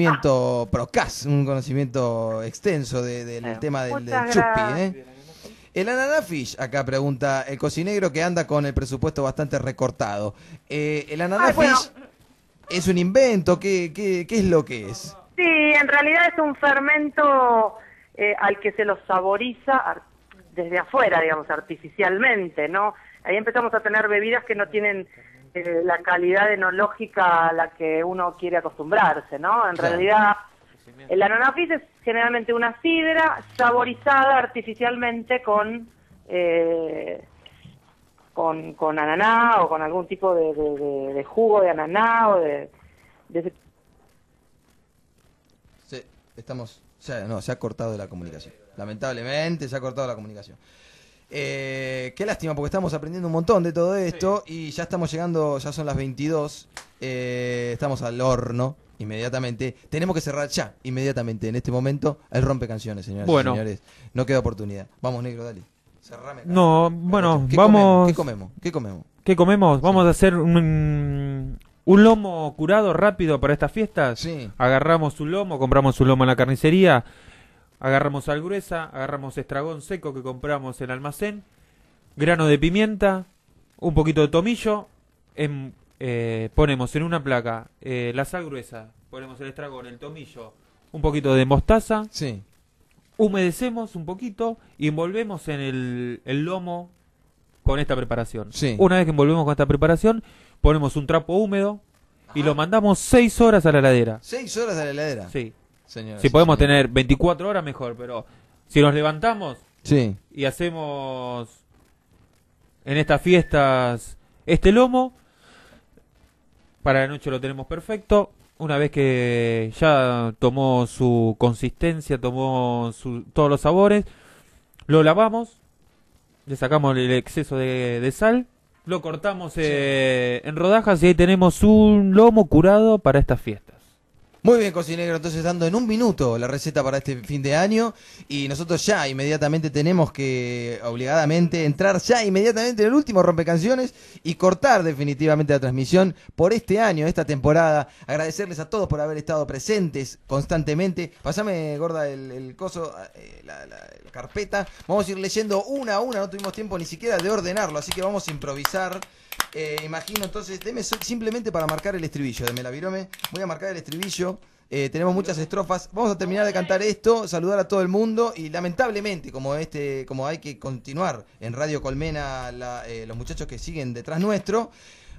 conocimiento procas, un conocimiento extenso del tema del Chuppi, El Ananá Fish, acá pregunta el cocinegro que anda con el presupuesto bastante recortado. ¿El Ananá Fish es un invento? ¿Qué es lo que es? Sí, en realidad es un fermento al que se lo saboriza desde afuera, digamos, artificialmente, ¿no? Ahí empezamos a tener bebidas que no tienen la calidad enológica a la que uno quiere acostumbrarse, ¿no? En realidad, el Ananá Fish es generalmente una sidra saborizada artificialmente con ananá o con algún tipo de jugo de ananá o de Sí, se ha cortado la comunicación. Lamentablemente se ha cortado la comunicación. Qué lástima, porque estamos aprendiendo un montón de todo esto y ya estamos llegando, ya son las 22, estamos al horno inmediatamente. Tenemos que cerrar ya, inmediatamente, en este momento, el rompecanciones, señoras y señores. No queda oportunidad. Vamos, negro, dale. Cerrame acá. No, bueno, vamos... ¿Qué comemos? Vamos a hacer un lomo curado rápido para estas fiestas. Sí. Agarramos un lomo, compramos un lomo en la carnicería, agarramos sal gruesa, agarramos estragón seco que compramos en el almacén, grano de pimienta, un poquito de tomillo, ponemos en una placa la sal gruesa, ponemos el estragón, el tomillo, un poquito de mostaza, sí. Humedecemos un poquito y envolvemos en el lomo con esta preparación. Sí. Una vez que envolvemos con esta preparación, ponemos un trapo húmedo y lo mandamos 6 horas a la heladera. 6 horas a la heladera. Sí. Señoras Si y podemos señores. tener 24 horas mejor, pero si nos levantamos Sí. y hacemos en estas fiestas este lomo, para la noche lo tenemos perfecto. Una vez que ya tomó su consistencia, tomó todos los sabores, lo lavamos, le sacamos el exceso de sal, lo cortamos en rodajas y ahí tenemos un lomo curado para estas fiestas. Muy bien, cocinegro, entonces dando en un minuto la receta para este fin de año y nosotros ya inmediatamente tenemos que obligadamente entrar ya inmediatamente en el último rompecanciones y cortar definitivamente la transmisión por este año, esta temporada. Agradecerles a todos por haber estado presentes constantemente. Pasame, gorda, el coso, la carpeta. Vamos a ir leyendo una a una, no tuvimos tiempo ni siquiera de ordenarlo, así que vamos a improvisar. Imagino, entonces, deme simplemente para marcar el estribillo, deme la virome, voy a marcar el estribillo, tenemos muchas estrofas, vamos a terminar de cantar esto, saludar a todo el mundo y lamentablemente, como hay que continuar en Radio Colmena, los muchachos que siguen detrás nuestro,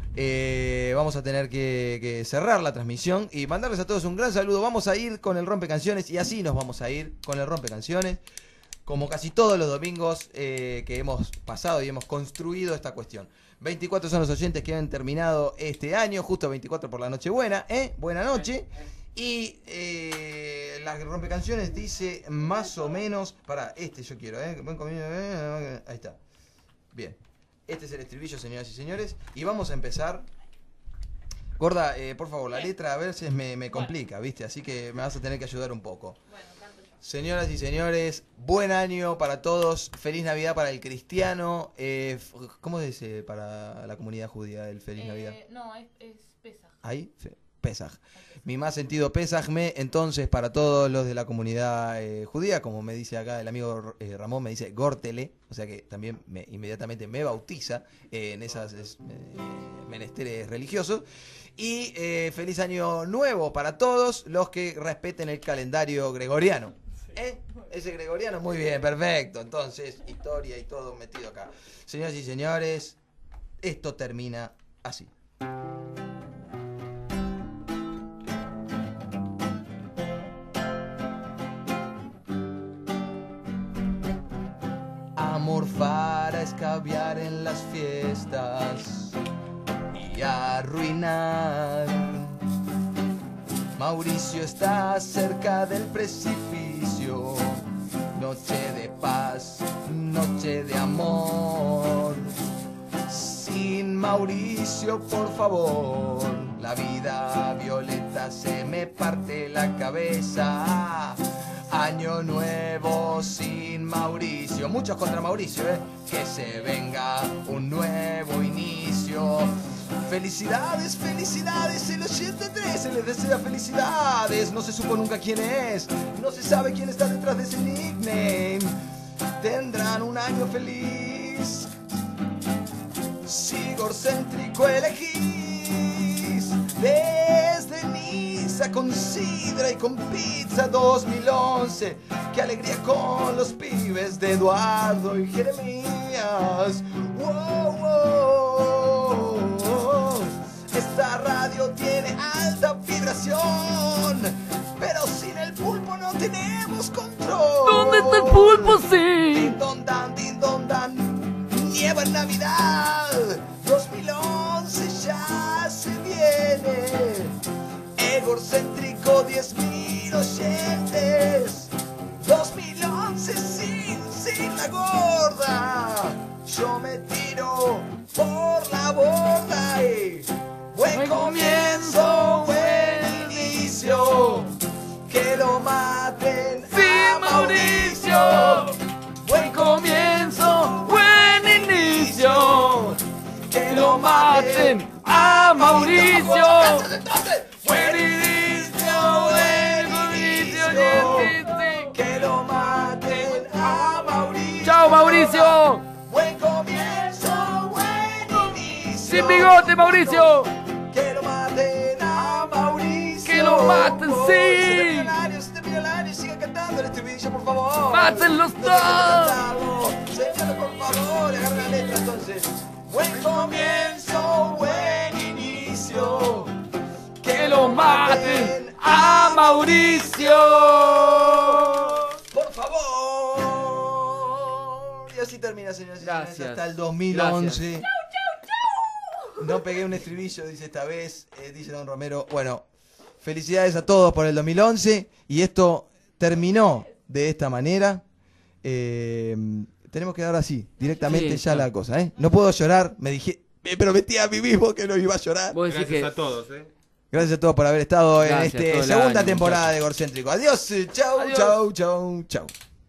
vamos a tener que cerrar la transmisión y mandarles a todos un gran saludo. Vamos a ir con el rompecanciones y así nos vamos a ir con el rompecanciones, como casi todos los domingos que hemos pasado y hemos construido esta cuestión. 24 son los oyentes que han terminado este año, justo 24 por la Nochebuena, buena noche. Y las rompecanciones dice más o menos, yo quiero, buen comienzo, ahí está. Bien, este es el estribillo, señoras y señores, y vamos a empezar. Gorda, por favor, la letra a veces me complica, ¿viste? Así que me vas a tener que ayudar un poco. Señoras y señores, buen año para todos, feliz Navidad para el cristiano, ¿cómo se dice para la comunidad judía el feliz Navidad? No, es Pesaj. ¿Ahí? Sí, Pesaj. Mi más sentido Pesajme, entonces para todos los de la comunidad judía, como me dice acá el amigo Ramón, me dice Górtele, o sea que también inmediatamente me bautiza en esas menesteres religiosos. Y feliz año nuevo para todos los que respeten el calendario gregoriano. Ese gregoriano, muy bien, perfecto. Entonces, historia y todo metido acá. Señoras y señores, esto termina así. A morfar, a escabiar en las fiestas y a arruinar. Mauricio está cerca del precipicio. Noche de paz, noche de amor. Sin Mauricio, por favor, la vida violeta se me parte la cabeza. Año nuevo sin Mauricio. Muchos contra Mauricio, que se venga un nuevo inicio. Felicidades, felicidades, el 83 se les desea felicidades. No se supo nunca quién es, no se sabe quién está detrás de ese nickname. tendrán un año feliz. Si egocéntrico elegís, desde Niza con sidra y con pizza 2011, qué alegría con los pibes de Eduardo y Jeremías. Wow, wow. Esta radio tiene alta vibración, pero sin el pulpo no tenemos control. ¿Dónde está el pulpo? Sí. Din don dan, nieva en Navidad. 2011 ya se viene. Egocéntrico 10.000 oyentes. 2011 sin la gorda. Yo me tiro por la borda. Buen comienzo, buen inicio. Que lo maten a Mauricio. Buen comienzo, buen inicio. Que lo maten a Mauricio. Buen inicio, que lo maten a Mauricio. ¡Chao, Mauricio! Buen comienzo, buen inicio. ¡Sin bigote, Mauricio! Que lo maten a Mauricio. ¡Que lo maten, sí! Este millonario, siga cantando el estribillo, por favor. ¡Mátenlos todos! Señor, por favor, agarra la letra entonces. Buen comienzo, buen inicio. ¡Que lo maten a Mauricio! Por favor. Y así termina, señores y señores, hasta el 2011. Gracias. No pegué un estribillo, dice esta vez, dice Don Romero. Bueno, felicidades a todos por el 2011. Y esto terminó de esta manera. Tenemos que dar así, directamente Sí, ya claro. la cosa, ¿eh? No puedo llorar, me prometí a mí mismo que no iba a llorar. Gracias a todos, Gracias a todos por haber estado en Gracias, todo esta el segunda año, temporada muchachos. de Egocéntrico. Adiós, chau, Adiós. chau, chau, chau.